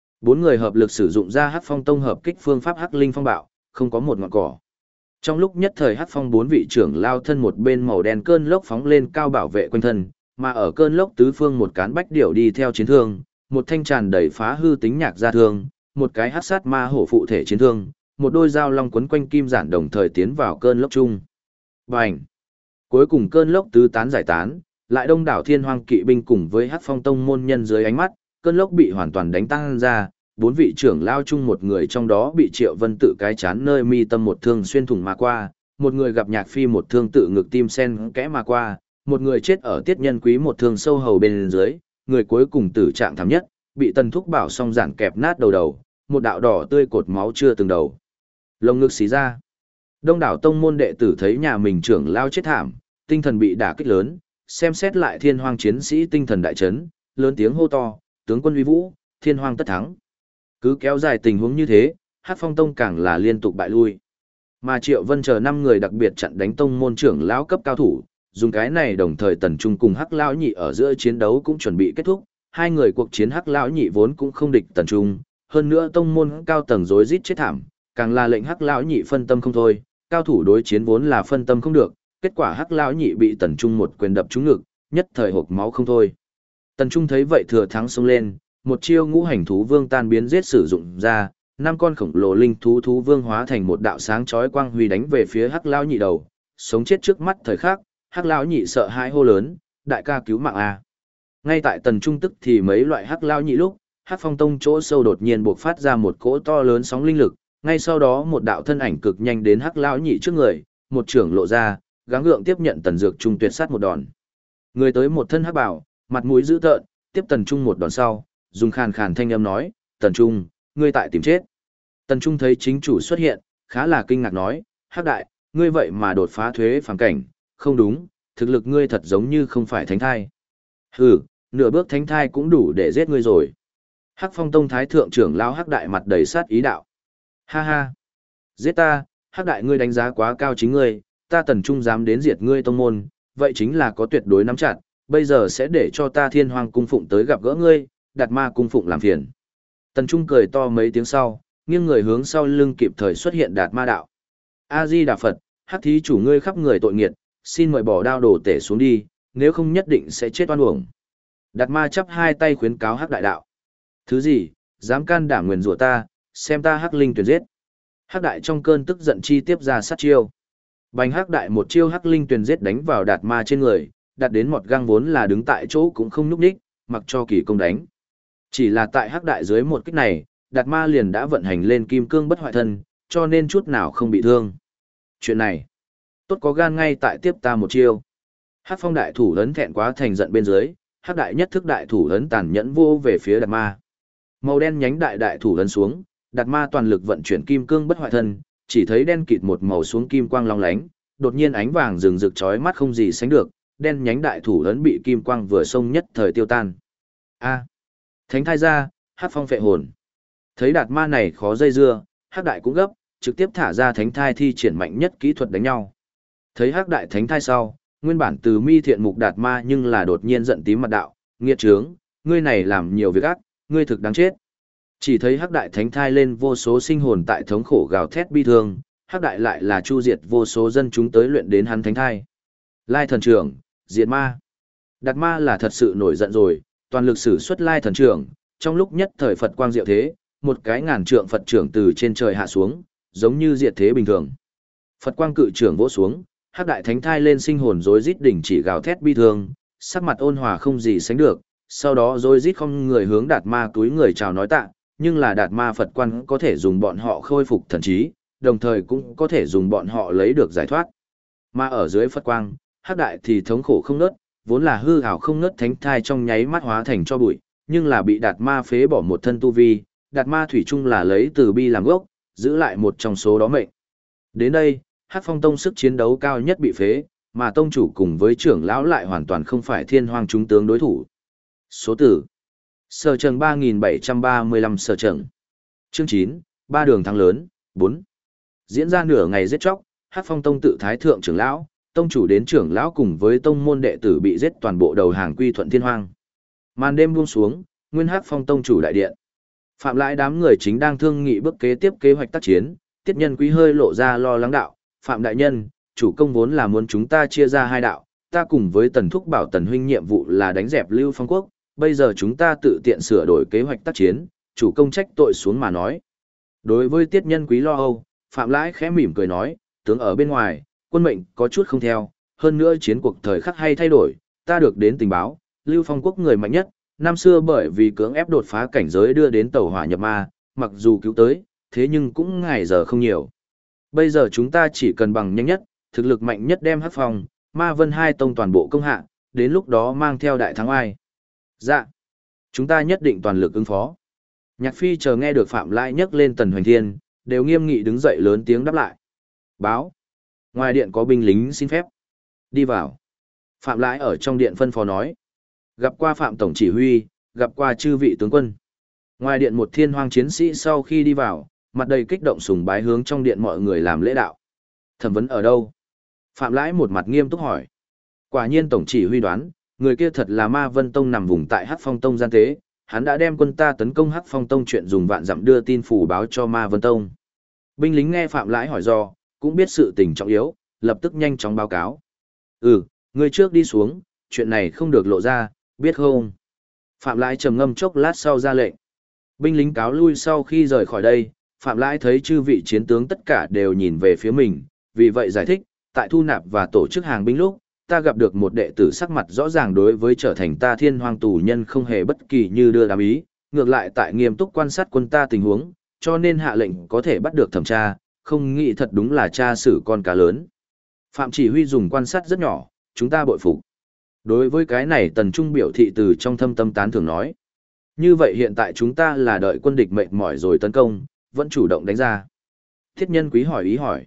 4 người hợp lực sử dụng ra Hắc Phong Tông hợp kích phương pháp Hắc Linh Phong Bạo, không có một ngọn cỏ. Trong lúc nhất thời Hắc Phong 4 vị trưởng lao thân một bên màu đen cơn lốc phóng lên cao bảo vệ quanh thân, mà ở cơn lốc tứ phương một cán bách điểu đi theo chiến thương, một thanh tràn đầy phá hư tính nhạc gia thương, một cái hắc sát ma hổ phụ thể chiến thương, một đôi dao long quấn quanh kim giản đồng thời tiến vào cơn lốc chung. Bành! Cuối cùng cơn lốc tứ tán giải tán, lại đông đảo Thiên Hoang kỵ binh cùng với Hắc Phong Tông môn nhân dưới ánh mắt, cơn lốc bị hoàn toàn đánh tan ra, 4 vị trưởng lao chung một người trong đó bị Triệu Vân tự cái chán nơi mi tâm một thương xuyên thủng mà qua, một người gặp Nhạc Phi một thương tự ngực tim sen kẽ mà qua, một người chết ở Tiết Nhân Quý một thương sâu hầu bên dưới, người cuối cùng tử trạng thảm nhất, bị Tần Thúc Bảo song giản kẹp nát đầu, một đạo đỏ tươi cột máu chưa từng đầu. Lồng ngực xí ra. Đông đảo tông môn đệ tử thấy nhà mình trưởng lao chết thảm, tinh thần bị đả kích lớn, xem xét lại Thiên Hoang chiến sĩ tinh thần đại chấn, lớn tiếng hô to, tướng quân uy vũ, Thiên Hoang tất thắng. Cứ kéo dài tình huống như thế, Hắc Phong Tông càng là liên tục bại lui. Mà Triệu Vân chờ 5 người đặc biệt chặn đánh tông môn trưởng lão cấp cao thủ, dùng cái này đồng thời Tần Trung cùng Hắc lão nhị ở giữa chiến đấu cũng chuẩn bị kết thúc, hai người cuộc chiến Hắc lão nhị vốn cũng không địch Tần Trung, hơn nữa tông môn cao tầng rối rít chết thảm, càng là lệnh Hắc lão nhị phân tâm không thôi, cao thủ đối chiến vốn là phân tâm không được, kết quả Hắc lão nhị bị Tần Trung một quyền đập trúng ngực, nhất thời hộc máu không thôi. Tần Trung thấy vậy thừa thắng xông lên, một chiêu ngũ hành thú vương tan biến giết sử dụng ra, năm con khổng lồ linh thú thú vương hóa thành một đạo sáng chói quang huy đánh về phía Hắc lão nhị đầu, sống chết trước mắt thời khắc, Hắc lão nhị sợ hãi hô lớn, đại ca cứu mạng a. Ngay tại Tần Trung tức thì mấy loại Hắc lão nhị lúc, Hắc Phong Tông chỗ sâu đột nhiên bộc phát ra một cỗ to lớn sóng linh lực, ngay sau đó một đạo thân ảnh cực nhanh đến Hắc lão nhị trước người, một trưởng lộ ra, gắng gượng tiếp nhận Tần Dược Trung tuyệt sát một đòn. Người tới một thân hắc bào, mặt mũi dữ tợn, tiếp Tần Trung một đòn sau, dùng khàn khàn thanh âm nói, "Tần Trung, ngươi tại tìm chết." Tần Trung thấy chính chủ xuất hiện, khá là kinh ngạc nói, "Hắc đại, ngươi vậy mà đột phá thuế phàm cảnh, không đúng, thực lực ngươi thật giống như không phải thánh thai." "Hừ, nửa bước thánh thai cũng đủ để giết ngươi rồi." Hắc Phong Tông thái thượng trưởng lão Hắc đại mặt đầy sát ý đạo. "Ha ha, giết ta, Hắc đại ngươi đánh giá quá cao chính ngươi, ta Tần Trung dám đến diệt ngươi tông môn, vậy chính là có tuyệt đối nắm chặt, bây giờ sẽ để cho ta Thiên Hoang cung phụng tới gặp gỡ ngươi, Đạt Ma cung phụng làm phiền." Tần Trung cười to mấy tiếng sau, nghiêng người hướng sau lưng kịp thời xuất hiện Đạt Ma đạo. "A Di Đà Phật, Hắc thí chủ ngươi khắp người tội nghiệt, xin mời bỏ đao đổ tể xuống đi, nếu không nhất định sẽ chết oan uổng." Đạt Ma chắp hai tay khuyến cáo Hắc đại đạo. "Thứ gì, dám can đảm nguyền rủa ta, xem ta Hắc linh tuyệt giết." Hắc đại trong cơn tức giận chi tiếp ra sát chiêu. Bành Hắc đại một chiêu Hắc linh tuyệt giết đánh vào Đạt Ma trên người, đạt đến một găng vốn là đứng tại chỗ cũng không nhúc nhích, mặc cho kỳ công đánh. Chỉ là tại Hắc đại dưới một kích này, Đạt Ma liền đã vận hành lên kim cương bất hoại thân, cho nên chút nào không bị thương. Chuyện này, tốt có gan ngay tại tiếp ta một chiêu. Hắc Phong đại thủ ấn thẹn quá thành giận bên dưới, Hắc đại nhất thức đại thủ ấn tàn nhẫn vô về phía Đạt Ma. Màu đen nhánh đại thủ ấn xuống, Đạt Ma toàn lực vận chuyển kim cương bất hoại thân, chỉ thấy đen kịt một màu xuống kim quang long lánh, đột nhiên ánh vàng rừng rực chói mắt không gì sánh được, đen nhánh đại thủ ấn bị kim quang vừa xông nhất thời tiêu tan. A, thánh thai ra, Hắc Phong phệ hồn. Thấy Đạt Ma này khó dây dưa, Hắc đại cũng gấp, trực tiếp thả ra thánh thai thi triển mạnh nhất kỹ thuật đánh nhau. Thấy Hắc đại thánh thai sau, nguyên bản từ mi thiện mục Đạt Ma nhưng là đột nhiên giận tím mặt đạo, nghiệt trướng, ngươi này làm nhiều việc ác, ngươi thực đáng chết. Chỉ thấy Hắc đại thánh thai lên vô số sinh hồn tại thống khổ gào thét bi thương, Hắc đại lại là chu diệt vô số dân chúng tới luyện đến hắn thánh thai. Lai thần trưởng, diệt ma. Đạt Ma là thật sự nổi giận rồi, toàn lực sử xuất Lai thần trưởng, trong lúc nhất thời Phật quang diệu thế, một cái ngàn trượng Phật trưởng từ trên trời hạ xuống, giống như diệt thế bình thường. Phật quang cự trưởng vỗ xuống, Hắc đại thánh thai lên sinh hồn rối rít đỉnh chỉ gào thét bi thương, sắc mặt ôn hòa không gì sánh được, sau đó rối rít không người hướng Đạt Ma túi người chào nói tạ, nhưng là Đạt Ma Phật quan có thể dùng bọn họ khôi phục thần trí, đồng thời cũng có thể dùng bọn họ lấy được giải thoát. Mà ở dưới Phật quang, Hắc đại thì thống khổ không nớt, vốn là hư ảo không nớt thánh thai trong nháy mắt hóa thành cho bụi, nhưng là bị Đạt Ma phế bỏ một thân tu vi, Đạt Ma thủy chung là lấy từ bi làm gốc, giữ lại một trong số đó mệnh. Đến đây, Hắc Phong Tông sức chiến đấu cao nhất bị phế, mà tông chủ cùng với trưởng lão lại hoàn toàn không phải Thiên Hoang chúng tướng đối thủ. Số tử Sở Trần 3735 Sở Trần. Chương 9, ba đường thắng lớn, 4. Diễn ra nửa ngày giết chóc, Hắc Phong Tông tự thái thượng trưởng lão, tông chủ đến trưởng lão cùng với tông môn đệ tử bị giết toàn bộ đầu hàng quy thuận Thiên Hoang. Màn đêm buông xuống, nguyên Hắc Phong Tông chủ đại điện. Phạm Lãi đám người chính đang thương nghị bước kế tiếp kế hoạch tác chiến, Tiết Nhân Quý hơi lộ ra lo lắng đạo, "Phạm đại nhân, chủ công vốn là muốn chúng ta chia ra hai đạo, ta cùng với Tần Thúc bảo Tần huynh nhiệm vụ là đánh dẹp Lưu Phong quốc, bây giờ chúng ta tự tiện sửa đổi kế hoạch tác chiến, chủ công trách tội xuống mà nói." Đối với Tiết Nhân Quý lo âu, Phạm Lãi khẽ mỉm cười nói, "Tướng ở bên ngoài, quân mệnh có chút không theo, hơn nữa chiến cuộc thời khắc hay thay đổi, ta được đến tình báo, Lưu Phong quốc người mạnh nhất, năm xưa bởi vì cưỡng ép đột phá cảnh giới đưa đến tẩu hỏa nhập ma, mặc dù cứu tới, thế nhưng cũng ngày giờ không nhiều. Bây giờ chúng ta chỉ cần bằng nhanh nhất, thực lực mạnh nhất đem Hắc Phong, Ma Vân hai tông toàn bộ công hạ, đến lúc đó mang theo đại thắng ai." "Dạ, chúng ta nhất định toàn lực ứng phó." Nhạc Phi chờ nghe được Phạm Lãi nhắc lên Tần Hoành Thiên, đều nghiêm nghị đứng dậy lớn tiếng đáp lại. "Báo. Ngoài điện có binh lính xin phép." "Đi vào." Phạm Lãi ở trong điện phân phó nói. "Gặp qua Phạm Tổng chỉ huy, gặp qua chư vị tướng quân." Ngoài điện một Thiên Hoang chiến sĩ sau khi đi vào, mặt đầy kích động sùng bái hướng trong điện mọi người làm lễ đạo. "Thẩm vấn ở đâu?" Phạm Lãi một mặt nghiêm túc hỏi. Quả nhiên Tổng chỉ huy đoán, người kia thật là Ma Vân Tông nằm vùng tại Hắc Phong Tông gian tế, hắn đã đem quân ta tấn công Hắc Phong Tông chuyện dùng vạn dặm đưa tin phủ báo cho Ma Vân Tông. Binh lính nghe Phạm Lãi hỏi do, cũng biết sự tình trọng yếu, lập tức nhanh chóng báo cáo, Ngươi trước đi xuống, chuyện này không được lộ ra, biết không? Phạm Lãi trầm ngâm chốc lát sau ra lệnh. Binh lính cáo lui sau khi rời khỏi đây, Phạm Lãi thấy chư vị chiến tướng tất cả đều nhìn về phía mình, vì vậy giải thích, tại thu nạp và tổ chức hàng binh lúc, ta gặp được một đệ tử sắc mặt rõ ràng đối với trở thành ta thiên hoang tù nhân không hề bất kỳ như đưa đám ý, ngược lại tại nghiêm túc quan sát quân ta tình huống, cho nên hạ lệnh có thể bắt được thẩm tra, không nghĩ thật đúng là tra xử con cá lớn. Phạm chỉ huy dùng quan sát rất nhỏ, chúng ta bội phục. Đối với cái này Tần Trung biểu thị từ trong thâm tâm tán thường nói. Như vậy hiện tại chúng ta là đợi quân địch mệt mỏi rồi tấn công, vẫn chủ động đánh ra. Thiết Nhân Quý hỏi ý hỏi.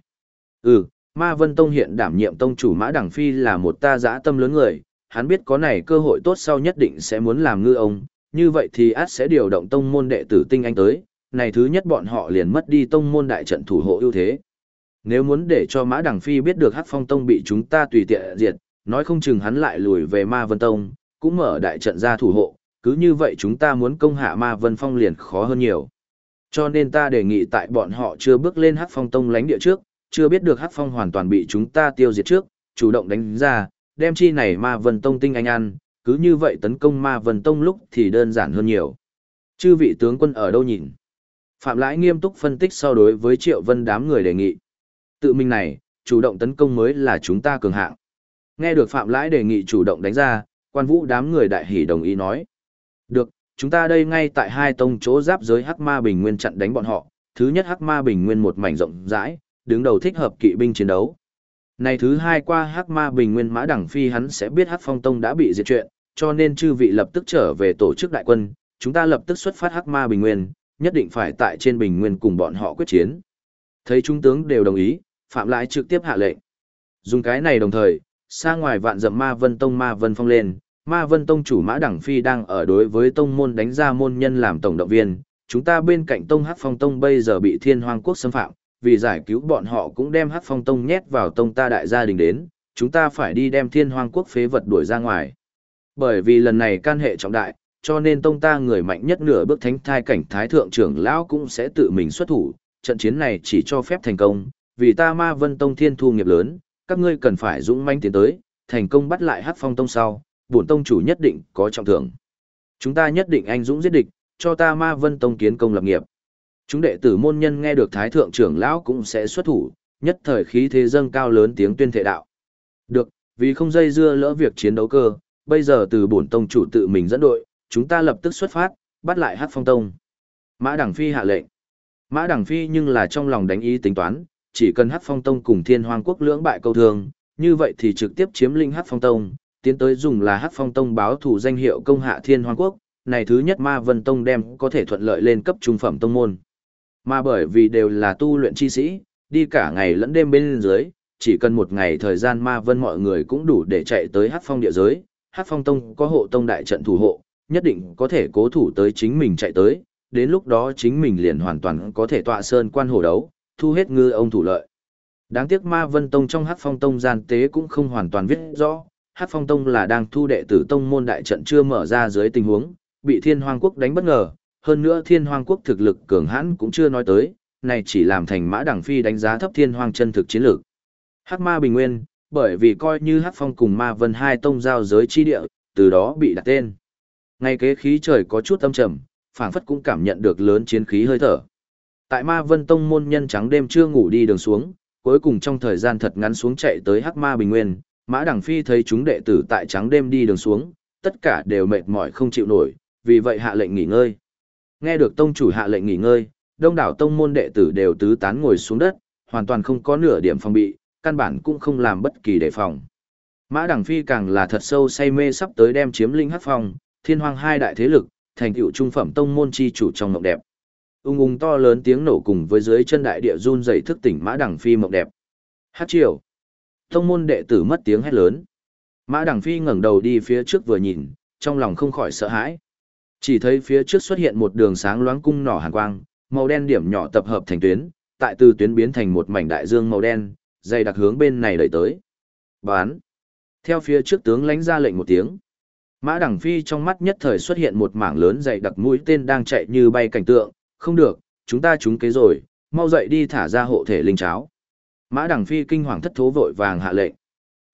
Ma Vân Tông hiện đảm nhiệm tông chủ Mã Đằng Phi là một ta dã tâm lớn người, hắn biết có này cơ hội tốt sau nhất định sẽ muốn làm ngư ông, như vậy thì át sẽ điều động tông môn đệ tử tinh anh tới, này thứ nhất bọn họ liền mất đi tông môn đại trận thủ hộ ưu thế. Nếu muốn để cho Mã Đằng Phi biết được Hắc Phong Tông bị chúng ta tùy tiện diệt, nói không chừng hắn lại lùi về Ma Vân Tông, cũng mở đại trận ra thủ hộ, cứ như vậy chúng ta muốn công hạ Ma Vân Phong liền khó hơn nhiều. Cho nên ta đề nghị tại bọn họ chưa bước lên Hắc Phong Tông lãnh địa trước, chưa biết được Hắc Phong hoàn toàn bị chúng ta tiêu diệt trước, chủ động đánh ra, đem chi này Ma Vân Tông tinh anh ăn, cứ như vậy tấn công Ma Vân Tông lúc thì đơn giản hơn nhiều. Chư vị tướng quân ở đâu nhìn? Phạm Lãi nghiêm túc phân tích so đối với Triệu Vân đám người đề nghị. Tự mình này, chủ động tấn công mới là chúng ta cường hạng. Nghe được Phạm Lãi đề nghị chủ động đánh ra, Quan Vũ đám người đại hỉ đồng ý nói. Được, chúng ta đây ngay tại hai tông chỗ giáp giới Hắc Ma Bình Nguyên chặn đánh bọn họ. Thứ nhất Hắc Ma Bình Nguyên một mảnh rộng rãi, đứng đầu thích hợp kỵ binh chiến đấu. Này thứ hai qua Hắc Ma Bình Nguyên Mã Đằng Phi hắn sẽ biết Hắc Phong Tông đã bị diệt chuyện, cho nên chư vị lập tức trở về tổ chức đại quân, chúng ta lập tức xuất phát Hắc Ma Bình Nguyên, nhất định phải tại trên Bình Nguyên cùng bọn họ quyết chiến. Thấy trung tướng đều đồng ý, Phạm Lãi trực tiếp hạ lệnh. Dùng cái này đồng thời, xa ngoài vạn dặm Ma Vân Tông Ma Vân Phong lên, Ma Vân Tông chủ Mã Đằng Phi đang ở đối với tông môn đánh ra môn nhân làm tổng động viên, chúng ta bên cạnh tông Hắc Phong Tông bây giờ bị Thiên Hoang Quốc xâm phạm, vì giải cứu bọn họ cũng đem Hắc Phong Tông nhét vào tông ta đại gia đình đến, chúng ta phải đi đem Thiên Hoang Quốc phế vật đuổi ra ngoài. Bởi vì lần này can hệ trọng đại, cho nên tông ta người mạnh nhất nửa bước thánh thai cảnh thái thượng trưởng lão cũng sẽ tự mình xuất thủ, trận chiến này chỉ cho phép thành công, vì ta Ma Vân Tông thiên thu nghiệp lớn, các ngươi cần phải dũng mãnh tiến tới, thành công bắt lại Hắc Phong Tông sau, bổn tông chủ nhất định có trọng thưởng. Chúng ta nhất định anh dũng giết địch, cho ta Ma Vân Tông kiến công lập nghiệp. Chúng đệ tử môn nhân nghe được thái thượng trưởng lão cũng sẽ xuất thủ, nhất thời khí thế dâng cao lớn tiếng tuyên thệ đạo. Được, vì không dây dưa lỡ việc chiến đấu cơ, bây giờ từ bổn tông chủ tự mình dẫn đội, chúng ta lập tức xuất phát, bắt lại Hắc Phong Tông. Mã Đằng Phi hạ lệnh. Mã Đằng Phi nhưng là trong lòng đánh ý tính toán, chỉ cần Hắc Phong Tông cùng Thiên Hoang Quốc lưỡng bại câu thương, như vậy thì trực tiếp chiếm lĩnh Hắc Phong Tông, tiến tới dùng là Hắc Phong Tông báo thủ danh hiệu công hạ Thiên Hoang Quốc, này thứ nhất Ma Vân Tông đem có thể thuận lợi lên cấp trung phẩm tông môn. Mà bởi vì đều là tu luyện chi sĩ, đi cả ngày lẫn đêm bên dưới, chỉ cần một ngày thời gian Ma Vân mọi người cũng đủ để chạy tới Hắc Phong địa giới, Hắc Phong Tông có hộ tông đại trận thủ hộ, nhất định có thể cố thủ tới chính mình chạy tới, đến lúc đó chính mình liền hoàn toàn có thể tọa sơn quan hổ đấu, thu hết ngư ông thủ lợi. Đáng tiếc Ma Vân Tông trong Hắc Phong Tông gian tế cũng không hoàn toàn viết rõ, Hắc Phong Tông là đang thu đệ tử tông môn đại trận chưa mở ra dưới tình huống, bị Thiên Hoang Quốc đánh bất ngờ, hơn nữa Thiên Hoang Quốc thực lực cường hãn cũng chưa nói tới, này chỉ làm thành Mã Đằng Phi đánh giá thấp Thiên Hoang chân thực chiến lược. Hắc Ma Bình Nguyên, bởi vì coi như Hắc Phong cùng Ma Vân hai tông giao giới chi địa, từ đó bị đặt tên. Ngay kế khí trời có chút âm trầm, phảng phất cũng cảm nhận được lớn chiến khí hơi thở. Tại Ma Vân Tông môn nhân trắng đêm chưa ngủ đi đường xuống, cuối cùng trong thời gian thật ngắn xuống chạy tới Hắc Ma Bình Nguyên, Mã Đằng Phi thấy chúng đệ tử tại trắng đêm đi đường xuống, tất cả đều mệt mỏi không chịu nổi, vì vậy hạ lệnh nghỉ ngơi. Nghe được tông chủ hạ lệnh nghỉ ngơi, đông đảo tông môn đệ tử đều tứ tán ngồi xuống đất, hoàn toàn không có nửa điểm phòng bị, căn bản cũng không làm bất kỳ đề phòng. Mã Đằng Phi càng là thật sâu say mê sắp tới đem chiếm lĩnh Hắc Phong, Thiên Hoang hai đại thế lực, thành tựu trung phẩm tông môn chi chủ trong mộng đẹp. Ung ung to lớn tiếng nổ cùng với dưới chân đại địa run rẩy thức tỉnh Mã Đằng Phi mộng đẹp. Hát triều. Tông môn đệ tử mất tiếng hét lớn. Mã Đằng Phi ngẩng đầu đi phía trước vừa nhìn, trong lòng không khỏi sợ hãi. Chỉ thấy phía trước xuất hiện một đường sáng loáng cung nỏ hàn quang, màu đen điểm nhỏ tập hợp thành tuyến, tại từ tuyến biến thành một mảnh đại dương màu đen, dày đặc hướng bên này đẩy tới. Bán. Theo phía trước tướng lãnh ra lệnh một tiếng. Mã Đằng Phi trong mắt nhất thời xuất hiện một mảng lớn dày đặc mũi tên đang chạy như bay cảnh tượng, không được, chúng ta trúng kế rồi, mau dậy đi thả ra hộ thể linh cháo. Mã Đằng Phi kinh hoàng thất thố vội vàng hạ lệnh.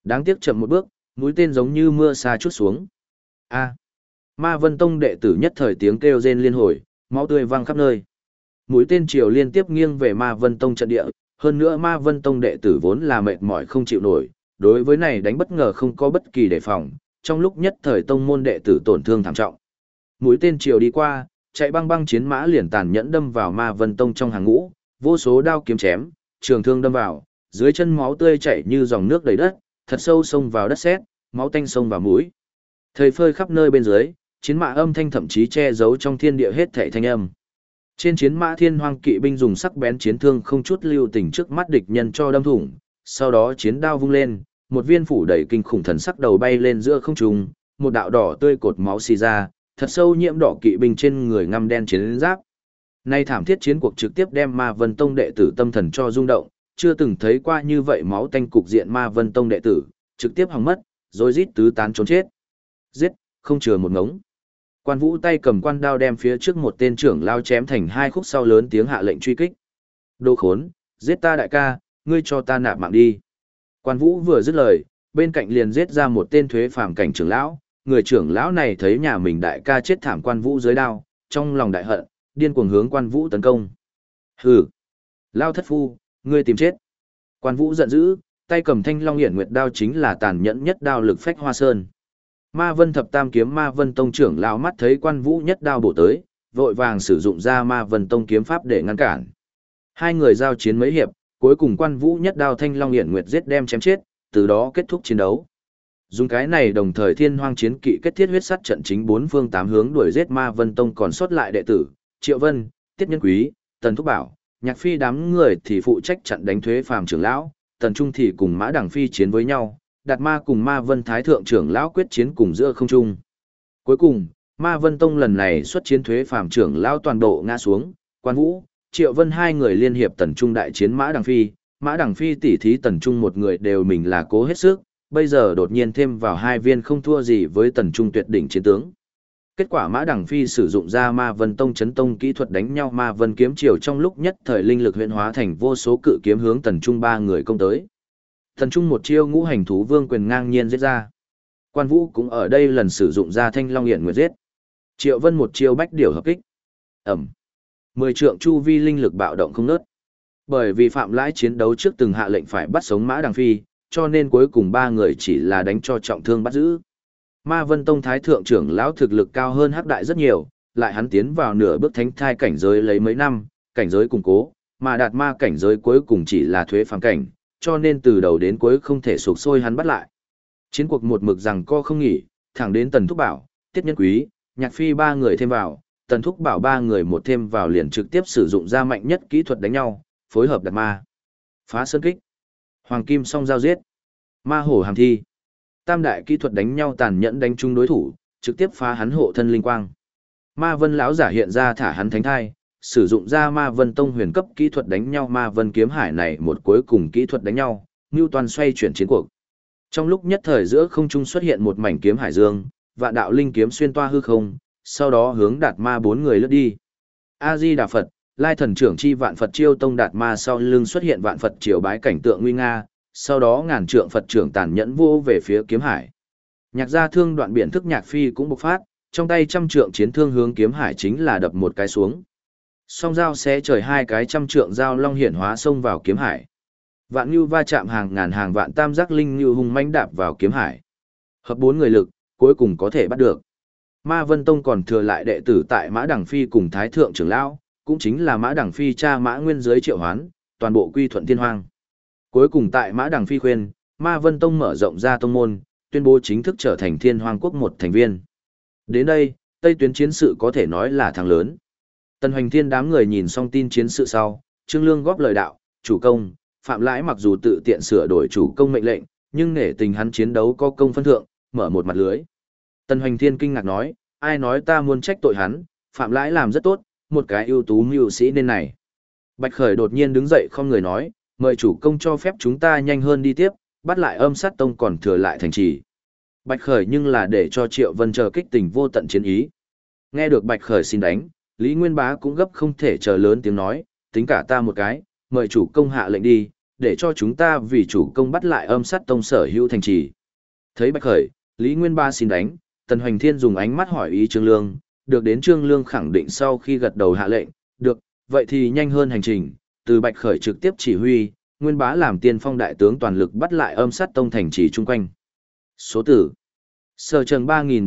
Đáng tiếc chậm một bước, mũi tên giống như mưa sa chút xuống. A. Ma Vân Tông đệ tử nhất thời tiếng kêu rên liên hồi, máu tươi văng khắp nơi. Mũi tên chiều liên tiếp nghiêng về Ma Vân Tông trận địa, hơn nữa Ma Vân Tông đệ tử vốn là mệt mỏi không chịu nổi, đối với này đánh bất ngờ không có bất kỳ đề phòng, trong lúc nhất thời tông môn đệ tử tổn thương thảm trọng. Mũi tên chiều đi qua, chạy băng băng chiến mã liền tàn nhẫn đâm vào Ma Vân Tông trong hàng ngũ, vô số đao kiếm chém, trường thương đâm vào, dưới chân máu tươi chảy như dòng nước đầy đất, thật sâu xông vào đất sét, máu tanh xông vào mũi. Thời phơi khắp nơi bên dưới, chiến mã âm thanh thậm chí che giấu trong thiên địa hết thảy thanh âm. Trên chiến mã Thiên Hoang kỵ binh dùng sắc bén chiến thương không chút lưu tình trước mắt địch nhân cho đâm thủng, sau đó chiến đao vung lên, một viên phủ đầy kinh khủng thần sắc đầu bay lên giữa không trung, một đạo đỏ tươi cột máu xì ra, thật sâu nhiễm đỏ kỵ binh trên người ngăm đen chiến giáp. Nay thảm thiết chiến cuộc trực tiếp đem Ma Vân Tông đệ tử tâm thần cho rung động, chưa từng thấy qua như vậy máu tanh cục diện Ma Vân Tông đệ tử, trực tiếp hỏng mất, rồi rít tứ tán trốn chết. Giết, không chừa một ngống. Quan Vũ tay cầm quan đao đem phía trước một tên trưởng lao chém thành hai khúc sau lớn tiếng hạ lệnh truy kích. Đồ khốn, giết ta đại ca, ngươi cho ta nạp mạng đi. Quan Vũ vừa dứt lời, bên cạnh liền giết ra một tên thuế phàm cảnh trưởng lão, người trưởng lão này thấy nhà mình đại ca chết thảm Quan Vũ dưới đao, trong lòng đại hận, điên cuồng hướng Quan Vũ tấn công. Hừ, lao thất phu, ngươi tìm chết. Quan Vũ giận dữ, tay cầm Thanh Long Hiển Nguyệt đao chính là tàn nhẫn nhất đao lực phách hoa sơn. Ma Vân Thập Tam kiếm Ma Vân Tông trưởng lão mắt thấy Quan Vũ nhất đao bổ tới, vội vàng sử dụng ra Ma Vân Tông kiếm pháp để ngăn cản. Hai người giao chiến mấy hiệp, cuối cùng Quan Vũ nhất đao Thanh Long Hiển Nguyệt giết đem chém chết, từ đó kết thúc chiến đấu. Dùng cái này đồng thời Thiên Hoang chiến kỵ kết thiết huyết sắt trận chính bốn phương tám hướng đuổi giết Ma Vân Tông còn sót lại đệ tử, Triệu Vân, Tiết Nhân Quý, Tần Thúc Bảo, Nhạc Phi đám người thì phụ trách chặn đánh thuế phàm trưởng lão, Tần Trung thì cùng Mã Đằng Phi chiến với nhau, Đạt Ma cùng Ma Vân Thái thượng trưởng lão quyết chiến cùng giữa không trung. Cuối cùng, Ma Vân Tông lần này xuất chiến thuế phàm trưởng lão toàn bộ ngã xuống, Quan Vũ, Triệu Vân hai người liên hiệp Tần Trung đại chiến Mã Đằng Phi tỉ thí Tần Trung một người đều mình là cố hết sức, bây giờ đột nhiên thêm vào hai viên không thua gì với Tần Trung tuyệt đỉnh chiến tướng. Kết quả Mã Đằng Phi sử dụng ra Ma Vân Tông chấn tông kỹ thuật đánh nhau Ma Vân kiếm chiều trong lúc nhất thời linh lực huyễn hóa thành vô số cự kiếm hướng Tần Trung ba người công tới. Tần Trung một chiêu ngũ hành thú vương quyền ngang nhiên giết ra. Quan Vũ cũng ở đây lần sử dụng ra Thanh Long Hiển Nguyệt giết. Triệu Vân một chiêu bách điểu hợp kích. Ẩm. 10 trượng chu vi linh lực bạo động không ngớt. Bởi vì Phạm Lãi chiến đấu trước từng hạ lệnh phải bắt sống Mã Đằng Phi, cho nên cuối cùng ba người chỉ là đánh cho trọng thương bắt giữ. Ma Vân Tông Thái thượng trưởng lão thực lực cao hơn Hắc Đại rất nhiều, lại hắn tiến vào nửa bước thánh thai cảnh giới lấy mấy năm, cảnh giới củng cố, mà Đạt Ma cảnh giới cuối cùng chỉ là thuế phàm cảnh, cho nên từ đầu đến cuối không thể sụp sôi hắn bắt lại. Chiến cuộc một mực rằng co không nghỉ, thẳng đến Tần Thúc Bảo, Tiết Nhân Quý, Nhạc Phi ba người thêm vào, Tần Thúc Bảo ba người một thêm vào liền trực tiếp sử dụng ra mạnh nhất kỹ thuật đánh nhau, phối hợp Đạt Ma, phá sơn kích, Hoàng Kim song giao giết, Ma hổ hàm thi. Tam đại kỹ thuật đánh nhau tàn nhẫn đánh trúng đối thủ, trực tiếp phá hắn hộ thân linh quang. Ma Vân lão giả hiện ra thả hắn thánh thai, sử dụng ra Ma Vân Tông huyền cấp kỹ thuật đánh nhau Ma Vân kiếm hải này một cuối cùng kỹ thuật đánh nhau, Newton xoay chuyển chiến cuộc. Trong lúc nhất thời giữa không trung xuất hiện một mảnh kiếm hải dương, vạn đạo linh kiếm xuyên toa hư không, sau đó hướng Đạt Ma bốn người lướt đi. A Di Đà Phật, Lai thần trưởng chi vạn Phật chiêu tông Đạt Ma sau lưng xuất hiện vạn Phật triều bái cảnh tượng nguy nga, sau đó ngàn trượng Phật trưởng tàn nhẫn vô về phía kiếm hải. Nhạc gia thương đoạn biển thức Nhạc Phi cũng bộc phát, trong tay trăm trượng chiến thương hướng kiếm hải chính là đập một cái xuống. Song dao xé trời hai cái trăm trượng dao long hiển hóa xông vào kiếm hải. Vạn Nưu va chạm hàng ngàn hàng vạn tam giác linh như hung mãnh đạp vào kiếm hải. Hợp bốn người lực, cuối cùng có thể bắt được. Ma Vân Tông còn thừa lại đệ tử tại Mã Đằng Phi cùng Thái thượng trưởng lão, cũng chính là Mã Đằng Phi cha Mã Nguyên dưới triệu hoán, toàn bộ quy thuận Thiên Hoang. Cuối cùng tại Mã Đằng Phi khuyên, Ma Vân Tông mở rộng ra tông môn, tuyên bố chính thức trở thành Thiên Hoang quốc một thành viên. Đến đây, Tây tuyến chiến sự có thể nói là thắng lớn. Tần Hoành Thiên đám người nhìn xong tin chiến sự sau, Trương Lương góp lời đạo, chủ công, Phạm Lãi mặc dù tự tiện sửa đổi chủ công mệnh lệnh, nhưng nể tình hắn chiến đấu có công phân thượng, mở một mặt lưới. Tần Hoành Thiên kinh ngạc nói, ai nói ta muốn trách tội hắn, Phạm Lãi làm rất tốt, một cái ưu tú mưu sĩ nên này. Bạch Khởi đột nhiên đứng dậy không người nói, mời chủ công cho phép chúng ta nhanh hơn đi tiếp, bắt lại Âm Sát Tông còn thừa lại thành trì. Bạch Khởi nhưng là để cho Triệu Vân chờ kích tình vô tận chiến ý. Nghe được Bạch Khởi xin đánh, Lý Nguyên Bá cũng gấp không thể chờ lớn tiếng nói, tính cả ta một cái, mời chủ công hạ lệnh đi, để cho chúng ta vì chủ công bắt lại Âm Sát Tông sở hữu thành trì. Thấy Bạch Khởi, Lý Nguyên Ba xin đánh, Tần Hoành Thiên dùng ánh mắt hỏi ý Trương Lương, được đến Trương Lương khẳng định sau khi gật đầu hạ lệnh, được, vậy thì nhanh hơn hành trình, từ Bạch Khởi trực tiếp chỉ huy, Nguyên Bá làm tiên phong đại tướng toàn lực bắt lại Âm Sát Tông thành trì chung quanh. Số tử Sở Trần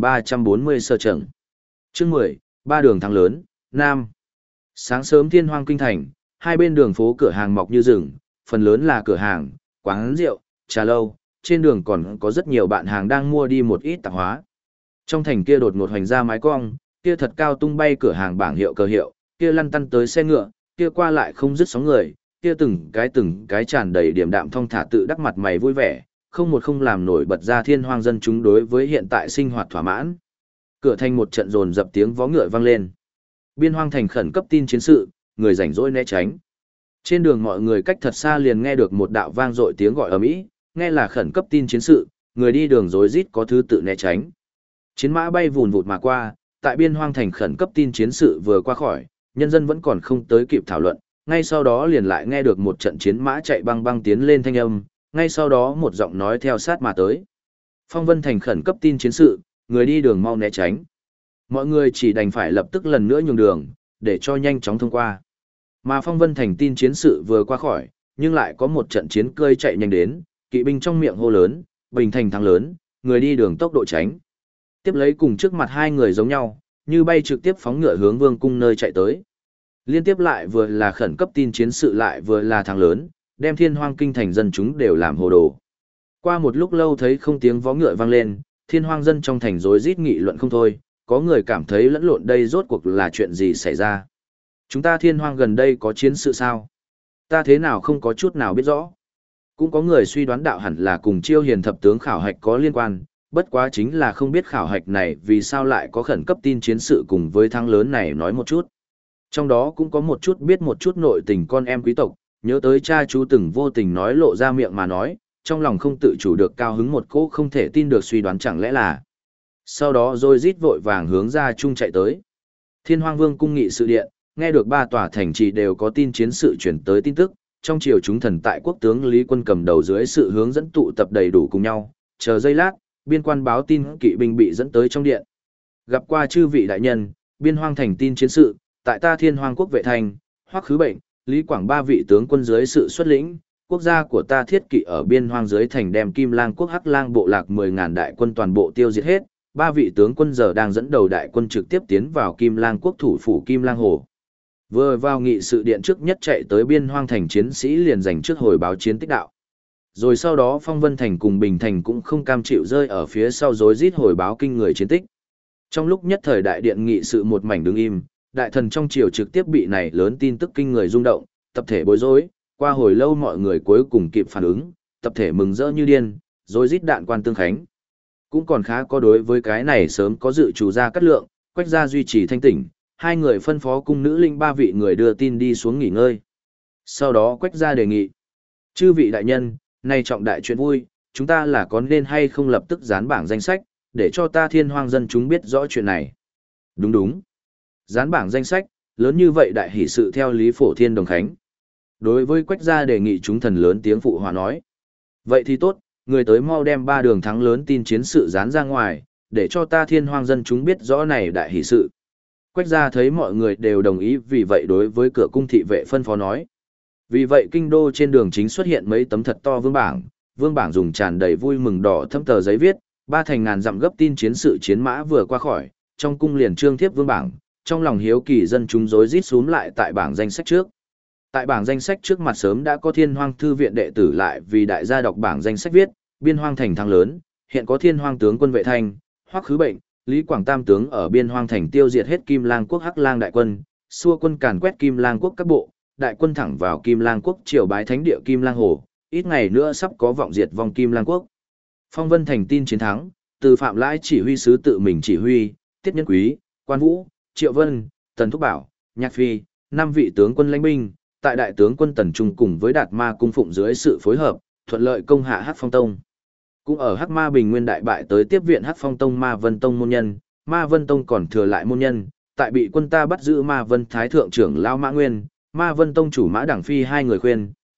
3340 Sở Trần. Chương 10, ba đường thắng lớn, Nam. Sáng sớm Thiên Hoang kinh thành, hai bên đường phố cửa hàng mọc như rừng, phần lớn là cửa hàng, quán rượu, trà lâu, trên đường còn có rất nhiều bạn hàng đang mua đi một ít tạp hóa. Trong thành kia đột ngột hoành ra mái cong, kia thật cao tung bay cửa hàng bảng hiệu cờ hiệu, kia lăn tăn tới xe ngựa, kia qua lại không dứt sóng người, kia từng cái tràn đầy điểm đạm thong thả tự đắc mặt mày vui vẻ, không một không làm nổi bật ra Thiên Hoang dân chúng đối với hiện tại sinh hoạt thỏa mãn. Cửa thành một trận dồn dập tiếng vó ngựa vang lên. Biên Hoang thành khẩn cấp tin chiến sự, người rảnh rỗi né tránh. Trên đường mọi người cách thật xa liền nghe được một đạo vang dội tiếng gọi ầm ĩ, nghe là khẩn cấp tin chiến sự, người đi đường rối rít có thứ tự né tránh. Chiến mã bay vùn vụt mà qua, tại Biên Hoang thành khẩn cấp tin chiến sự vừa qua khỏi, nhân dân vẫn còn không tới kịp thảo luận, ngay sau đó liền lại nghe được một trận chiến mã chạy băng băng tiến lên thanh âm, ngay sau đó một giọng nói theo sát mà tới. Phong Vân thành khẩn cấp tin chiến sự, người đi đường mau né tránh. Mọi người chỉ đành phải lập tức lần nữa nhường đường, để cho nhanh chóng thông qua. Mà Phong Vân thành tin chiến sự vừa qua khỏi, nhưng lại có một trận chiến cơi chạy nhanh đến, kỵ binh trong miệng hô lớn, Bình thành thắng lớn, người đi đường tốc độ tránh. Tiếp lấy cùng trước mặt hai người giống nhau, như bay trực tiếp phóng ngựa hướng Vương cung nơi chạy tới. Liên tiếp lại vừa là khẩn cấp tin chiến sự lại vừa là thắng lớn, đem Thiên Hoang kinh thành dân chúng đều làm hồ đồ. Qua một lúc lâu thấy không tiếng vó ngựa vang lên, Thiên Hoang dân trong thành rối rít nghị luận không thôi, có người cảm thấy lẫn lộn đây rốt cuộc là chuyện gì xảy ra. Chúng ta Thiên Hoang gần đây có chiến sự sao? Ta thế nào không có chút nào biết rõ. Cũng có người suy đoán đạo hẳn là cùng Chiêu Hiền thập tướng khảo hạch có liên quan, bất quá chính là không biết khảo hạch này vì sao lại có khẩn cấp tin chiến sự cùng với thắng lớn này nói một chút. Trong đó cũng có một chút biết một chút nội tình con em quý tộc, nhớ tới cha chú từng vô tình nói lộ ra miệng mà nói, trong lòng không tự chủ được cao hứng một cỗ không thể tin được suy đoán chẳng lẽ là. Sau đó rồi rít vội vàng hướng ra chung chạy tới. Thiên Hoang Vương cung nghị sự điện, nghe được ba tòa thành trì đều có tin chiến sự chuyển tới tin tức, trong triều chúng thần tại quốc tướng Lý Quân cầm đầu dưới sự hướng dẫn tụ tập đầy đủ cùng nhau, chờ giây lát, biên quan báo tin kỵ binh bị dẫn tới trong điện. Gặp qua chư vị đại nhân, Biên Hoang thành tin chiến sự, tại ta Thiên Hoang quốc vệ thành, Hoắc Khứ Bệnh, Lý Quảng ba vị tướng quân dưới sự xuất lĩnh, quốc gia của ta thiết kỵ ở Biên Hoang dưới thành đem Kim Lang quốc Hắc Lang bộ lạc 10.000 đại quân toàn bộ tiêu diệt hết, ba vị tướng quân giờ đang dẫn đầu đại quân trực tiếp tiến vào Kim Lang quốc thủ phủ Kim Lang Hồ. Vừa vào nghị sự điện trước nhất chạy tới Biên Hoang thành chiến sĩ liền giành trước hồi báo chiến tích đạo. Rồi sau đó Phong Vân thành cùng Bình thành cũng không cam chịu rơi ở phía sau rối rít hồi báo kinh người chiến tích. Trong lúc nhất thời đại điện nghị sự một mảnh đứng im, đại thần trong triều trực tiếp bị này lớn tin tức kinh người rung động, tập thể bối rối, qua hồi lâu mọi người cuối cùng kịp phản ứng, tập thể mừng rỡ như điên, rối rít đạn quan tương khánh. Cũng còn khá có đối với cái này sớm có dự chủ ra cắt lượng, Quách gia duy trì thanh tỉnh, hai người phân phó cung nữ linh ba vị người đưa tin đi xuống nghỉ ngơi. Sau đó Quách gia đề nghị, chư vị đại nhân, nay trọng đại chuyện vui, chúng ta là có nên hay không lập tức dán bảng danh sách, để cho ta Thiên Hoang dân chúng biết rõ chuyện này. Đúng đúng. Dán bảng danh sách, lớn như vậy đại hỷ sự theo Lý Phổ Thiên Đồng Khánh. Đối với Quách gia đề nghị chúng thần lớn tiếng phụ hòa nói. Vậy thì tốt, người tới mau đem ba đường thắng lớn tin chiến sự dán ra ngoài, để cho ta Thiên Hoang dân chúng biết rõ này đại hỷ sự. Quách gia thấy mọi người đều đồng ý, vì vậy đối với cửa cung thị vệ phân phó nói. Vì vậy kinh đô trên đường chính xuất hiện mấy tấm thật to vương bảng dùng tràn đầy vui mừng đỏ thâm tờ giấy viết, 3.000 dặm gấp tin chiến sự chiến mã vừa qua khỏi, trong cung liền trương thiếp vương bảng, trong lòng hiếu kỳ dân chúng rối rít xuống lại tại bảng danh sách trước. Tại bảng danh sách trước mặt sớm đã có Thiên Hoang thư viện đệ tử lại vì đại gia đọc bảng danh sách viết, Biên Hoang thành thắng lớn, hiện có Thiên Hoang tướng quân vệ thanh, Hoắc Khứ Bệnh, Lý Quảng tam tướng ở Biên Hoang thành tiêu diệt hết Kim Lang quốc Hắc Lang đại quân, xua quân càn quét Kim Lang quốc các bộ, đại quân thẳng vào Kim Lang quốc triều bái thánh địa Kim Lang Hồ, ít ngày nữa sắp có vọng diệt vong Kim Lang quốc. Phong Vân thành tin chiến thắng, từ Phạm Lãi chỉ huy sứ tự mình chỉ huy, Tiết Nhân Quý, Quan Vũ, Triệu Vân, Tần Thúc Bảo, Nhạc Phi, 5 vị tướng quân lãnh binh, tại đại tướng quân Tần Trung cùng với Đạt Ma cung phụng dưới sự phối hợp, thuận lợi công hạ Hắc Phong Tông. Cũng ở Hắc Ma Bình Nguyên đại bại tới tiếp viện Hắc Phong Tông Ma Vân Tông môn nhân, Ma Vân Tông còn thừa lại môn nhân, tại bị quân ta bắt giữ Ma Vân Thái thượng trưởng lão Mã Nguyên, Ma Vân Tông chủ Mã Đẳng Phi hai người khuyên,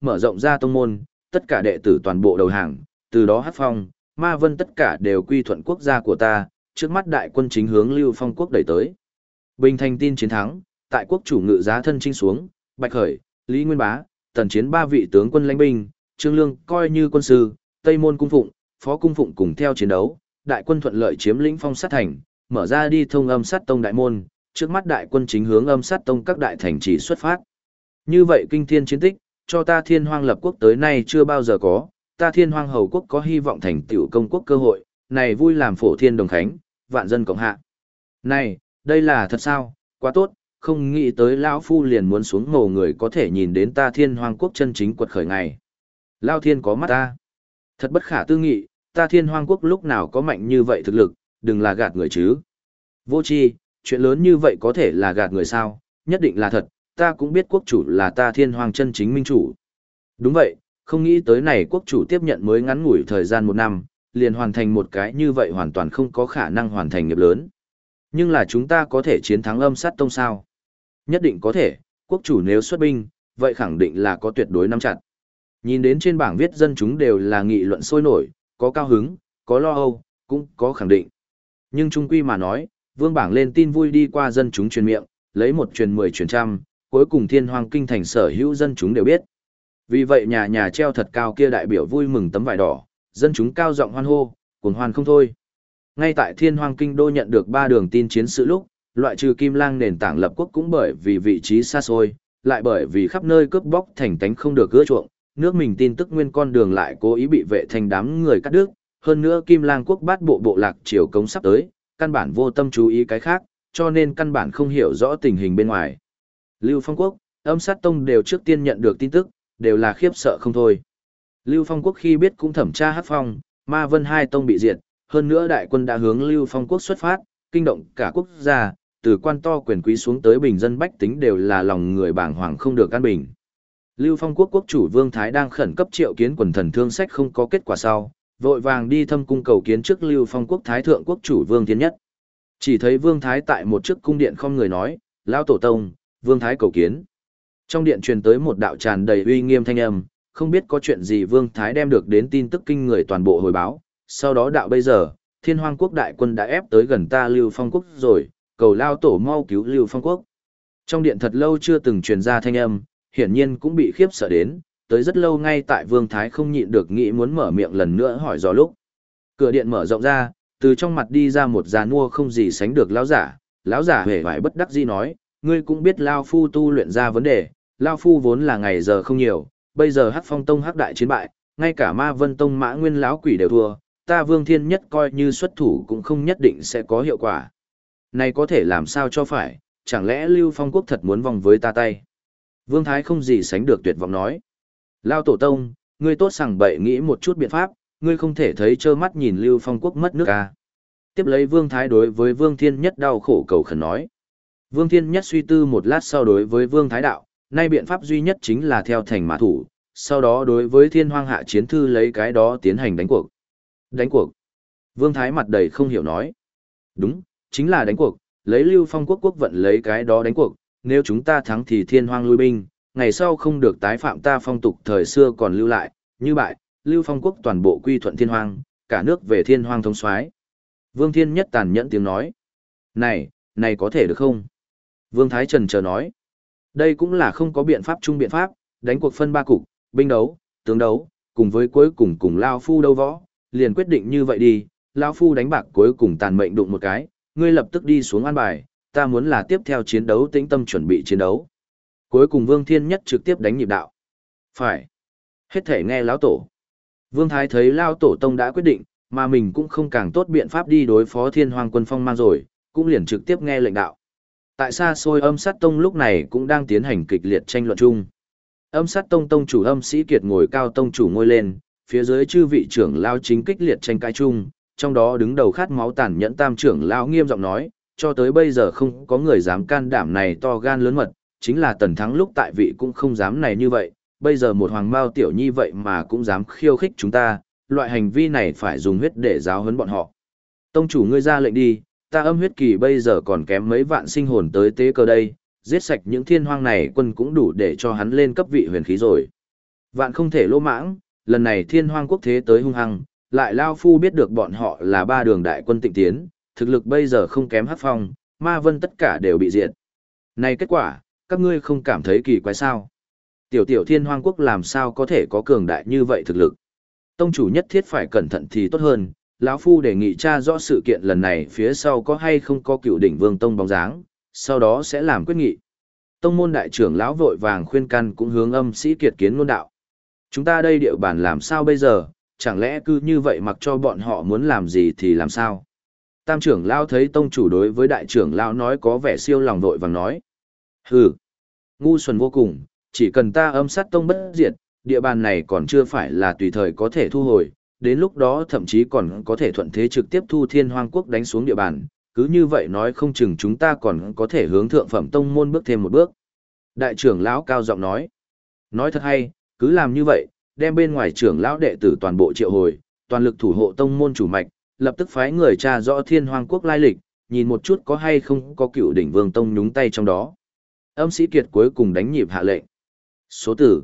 mở rộng ra tông môn, tất cả đệ tử toàn bộ đầu hàng, từ đó Hắc Phong, Ma Vân tất cả đều quy thuận quốc gia của ta, trước mắt đại quân chính hướng Lưu Phong quốc đẩy tới. Bình thành tin chiến thắng, tại quốc chủ ngự giá thân chinh xuống, Bạch Khởi, Lý Nguyên Bá, Tần Chiến ba vị tướng quân lãnh binh, Trương Lương coi như quân sư, Tây Môn Cung Phụng, Phó Cung Phụng cùng theo chiến đấu, đại quân thuận lợi chiếm lĩnh Phong Sát thành, mở ra đi thông Âm Sát tông đại môn, trước mắt đại quân chính hướng Âm Sát tông các đại thành trì xuất phát. Như vậy kinh thiên chiến tích, cho ta Thiên Hoang lập quốc tới nay chưa bao giờ có, ta Thiên Hoang hầu quốc có hy vọng thành tựu công quốc cơ hội, này vui làm phổ thiên đồng khánh, vạn dân cộng hạ. Này, đây là thật sao, quá tốt, không nghĩ tới lão phu liền muốn xuống ngầu người có thể nhìn đến ta Thiên Hoang quốc chân chính quật khởi ngày. Lao thiên có mắt ta. Thật bất khả tư nghị, ta Thiên Hoang quốc lúc nào có mạnh như vậy thực lực, đừng là gạt người chứ. Vô tri, chuyện lớn như vậy có thể là gạt người sao, nhất định là thật, ta cũng biết quốc chủ là ta Thiên Hoang chân chính minh chủ. Đúng vậy, không nghĩ tới này quốc chủ tiếp nhận mới ngắn ngủi thời gian 1 năm, liền hoàn thành một cái như vậy hoàn toàn không có khả năng hoàn thành nghiệp lớn. Nhưng là chúng ta có thể chiến thắng Âm Sát tông sao? Nhất định có thể, quốc chủ nếu xuất binh, vậy khẳng định là có tuyệt đối nắm chặt. Nhìn đến trên bảng viết dân chúng đều là nghị luận sôi nổi, có cao hứng, có lo âu, cũng có khẳng định. Nhưng trung quy mà nói, vương bảng lên tin vui đi qua dân chúng truyền miệng, lấy 1 truyền 10 truyền trăm, cuối cùng Thiên Hoang kinh thành sở hữu dân chúng đều biết. Vì vậy nhà nhà treo thật cao kia đại biểu vui mừng tấm vải đỏ, dân chúng cao giọng hoan hô, cuồng hoan không thôi. Ngay tại Thiên Hoang kinh đô nhận được 3 đường tin chiến sự lúc, loại trừ Kim Lang nền tảng lập quốc cũng bởi vì vị trí xa xôi, lại bởi vì khắp nơi cướp bóc thành tánh không được gỡ chuộng, nước mình tin tức nguyên con đường lại cố ý bị vệ thành đám người cắt đứt, hơn nữa Kim Lang quốc bát bộ bộ lạc triều cống sắp tới, căn bản vô tâm chú ý cái khác, cho nên căn bản không hiểu rõ tình hình bên ngoài. Lưu Phong quốc, Âm Sát tông đều trước tiên nhận được tin tức, đều là khiếp sợ không thôi. Lưu Phong quốc khi biết cũng thẩm tra Hắc Phong, Ma Vân hai tông bị diệt, hơn nữa đại quân đã hướng Lưu Phong quốc xuất phát, kinh động cả quốc gia, từ quan to quyền quý xuống tới bình dân bách tính đều là lòng người bàng hoàng không được an bình. Lưu Phong quốc quốc chủ Vương Thái đang khẩn cấp triệu kiến quần thần thương sách không có kết quả sau, vội vàng đi thâm cung cầu kiến trước Lưu Phong quốc Thái thượng quốc chủ Vương Thiên Nhất. Chỉ thấy Vương Thái tại một chiếc cung điện không người nói, lão tổ tông, Vương Thái cầu kiến. Trong điện truyền tới một đạo tràn đầy uy nghiêm thanh âm, không biết có chuyện gì Vương Thái đem được đến tin tức kinh người toàn bộ hồi báo. Sau đó đạo bây giờ, Thiên Hoang quốc đại quân đã ép tới gần ta Lưu Phong quốc rồi, cầu lao tổ mau cứu Lưu Phong quốc. Trong điện thật lâu chưa từng truyền ra thanh âm, hiển nhiên cũng bị khiếp sợ đến, tới rất lâu ngay tại Vương Thái không nhịn được nghĩ muốn mở miệng lần nữa hỏi dò lúc. Cửa điện mở rộng ra, từ trong mặt đi ra một già nua không gì sánh được lão giả hề vải bất đắc dĩ nói, ngươi cũng biết lao phu tu luyện ra vấn đề, lao phu vốn là ngày giờ không nhiều, bây giờ Hắc Phong tông hắc đại chiến bại, ngay cả Ma Vân tông Mã Nguyên lão quỷ đều thua, ta Vương Thiên Nhất coi như xuất thủ cũng không nhất định sẽ có hiệu quả. Này có thể làm sao cho phải, chẳng lẽ Lưu Phong quốc thật muốn vòng với ta tay? Vương Thái không gì sánh được tuyệt vọng nói. Lao tổ tông, ngươi tốt sằng bậy nghĩ một chút biện pháp, ngươi không thể thấy trơ mắt nhìn Lưu Phong quốc mất nước à. Tiếp lấy Vương Thái đối với Vương Thiên Nhất đau khổ cầu khẩn nói. Vương Thiên Nhất suy tư một lát sau đối với Vương Thái đạo, nay biện pháp duy nhất chính là theo thành mã thủ, sau đó đối với Thiên Hoang hạ chiến thư lấy cái đó tiến hành đánh cuộc. Đánh cuộc. Vương Thái mặt đầy không hiểu nói. Đúng, chính là đánh cuộc, lấy Lưu Phong quốc quốc vận lấy cái đó đánh cuộc, nếu chúng ta thắng thì Thiên Hoang lui binh, ngày sau không được tái phạm ta phong tục thời xưa còn lưu lại, như bại, Lưu Phong quốc toàn bộ quy thuận Thiên Hoang, cả nước về Thiên Hoang thống soái. Vương Thiên Nhất tàn nhẫn tiếng nói. Này có thể được không? Vương Thái trần chờ nói. Đây cũng là không có biện pháp chung biện pháp, đánh cuộc phân 3 cục, binh đấu, tướng đấu, cùng với cuối cùng cùng Lao Phu đấu võ, liền quyết định như vậy đi, Lao Phu đánh bạc cuối cùng tàn mệnh đụng một cái, ngươi lập tức đi xuống an bài, ta muốn là tiếp theo chiến đấu tĩnh tâm chuẩn bị chiến đấu. Cuối cùng Vương Thiên Nhất trực tiếp đánh nhịp đạo. Phải. Hết thể nghe lão tổ. Vương Thái thấy Lao Tổ Tông đã quyết định, mà mình cũng không càng tốt biện pháp đi đối phó Thiên Hoang quân phong mang rồi, cũng liền trực tiếp nghe lệnh đạo. Tại xa xôi Âm Sát Tông lúc này cũng đang tiến hành kịch liệt tranh luận chung. Âm Sát Tông tông chủ Âm Sĩ Kiệt ngồi cao tông chủ ngôi lên, phía dưới chư vị trưởng lao chính kích liệt tranh cãi chung, trong đó đứng đầu khát máu tàn nhẫn tam trưởng lao nghiêm giọng nói, cho tới bây giờ không có người dám can đảm này to gan lớn mật, chính là Tần Thắng lúc tại vị cũng không dám này như vậy, bây giờ một hoàng mao tiểu nhi vậy mà cũng dám khiêu khích chúng ta, loại hành vi này phải dùng huyết để giáo huấn bọn họ. Tông chủ ngươi ra lệnh đi, ta Âm Huyết Kỳ bây giờ còn kém mấy vạn sinh hồn tới tế cơ đây, giết sạch những Thiên Hoang này quân cũng đủ để cho hắn lên cấp vị huyền khí rồi. Vạn không thể lỗ mãng, lần này thiên hoang quốc thế tới hung hăng, lại Lao Phu biết được bọn họ là ba đường đại quân tịnh tiến, thực lực bây giờ không kém Hắc Phong, Ma Vân tất cả đều bị diệt. Này kết quả, các ngươi không cảm thấy kỳ quái sao? Tiểu tiểu thiên hoang quốc làm sao có thể có cường đại như vậy thực lực? Tông chủ nhất thiết phải cẩn thận thì tốt hơn, lão Phu đề nghị tra rõ sự kiện lần này phía sau có hay không có cựu đỉnh vương tông bóng dáng, sau đó sẽ làm quyết nghị. Tông môn đại trưởng lão vội vàng khuyên can cũng hướng Âm Sĩ Kiệt kiến ngôn đạo. Chúng ta đây địa bàn làm sao bây giờ, chẳng lẽ cứ như vậy mặc cho bọn họ muốn làm gì thì làm sao? Tam trưởng lão thấy tông chủ đối với đại trưởng lão nói có vẻ siêu lòng vội vàng nói. Hừ, ngu xuẩn vô cùng, chỉ cần ta âm sát tông bất diệt, địa bàn này còn chưa phải là tùy thời có thể thu hồi, đến lúc đó thậm chí còn có thể thuận thế trực tiếp thu thiên hoang quốc đánh xuống địa bàn, cứ như vậy nói không chừng chúng ta còn có thể hướng thượng phẩm tông môn bước thêm một bước. Đại trưởng lão cao giọng nói, nói thật hay, cứ làm như vậy, đem bên ngoài trưởng lão đệ tử toàn bộ triệu hồi, toàn lực thủ hộ tông môn chủ mạch, lập tức phái người tra rõ thiên hoang quốc lai lịch, nhìn một chút có hay không có cựu đỉnh vương tông nhúng tay trong đó. Âm Sĩ Kiệt cuối cùng đánh nhịp hạ lệnh. Số tử.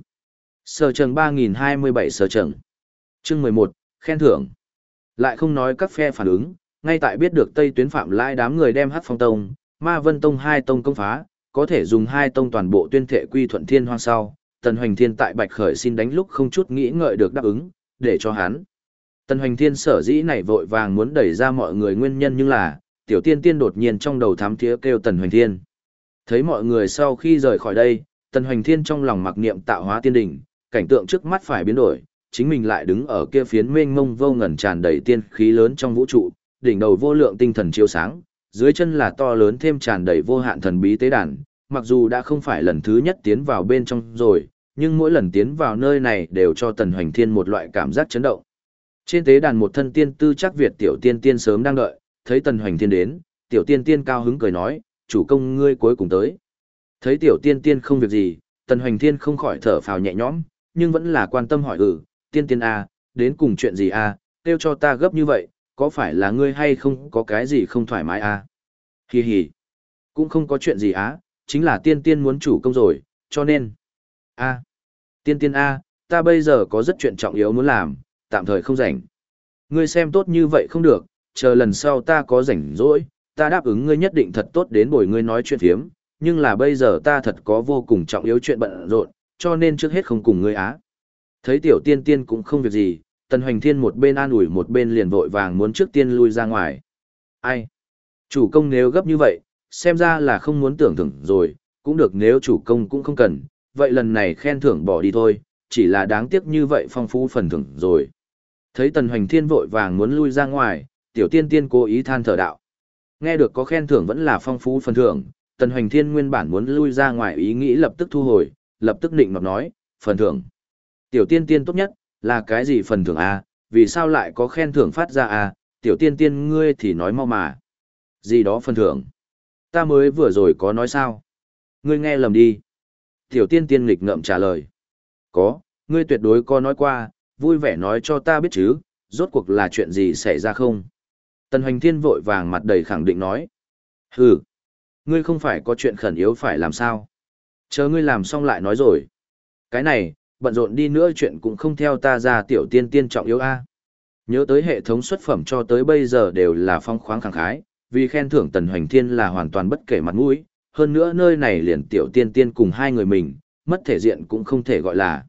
Sở trần 3027 sở trần. Chương 11, khen thưởng. Lại không nói các phe phản ứng, ngay tại biết được Tây Tuyến Phạm Lai đám người đem Hắc Phong Tông, Ma Vân Tông hai tông công phá, có thể dùng hai tông toàn bộ tuyên thệ quy thuận thiên hoang sau, Tần Hoành Thiên tại Bạch Khởi xin đánh lúc không chút nghĩ ngợi được đáp ứng, để cho hắn. Tần Hoành Thiên sở dĩ này vội vàng muốn đẩy ra mọi người nguyên nhân nhưng là, Tiểu Tiên Tiên đột nhiên trong đầu thám thía kêu Tần Hoành Thiên. Thấy mọi người sau khi rời khỏi đây, Tần Hoành Thiên trong lòng mặc niệm tạo hóa tiên đỉnh, cảnh tượng trước mắt phải biến đổi, chính mình lại đứng ở kia phiến mênh mông vô ngần tràn đầy tiên khí lớn trong vũ trụ, đỉnh đầu vô lượng tinh thần chiếu sáng, dưới chân là to lớn thêm tràn đầy vô hạn thần bí tế đàn, mặc dù đã không phải lần thứ nhất tiến vào bên trong rồi, nhưng mỗi lần tiến vào nơi này đều cho Tần Hoành Thiên một loại cảm giác chấn động. Trên tế đàn một thân tiên tư chắc Việt Tiểu Tiên Tiên sớm đang đợi, thấy Tần Hoành Thiên đến, Tiểu Tiên Tiên cao hứng cười nói, chủ công ngươi cuối cùng tới. Thấy Tiểu Tiên Tiên không việc gì, Tần Hoành Thiên không khỏi thở phào nhẹ nhõm, nhưng vẫn là quan tâm hỏi Tiên Tiên a, đến cùng chuyện gì a, kêu cho ta gấp như vậy, có phải là ngươi hay không có cái gì không thoải mái a? Hì hì, cũng không có chuyện gì á, chính là Tiên Tiên muốn chủ công rồi, cho nên. A, Tiên Tiên a, ta bây giờ có rất chuyện trọng yếu muốn làm, tạm thời không rảnh. Ngươi xem tốt như vậy không được, chờ lần sau ta có rảnh rỗi, ta đáp ứng ngươi nhất định thật tốt đến bồi ngươi nói chuyện phiếm, nhưng là bây giờ ta thật có vô cùng trọng yếu chuyện bận rộn, cho nên trước hết không cùng ngươi á. Thấy Tiểu Tiên Tiên cũng không việc gì, Tần Hoành Thiên một bên an ủi một bên liền vội vàng muốn trước tiên lui ra ngoài. Ai? Chủ công nếu gấp như vậy, xem ra là không muốn tưởng thưởng rồi, cũng được nếu chủ công cũng không cần, vậy lần này khen thưởng bỏ đi thôi, chỉ là đáng tiếc như vậy phong phú phần thưởng rồi. Thấy Tần Hoành Thiên vội vàng muốn lui ra ngoài, Tiểu Tiên Tiên cố ý than thở đạo. Nghe được có khen thưởng vẫn là phong phú phần thưởng, Tần Hoành Thiên nguyên bản muốn lui ra ngoài ý nghĩ lập tức thu hồi, lập tức định nọt nói, phần thưởng. Tiểu Tiên Tiên tốt nhất, là cái gì phần thưởng a? Vì sao lại có khen thưởng phát ra a? Tiểu Tiên Tiên ngươi thì nói mau mà. Gì đó phần thưởng? Ta mới vừa rồi có nói sao? Ngươi nghe lầm đi. Tiểu Tiên Tiên nghịch ngợm trả lời. Có, ngươi tuyệt đối có nói qua, vui vẻ nói cho ta biết chứ, rốt cuộc là chuyện gì xảy ra không? Tần Hoành Thiên vội vàng mặt đầy khẳng định nói. Hừ, ngươi không phải có chuyện khẩn yếu phải làm sao? Chờ ngươi làm xong lại nói rồi. Cái này, bận rộn đi nữa chuyện cũng không theo ta ra. Tiểu Tiên Tiên trọng yếu a. Nhớ tới hệ thống xuất phẩm cho tới bây giờ đều là phong khoáng khẳng khái, vì khen thưởng Tần Hoành Thiên là hoàn toàn bất kể mặt mũi, hơn nữa nơi này liền Tiểu Tiên Tiên cùng hai người mình, mất thể diện cũng không thể gọi là.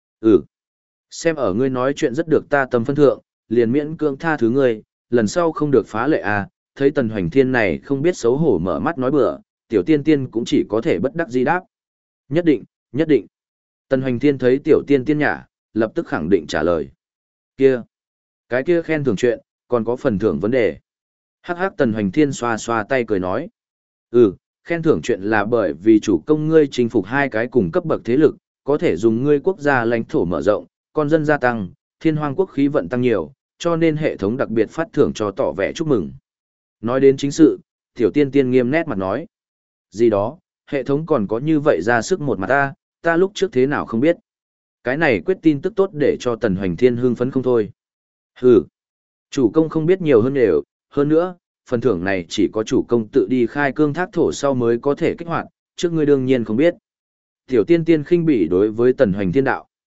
Xem ở ngươi nói chuyện rất được ta tâm phân thượng, liền miễn cưỡng tha thứ ngươi, lần sau không được phá lệ à, thấy Tần Hoành Thiên này không biết xấu hổ mở mắt nói bừa, Tiểu Tiên Tiên cũng chỉ có thể bất đắc dĩ đáp. Nhất định, nhất định. Tần Hoành Thiên thấy Tiểu Tiên Tiên nhả, lập tức khẳng định trả lời. Cái kia khen thưởng chuyện, còn có phần thưởng vấn đề. Hắc hắc Tần Hoành Thiên xoa xoa tay cười nói. Khen thưởng chuyện là bởi vì chủ công ngươi chinh phục hai cái cùng cấp bậc thế lực, có thể dùng ngươi quốc gia lãnh thổ mở rộng, con dân gia tăng, thiên hoang quốc khí vận tăng nhiều, cho nên hệ thống đặc biệt phát thưởng cho tỏ vẻ chúc mừng. Nói đến chính sự, Tiểu Tiên Tiên nghiêm nét mặt nói. Gì đó, hệ thống còn có như vậy ra sức một mặt ta lúc trước thế nào không biết. Cái này quyết tin tức tốt để cho Tần Hoành Thiên hưng phấn không thôi. Chủ công không biết nhiều hơn đều, hơn nữa, phần thưởng này chỉ có chủ công tự đi khai cương thác thổ sau mới có thể kích hoạt, trước ngươi đương nhiên không biết. Tiểu Tiên Tiên khinh bỉ đối với Tần Hoành Thiên đạo.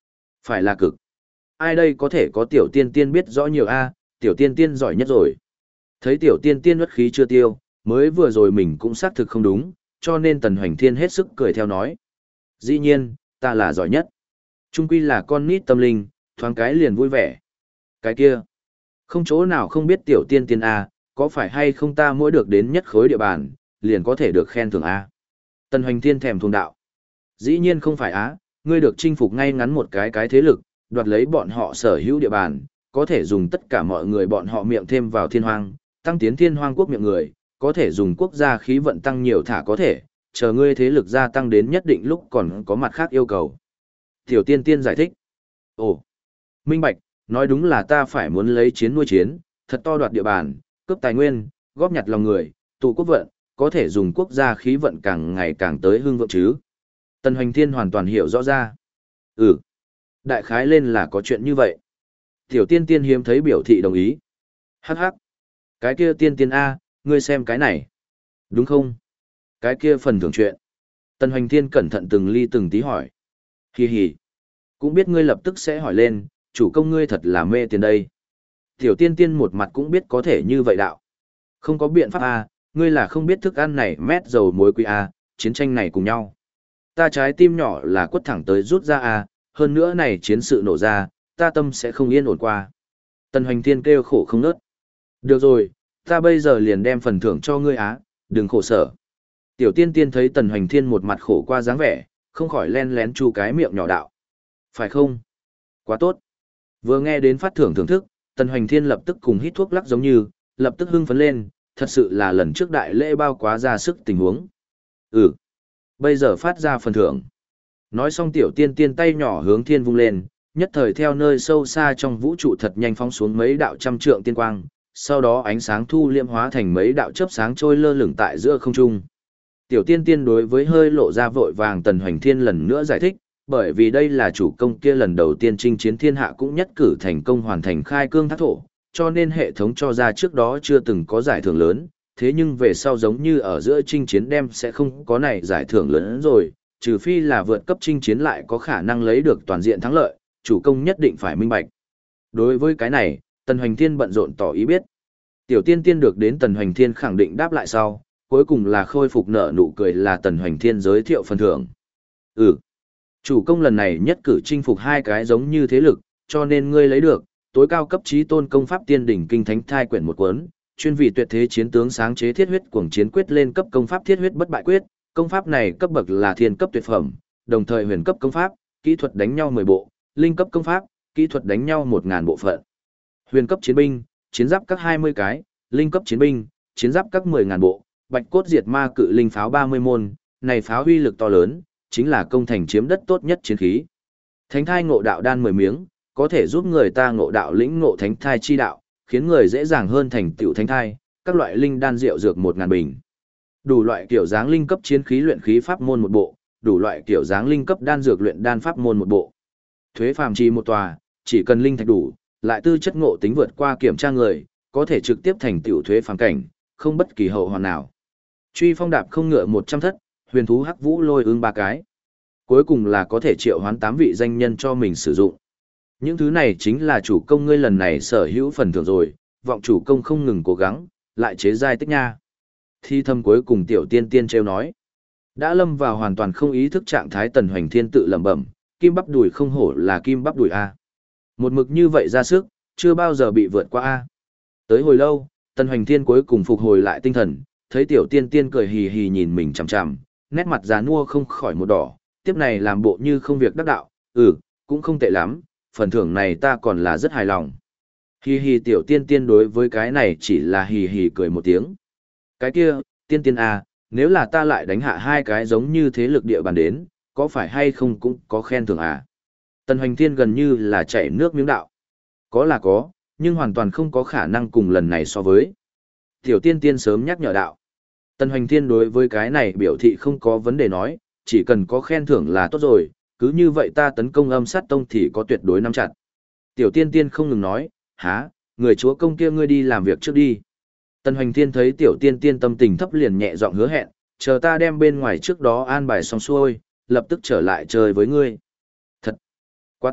Phải là cực. Ai đây có thể có tiểu tiên tiên biết rõ nhiều a, tiểu tiên tiên giỏi nhất rồi. Thấy tiểu tiên tiên uất khí chưa tiêu, mới vừa rồi mình cũng xác thực không đúng, cho nên Tần Hoành Thiên hết sức cười theo nói. Dĩ nhiên, ta là giỏi nhất. Trung quy là con nít tâm linh, thoáng cái liền vui vẻ. Cái kia, không chỗ nào không biết tiểu tiên tiên a, có phải hay không ta mỗi được đến nhất khối địa bàn, liền có thể được khen thưởng a. Tần Hoành Thiên thèm thuồng đạo. Dĩ nhiên không phải á, ngươi được chinh phục ngay ngắn một cái thế lực, đoạt lấy bọn họ sở hữu địa bàn, có thể dùng tất cả mọi người bọn họ miệng thêm vào thiên hoang, tăng tiến thiên hoang quốc miệng người, có thể dùng quốc gia khí vận tăng nhiều thả có thể, chờ ngươi thế lực gia tăng đến nhất định lúc còn có mặt khác yêu cầu. Tiểu tiên tiên giải thích. Ồ, minh bạch, nói đúng là ta phải muốn lấy chiến nuôi chiến, thật to đoạt địa bàn, cướp tài nguyên, góp nhặt lòng người, tụ quốc vận, có thể dùng quốc gia khí vận càng ngày càng tới hương vượng chứ. Tần Hoành Thiên hoàn toàn hiểu rõ ra. Ừ, đại khái lên là có chuyện như vậy. Tiểu tiên tiên hiếm thấy biểu thị đồng ý. Hắc hắc. Cái kia tiên tiên A, ngươi xem cái này. Đúng không? Cái kia phần thưởng chuyện. Tần Hoành Thiên cẩn thận từng ly từng tí hỏi. Hi hi. Cũng biết ngươi lập tức sẽ hỏi lên, chủ công ngươi thật là mê tiền đây. Tiểu tiên tiên một mặt cũng biết có thể như vậy đạo. Không có biện pháp A, ngươi là không biết thức ăn này mét dầu muối quý A, chiến tranh này cùng nhau. Ta trái tim nhỏ là quất thẳng tới rút ra A, hơn nữa này chiến sự nổ ra, ta tâm sẽ không yên ổn qua. Tần Hoành Thiên kêu khổ không nớt. Được rồi, ta bây giờ liền đem phần thưởng cho ngươi á, đừng khổ sở. Tiểu tiên tiên thấy Tần Hoành Thiên một mặt khổ qua dáng vẻ, không khỏi len lén chu cái miệng nhỏ đạo. Phải không? Quá tốt. Vừa nghe đến phát thưởng thưởng thức, Tần Hoành Thiên lập tức cùng hít thuốc lắc giống như, lập tức hưng phấn lên, thật sự là lần trước đại lễ bao quá ra sức tình huống. Ừ. Bây giờ phát ra phần thưởng. Nói xong tiểu tiên tiên tay nhỏ hướng thiên vung lên, nhất thời theo nơi sâu xa trong vũ trụ thật nhanh phóng xuống mấy đạo trăm trượng tiên quang, sau đó ánh sáng thu liễm hóa thành mấy đạo chớp sáng trôi lơ lửng tại giữa không trung. Tiểu tiên tiên đối với hơi lộ ra vội vàng Tần Hoành Thiên lần nữa giải thích, bởi vì đây là chủ công kia lần đầu tiên chinh chiến thiên hạ cũng nhất cử thành công hoàn thành khai cương thác thổ, cho nên hệ thống cho ra trước đó chưa từng có giải thưởng lớn, thế nhưng về sau giống như ở giữa chinh chiến đem sẽ không có này giải thưởng lớn rồi, trừ phi là vượt cấp chinh chiến lại có khả năng lấy được toàn diện thắng lợi, chủ công nhất định phải minh bạch. Đối với cái này, Tần Hoành Thiên bận rộn tỏ ý biết. Tiểu tiên tiên được đến Tần Hoành Thiên khẳng định đáp lại sau, cuối cùng là khôi phục nở nụ cười là Tần Hoành Thiên giới thiệu phần thưởng. Ừ, chủ công lần này nhất cử chinh phục hai cái giống như thế lực, cho nên ngươi lấy được tối cao cấp chí tôn công pháp tiên đỉnh kinh thánh thai quyển một cuốn, chuyên vị tuyệt thế chiến tướng sáng chế thiết huyết cuồng chiến quyết lên cấp công pháp thiết huyết bất bại quyết, công pháp này cấp bậc là thiên cấp tuyệt phẩm, đồng thời huyền cấp công pháp, kỹ thuật đánh nhau 10 bộ, linh cấp công pháp, kỹ thuật đánh nhau 1000 bộ phận. Huyền cấp chiến binh, chiến giáp các 20 cái, linh cấp chiến binh, chiến giáp các 10.000 bộ, bạch cốt diệt ma cự linh pháo 30 môn, này pháo uy lực to lớn, chính là công thành chiếm đất tốt nhất chiến khí. Thánh thai ngộ đạo đan 10 miếng, có thể giúp người ta ngộ đạo lĩnh ngộ thánh thai chi đạo, khiến người dễ dàng hơn thành tựu thánh thai, các loại linh đan rượu dược 1000 bình. Đủ loại kiểu dáng linh cấp chiến khí luyện khí pháp môn một bộ, đủ loại kiểu dáng linh cấp đan dược luyện đan pháp môn một bộ. Thuế phàm trì một tòa, chỉ cần linh thạch đủ, lại tư chất ngộ tính vượt qua kiểm tra người, có thể trực tiếp thành tựu thuế phàm cảnh, không bất kỳ hậu hoàn nào. Truy phong đạp không ngựa 100 thất, huyền thú hắc vũ lôi ương 3 cái. Cuối cùng là có thể triệu hoán 8 vị danh nhân cho mình sử dụng. Những thứ này chính là chủ công ngươi lần này sở hữu phần thưởng rồi, vọng chủ công không ngừng cố gắng, lại chế giai tích nha. Thi thâm cuối cùng tiểu tiên tiên treo nói. Đã lâm vào hoàn toàn không ý thức trạng thái Tần Hoành Thiên tự lẩm bẩm, kim bắp đùi không hổ là kim bắp đùi A. Một mực như vậy ra sức, chưa bao giờ bị vượt qua A. Tới hồi lâu, Tần Hoành Thiên cuối cùng phục hồi lại tinh thần, thấy tiểu tiên tiên cười hì hì nhìn mình chằm chằm, nét mặt già nua không khỏi một đỏ, tiếp này làm bộ như không việc đắc đạo, cũng không tệ lắm, phần thưởng này ta còn là rất hài lòng. Hì hì tiểu tiên tiên đối với cái này chỉ là hì hì cười một tiếng. Cái kia, tiên tiên à, nếu là ta lại đánh hạ hai cái giống như thế lực địa bàn đến, có phải hay không cũng có khen thưởng à? Tần Hoành Thiên gần như là chảy nước miếng đạo. Có là có, nhưng hoàn toàn không có khả năng cùng lần này so với. Tiểu tiên tiên sớm nhắc nhở đạo. Tần Hoành Thiên đối với cái này biểu thị không có vấn đề nói, chỉ cần có khen thưởng là tốt rồi, cứ như vậy ta tấn công âm sát tông thì có tuyệt đối nắm chặt. Tiểu tiên tiên không ngừng nói, há, người chúa công kia ngươi đi làm việc trước đi. Tần Hoành Thiên thấy tiểu tiên tiên tâm tình thấp liền nhẹ giọng hứa hẹn, chờ ta đem bên ngoài trước đó an bài xong xuôi, lập tức trở lại chơi với ngươi. Thật, quá tốt,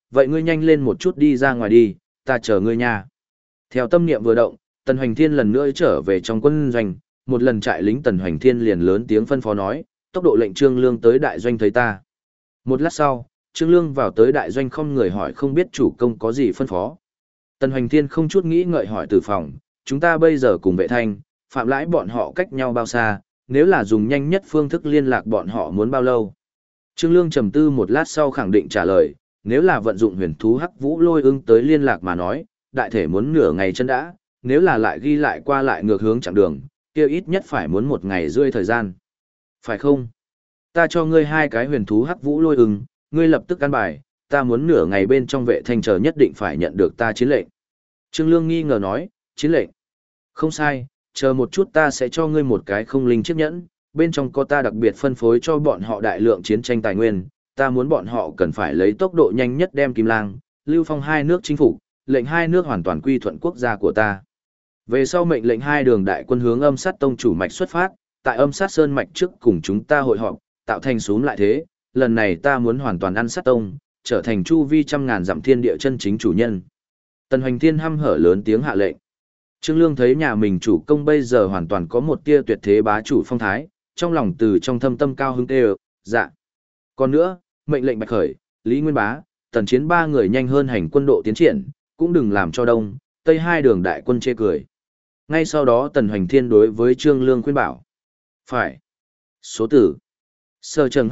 vậy ngươi nhanh lên một chút đi ra ngoài đi, ta chờ ngươi nha. Theo tâm niệm vừa động, Tần Hoành Thiên lần nữa trở về trong quân doanh, một lần trại lính Tần Hoành Thiên liền lớn tiếng phân phó nói, tốc độ lệnh Trương Lương tới đại doanh thấy ta. Một lát sau, Trương Lương vào tới đại doanh không người hỏi không biết chủ công có gì phân phó. Tần Hoành Thiên không chút nghĩ ngợi hỏi từ phòng, chúng ta bây giờ cùng Vệ Thanh, Phạm Lãi bọn họ cách nhau bao xa, nếu là dùng nhanh nhất phương thức liên lạc bọn họ muốn bao lâu. Trương Lương trầm tư một lát sau khẳng định trả lời, nếu là vận dụng huyền thú hắc vũ lôi ưng tới liên lạc mà nói, đại thể muốn nửa ngày chân đã, nếu là lại ghi lại qua lại ngược hướng chặng đường, kia ít nhất phải muốn 1 ngày rưỡi thời gian. Phải không? Ta cho ngươi 2 cái huyền thú hắc vũ lôi ưng, ngươi lập tức căn bài, ta muốn nửa ngày bên trong Vệ Thanh chờ nhất định phải nhận được ta chiến lệnh. Trương Lương nghi ngờ nói, chiến lệnh? Không sai, chờ một chút ta sẽ cho ngươi một cái không linh chiếc nhẫn, bên trong có ta đặc biệt phân phối cho bọn họ đại lượng chiến tranh tài nguyên, ta muốn bọn họ cần phải lấy tốc độ nhanh nhất đem Kim Lang, Lưu Phong 2 nước chinh phục, lệnh 2 nước hoàn toàn quy thuận quốc gia của ta. Về sau mệnh lệnh 2 đường đại quân hướng Âm Sát Tông chủ mạch xuất phát, tại Âm Sát Sơn mạch trước cùng chúng ta hội họp, tạo thành súm lại thế, lần này ta muốn hoàn toàn ăn sát tông, trở thành chu vi trăm ngàn dặm thiên địa chân chính chủ nhân. Tần Hoành Thiên hăm hở lớn tiếng hạ lệnh. Trương Lương thấy nhà mình chủ công bây giờ hoàn toàn có một tia tuyệt thế bá chủ phong thái, trong lòng từ trong thâm tâm cao hứng kêu, dạ. Còn nữa, mệnh lệnh Bạch Khởi, Lý Nguyên Bá, Tần Chiến 3 người nhanh hơn hành quân độ tiến triển, cũng đừng làm cho Đông, Tây 2 đường đại quân chê cười. Ngay sau đó Tần Hoành Thiên đối với Trương Lương khuyên bảo. Phải. Số tử. Sở Trần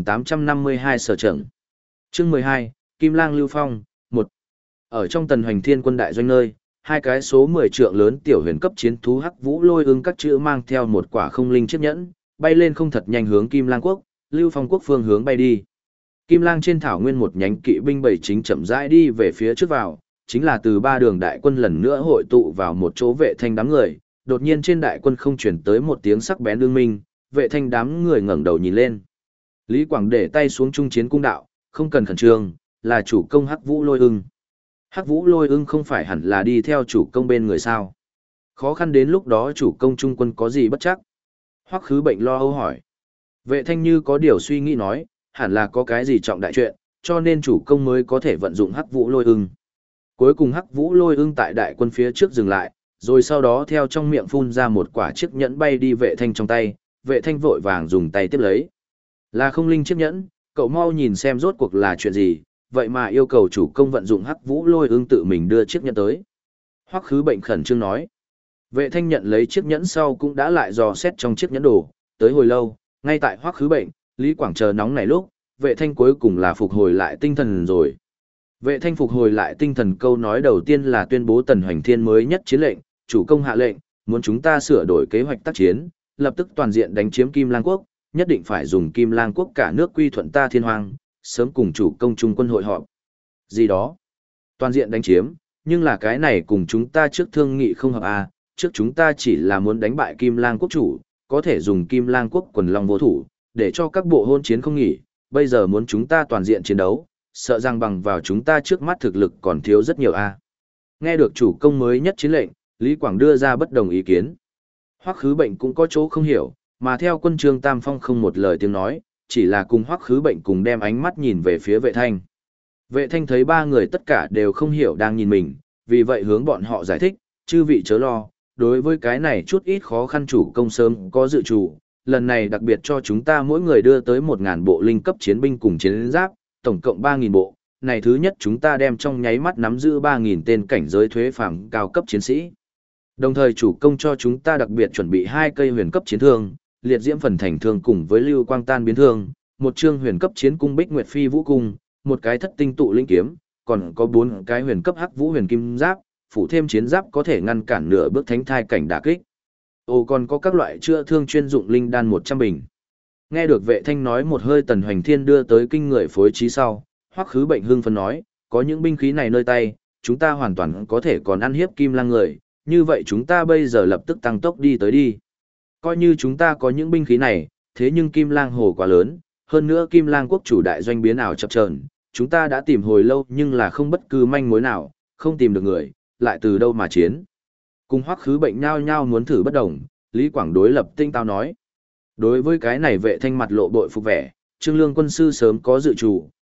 2852 Sở Trần. Chương 12, Kim Lang Lưu Phong, 1. Ở trong Tần Hoành Thiên quân đại doanh nơi, 2 cái số 10 trượng lớn tiểu huyền cấp chiến thú hắc vũ lôi ưng các chữ mang theo một quả không linh chiếc nhẫn, bay lên không thật nhanh hướng Kim Lang quốc, Lưu Phong quốc phương hướng bay đi. Kim Lang trên thảo nguyên một nhánh kỵ binh bảy chính chậm rãi đi về phía trước vào, chính là từ 3 đường đại quân lần nữa hội tụ vào một chỗ Vệ Thanh đám người, đột nhiên trên đại quân không chuyển tới một tiếng sắc bén đương minh, Vệ Thanh đám người ngẩng đầu nhìn lên. Lý Quảng để tay xuống trung chiến cung đạo, không cần khẩn trương, là chủ công hắc vũ lôi ưng. Hắc vũ lôi ưng không phải hẳn là đi theo chủ công bên người sao? Khó khăn đến lúc đó chủ công trung quân có gì bất chắc? Hoắc Khứ Bệnh lo âu hỏi. Vệ Thanh như có điều suy nghĩ nói, hẳn là có cái gì trọng đại chuyện, cho nên chủ công mới có thể vận dụng hắc vũ lôi ưng. Cuối cùng hắc vũ lôi ưng tại đại quân phía trước dừng lại, rồi sau đó theo trong miệng phun ra một quả chiếc nhẫn bay đi Vệ Thanh trong tay, Vệ Thanh vội vàng dùng tay tiếp lấy. Là không linh chiếc nhẫn, cậu mau nhìn xem rốt cuộc là chuyện gì, vậy mà yêu cầu chủ công vận dụng hắc vũ lôi ưng tự mình đưa chiếc nhẫn tới. Hoắc Khứ Bệnh khẩn trương nói. Vệ Thanh nhận lấy chiếc nhẫn sau cũng đã lại dò xét trong chiếc nhẫn đồ, tới hồi lâu, ngay tại Hoắc Khứ Bệnh, Lý Quảng chờ nóng này lúc, Vệ Thanh cuối cùng là phục hồi lại tinh thần rồi. Vệ Thanh phục hồi lại tinh thần câu nói đầu tiên là tuyên bố Tần Hoành Thiên mới nhất chiến lệnh, chủ công hạ lệnh, muốn chúng ta sửa đổi kế hoạch tác chiến, lập tức toàn diện đánh chiếm Kim Lang quốc, nhất định phải dùng Kim Lang quốc cả nước quy thuận ta Thiên Hoang, sớm cùng chủ công trung quân hội họp. Gì đó? Toàn diện đánh chiếm, nhưng là cái này cùng chúng ta trước thương nghị không hợp à, trước chúng ta chỉ là muốn đánh bại Kim Lang quốc chủ, có thể dùng Kim Lang quốc quần long vô thủ, để cho các bộ hôn chiến không nghỉ, bây giờ muốn chúng ta toàn diện chiến đấu, sợ rằng bằng vào chúng ta trước mắt thực lực còn thiếu rất nhiều a. Nghe được chủ công mới nhất chiến lệnh, Lý Quảng đưa ra bất đồng ý kiến. Hoắc Khứ Bệnh cũng có chỗ không hiểu, mà theo quân Trương Tam Phong không một lời tiếng nói, chỉ là cùng Hoắc Khứ Bệnh cùng đem ánh mắt nhìn về phía Vệ Thanh. Vệ Thanh thấy 3 người tất cả đều không hiểu đang nhìn mình, vì vậy hướng bọn họ giải thích, chư vị chớ lo, đối với cái này chút ít khó khăn chủ công sớm có dự chủ, lần này đặc biệt cho chúng ta mỗi người đưa tới 1.000 bộ linh cấp chiến binh cùng chiến giáp, tổng cộng 3.000 bộ, này thứ nhất chúng ta đem trong nháy mắt nắm giữ 3.000 tên cảnh giới thuế phàm cao cấp chiến sĩ. Đồng thời chủ công cho chúng ta đặc biệt chuẩn bị 2 cây huyền cấp chiến thương, liệt diễm phần thành thương cùng với lưu quang tan biến thương, một chương huyền cấp chiến cung Bích Nguyệt Phi Vũ cung, một cái thất tinh tụ linh kiếm, còn có 4 cái huyền cấp hắc vũ huyền kim giáp, phủ thêm chiến giáp có thể ngăn cản nửa bước thánh thai cảnh đả kích. Còn có các loại chữa thương chuyên dụng linh đan 100 bình. Nghe được Vệ Thanh nói một hơi Tần Hoành Thiên đưa tới kinh người phối trí sau, Hoắc Khứ Bệnh hưng phấn nói, có những binh khí này nơi tay, chúng ta hoàn toàn có thể còn ăn hiếp Kim Lang người, như vậy chúng ta bây giờ lập tức tăng tốc đi tới đi. Coi như chúng ta có những binh khí này, thế nhưng Kim Lang hồ quá lớn, hơn nữa Kim Lang quốc chủ đại doanh biến ảo chập chờn, chúng ta đã tìm hồi lâu nhưng là không bất cứ manh mối nào, không tìm được người, lại từ đâu mà chiến. Cùng Hoắc Khứ Bệnh nhao nhao muốn thử bất đồng, Lý Quảng đối lập tinh tao nói. Đối với cái này Vệ Thanh mặt lộ bội phục vẻ, Trương Lương quân sư sớm có dự chủ,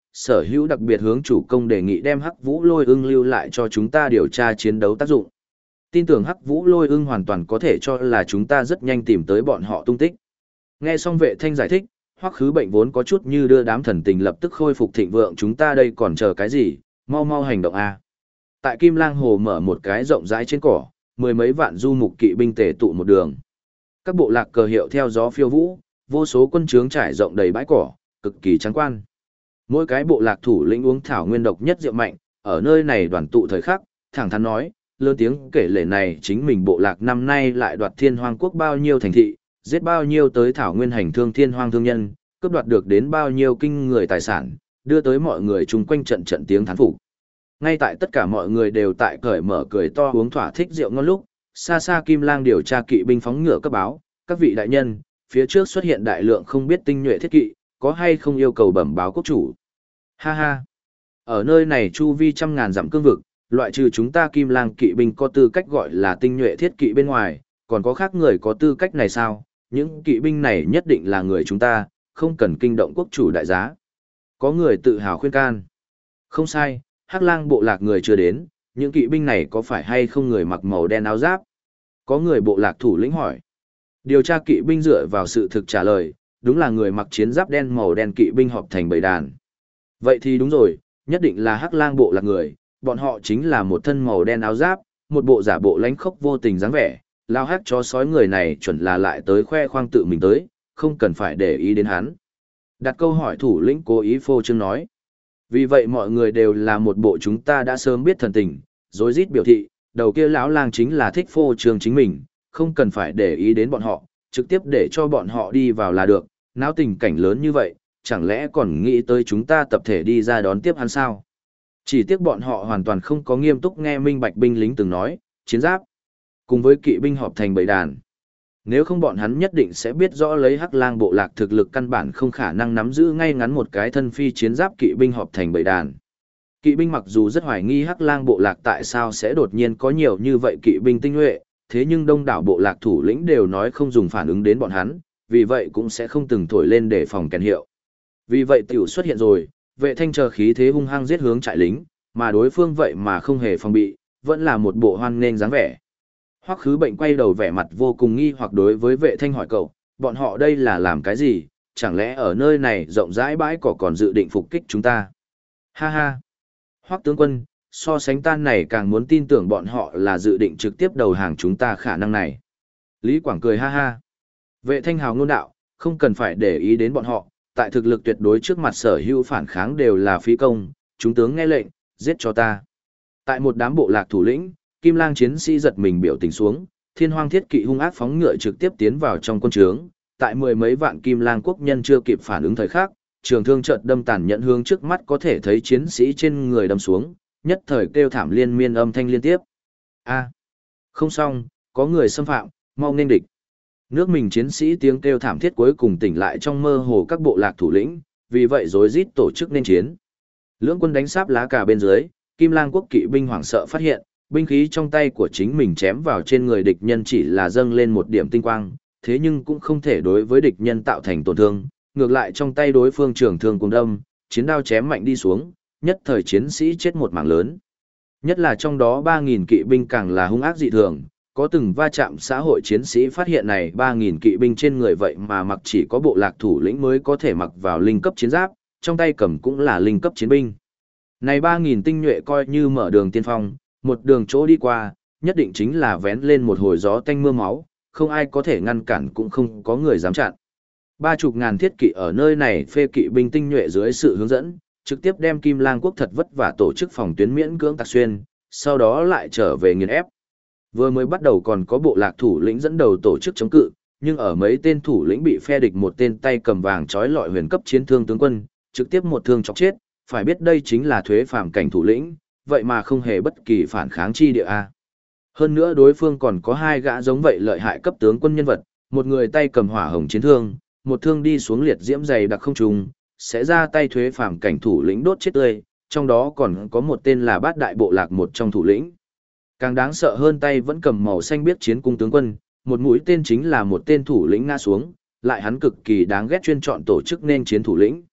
sở hữu đặc biệt hướng chủ công đề nghị đem Hắc Vũ Lôi Ưng lưu lại cho chúng ta điều tra chiến đấu tác dụng. Tin tưởng Hắc Vũ Lôi Ưng hoàn toàn có thể cho là chúng ta rất nhanh tìm tới bọn họ tung tích. Nghe xong Vệ Thanh giải thích, Hoắc Khứ Bệnh vốn có chút như đưa đám thần tình lập tức khôi phục thịnh vượng, chúng ta đây còn chờ cái gì, mau mau hành động a. Tại Kim Lang Hồ mở một cái rộng rãi trên cỏ, mười mấy vạn du mục kỵ binh tề tụ một đường. Các bộ lạc cờ hiệu theo gió phiêu vũ, vô số quân trướng trải rộng đầy bãi cỏ, cực kỳ trắng quan. Mỗi cái bộ lạc thủ lĩnh uống thảo nguyên độc nhất rượu mạnh, ở nơi này đoàn tụ thời khắc, thẳng thắn nói, lớn tiếng kể lể này chính mình bộ lạc năm nay lại đoạt Thiên Hoang quốc bao nhiêu thành thị, giết bao nhiêu tới thảo nguyên hành thương Thiên Hoang thương nhân, cướp đoạt được đến bao nhiêu kinh người tài sản, đưa tới mọi người chung quanh trận trận tiếng thán phục. Ngay tại tất cả mọi người đều tại cởi mở cười to uống thỏa thích rượu ngon lúc, xa xa Kim Lang điều tra kỵ binh phóng ngựa cấp báo, các vị đại nhân, phía trước xuất hiện đại lượng không biết tinh nhuệ thiết kỵ, có hay không yêu cầu bẩm báo quốc chủ. Ha ha, ở nơi này chu vi trăm ngàn dặm cương vực, loại trừ chúng ta Kim Lang kỵ binh có tư cách gọi là tinh nhuệ thiết kỵ bên ngoài, còn có khác người có tư cách này sao? Những kỵ binh này nhất định là người chúng ta, không cần kinh động quốc chủ đại giá. Có người tự hào khuyên can. Không sai, Hắc Lang bộ lạc người chưa đến, những kỵ binh này có phải hay không người mặc màu đen áo giáp? Có người bộ lạc thủ lĩnh hỏi. Điều tra kỵ binh dựa vào sự thực trả lời, đúng là người mặc chiến giáp đen màu đen kỵ binh họp thành bầy đàn. Vậy thì đúng rồi, nhất định là Hắc Lang bộ lạc người, bọn họ chính là một thân màu đen áo giáp, một bộ giả bộ lánh khốc vô tình dáng vẻ, lao hắc chó sói người này chuẩn là lại tới khoe khoang tự mình tới, không cần phải để ý đến hắn. Đặt câu hỏi thủ lĩnh cố ý phô trương nói. Vì vậy mọi người đều là một bộ chúng ta đã sớm biết thần tình, rối rít biểu thị, đầu kia lão lang chính là thích phô trương chính mình, không cần phải để ý đến bọn họ, trực tiếp để cho bọn họ đi vào là được, náo tình cảnh lớn như vậy, chẳng lẽ còn nghĩ tới chúng ta tập thể đi ra đón tiếp hắn sao? Chỉ tiếc bọn họ hoàn toàn không có nghiêm túc nghe minh bạch binh lính từng nói, chiến giáp, cùng với kỵ binh họp thành bầy đàn. Nếu không bọn hắn nhất định sẽ biết rõ lấy Hắc Lang bộ lạc thực lực căn bản không khả năng nắm giữ ngay ngắn một cái thân phi chiến giáp kỵ binh họp thành bầy đàn. Kỵ binh mặc dù rất hoài nghi Hắc Lang bộ lạc tại sao sẽ đột nhiên có nhiều như vậy kỵ binh tinh nhuệ, thế nhưng đông đảo bộ lạc thủ lĩnh đều nói không dùng phản ứng đến bọn hắn, vì vậy cũng sẽ không từng thổi lên để phòng kèn hiệu. Vì vậy tiểu xuất hiện rồi, Vệ Thanh chờ khí thế hung hăng giết hướng trại lính, mà đối phương vậy mà không hề phòng bị, vẫn là một bộ hoan nghênh dáng vẻ. Hoắc Khứ Bệnh quay đầu vẻ mặt vô cùng nghi hoặc đối với Vệ Thanh hỏi cậu, bọn họ đây là làm cái gì, chẳng lẽ ở nơi này rộng rãi bãi cỏ còn dự định phục kích chúng ta? Ha ha! Hoắc tướng quân, so sánh tan này càng muốn tin tưởng bọn họ là dự định trực tiếp đầu hàng chúng ta khả năng này. Lý Quảng cười ha ha. Vệ Thanh hào ngôn đạo, không cần phải để ý đến bọn họ, tại thực lực tuyệt đối trước mặt sở hữu phản kháng đều là phí công, chúng tướng nghe lệnh, giết cho ta. Tại một đám bộ lạc thủ lĩnh, Kim Lang chiến sĩ giật mình biểu tình xuống, Thiên Hoang thiết kỵ hung ác phóng ngựa trực tiếp tiến vào trong quân trướng, tại mười mấy vạn Kim Lang quốc nhân chưa kịp phản ứng thời khắc, trường thương chợt đâm tàn nhẫn hướng trước mắt có thể thấy chiến sĩ trên người đâm xuống, nhất thời kêu thảm liên miên âm thanh liên tiếp. A, không xong, có người xâm phạm, mau nên địch. Nước mình chiến sĩ tiếng kêu thảm thiết cuối cùng tỉnh lại trong mơ hồ các bộ lạc thủ lĩnh, vì vậy rối rít tổ chức nên chiến. Lưỡng quân đánh sáp lá cà bên dưới, Kim Lang quốc kỵ binh hoảng sợ phát hiện, binh khí trong tay của chính mình chém vào trên người địch nhân chỉ là dâng lên một điểm tinh quang, thế nhưng cũng không thể đối với địch nhân tạo thành tổn thương, ngược lại trong tay đối phương trường thương cùng đâm, chiến đao chém mạnh đi xuống, nhất thời chiến sĩ chết một mảng lớn. Nhất là trong đó 3.000 kỵ binh càng là hung ác dị thường, có từng va chạm xã hội chiến sĩ phát hiện này 3.000 kỵ binh trên người vậy mà mặc chỉ có bộ lạc thủ lĩnh mới có thể mặc vào linh cấp chiến giáp, trong tay cầm cũng là linh cấp chiến binh. Này 3.000 tinh nhuệ coi như mở đường tiên phong, một đường chỗ đi qua, nhất định chính là vén lên một hồi gió tanh mưa máu, không ai có thể ngăn cản cũng không có người dám chặn. 30.000 thiết kỵ ở nơi này phê kỵ binh tinh nhuệ dưới sự hướng dẫn, trực tiếp đem Kim Lang quốc thật vất vả tổ chức phòng tuyến miễn cưỡng tạc xuyên, sau đó lại trở về nghiền ép. Vừa mới bắt đầu còn có bộ lạc thủ lĩnh dẫn đầu tổ chức chống cự, nhưng ở mấy tên thủ lĩnh bị phe địch một tên tay cầm vàng trói lọi huyền cấp chiến thương tướng quân, trực tiếp một thương chọc chết, phải biết đây chính là thuế phàm cảnh thủ lĩnh, vậy mà không hề bất kỳ phản kháng chi địa a. Hơn nữa đối phương còn có hai gã giống vậy lợi hại cấp tướng quân nhân vật, một người tay cầm hỏa hồng chiến thương, một thương đi xuống liệt diễm dày đặc không trùng, sẽ ra tay thuế phàm cảnh thủ lĩnh đốt chết tươi, trong đó còn có một tên là bát đại bộ lạc một trong thủ lĩnh. Càng đáng sợ hơn tay vẫn cầm màu xanh biếc chiến cung tướng quân, một mũi tên chính là một tên thủ lĩnh ngã xuống, lại hắn cực kỳ đáng ghét chuyên chọn tổ chức nên chiến thủ lĩnh.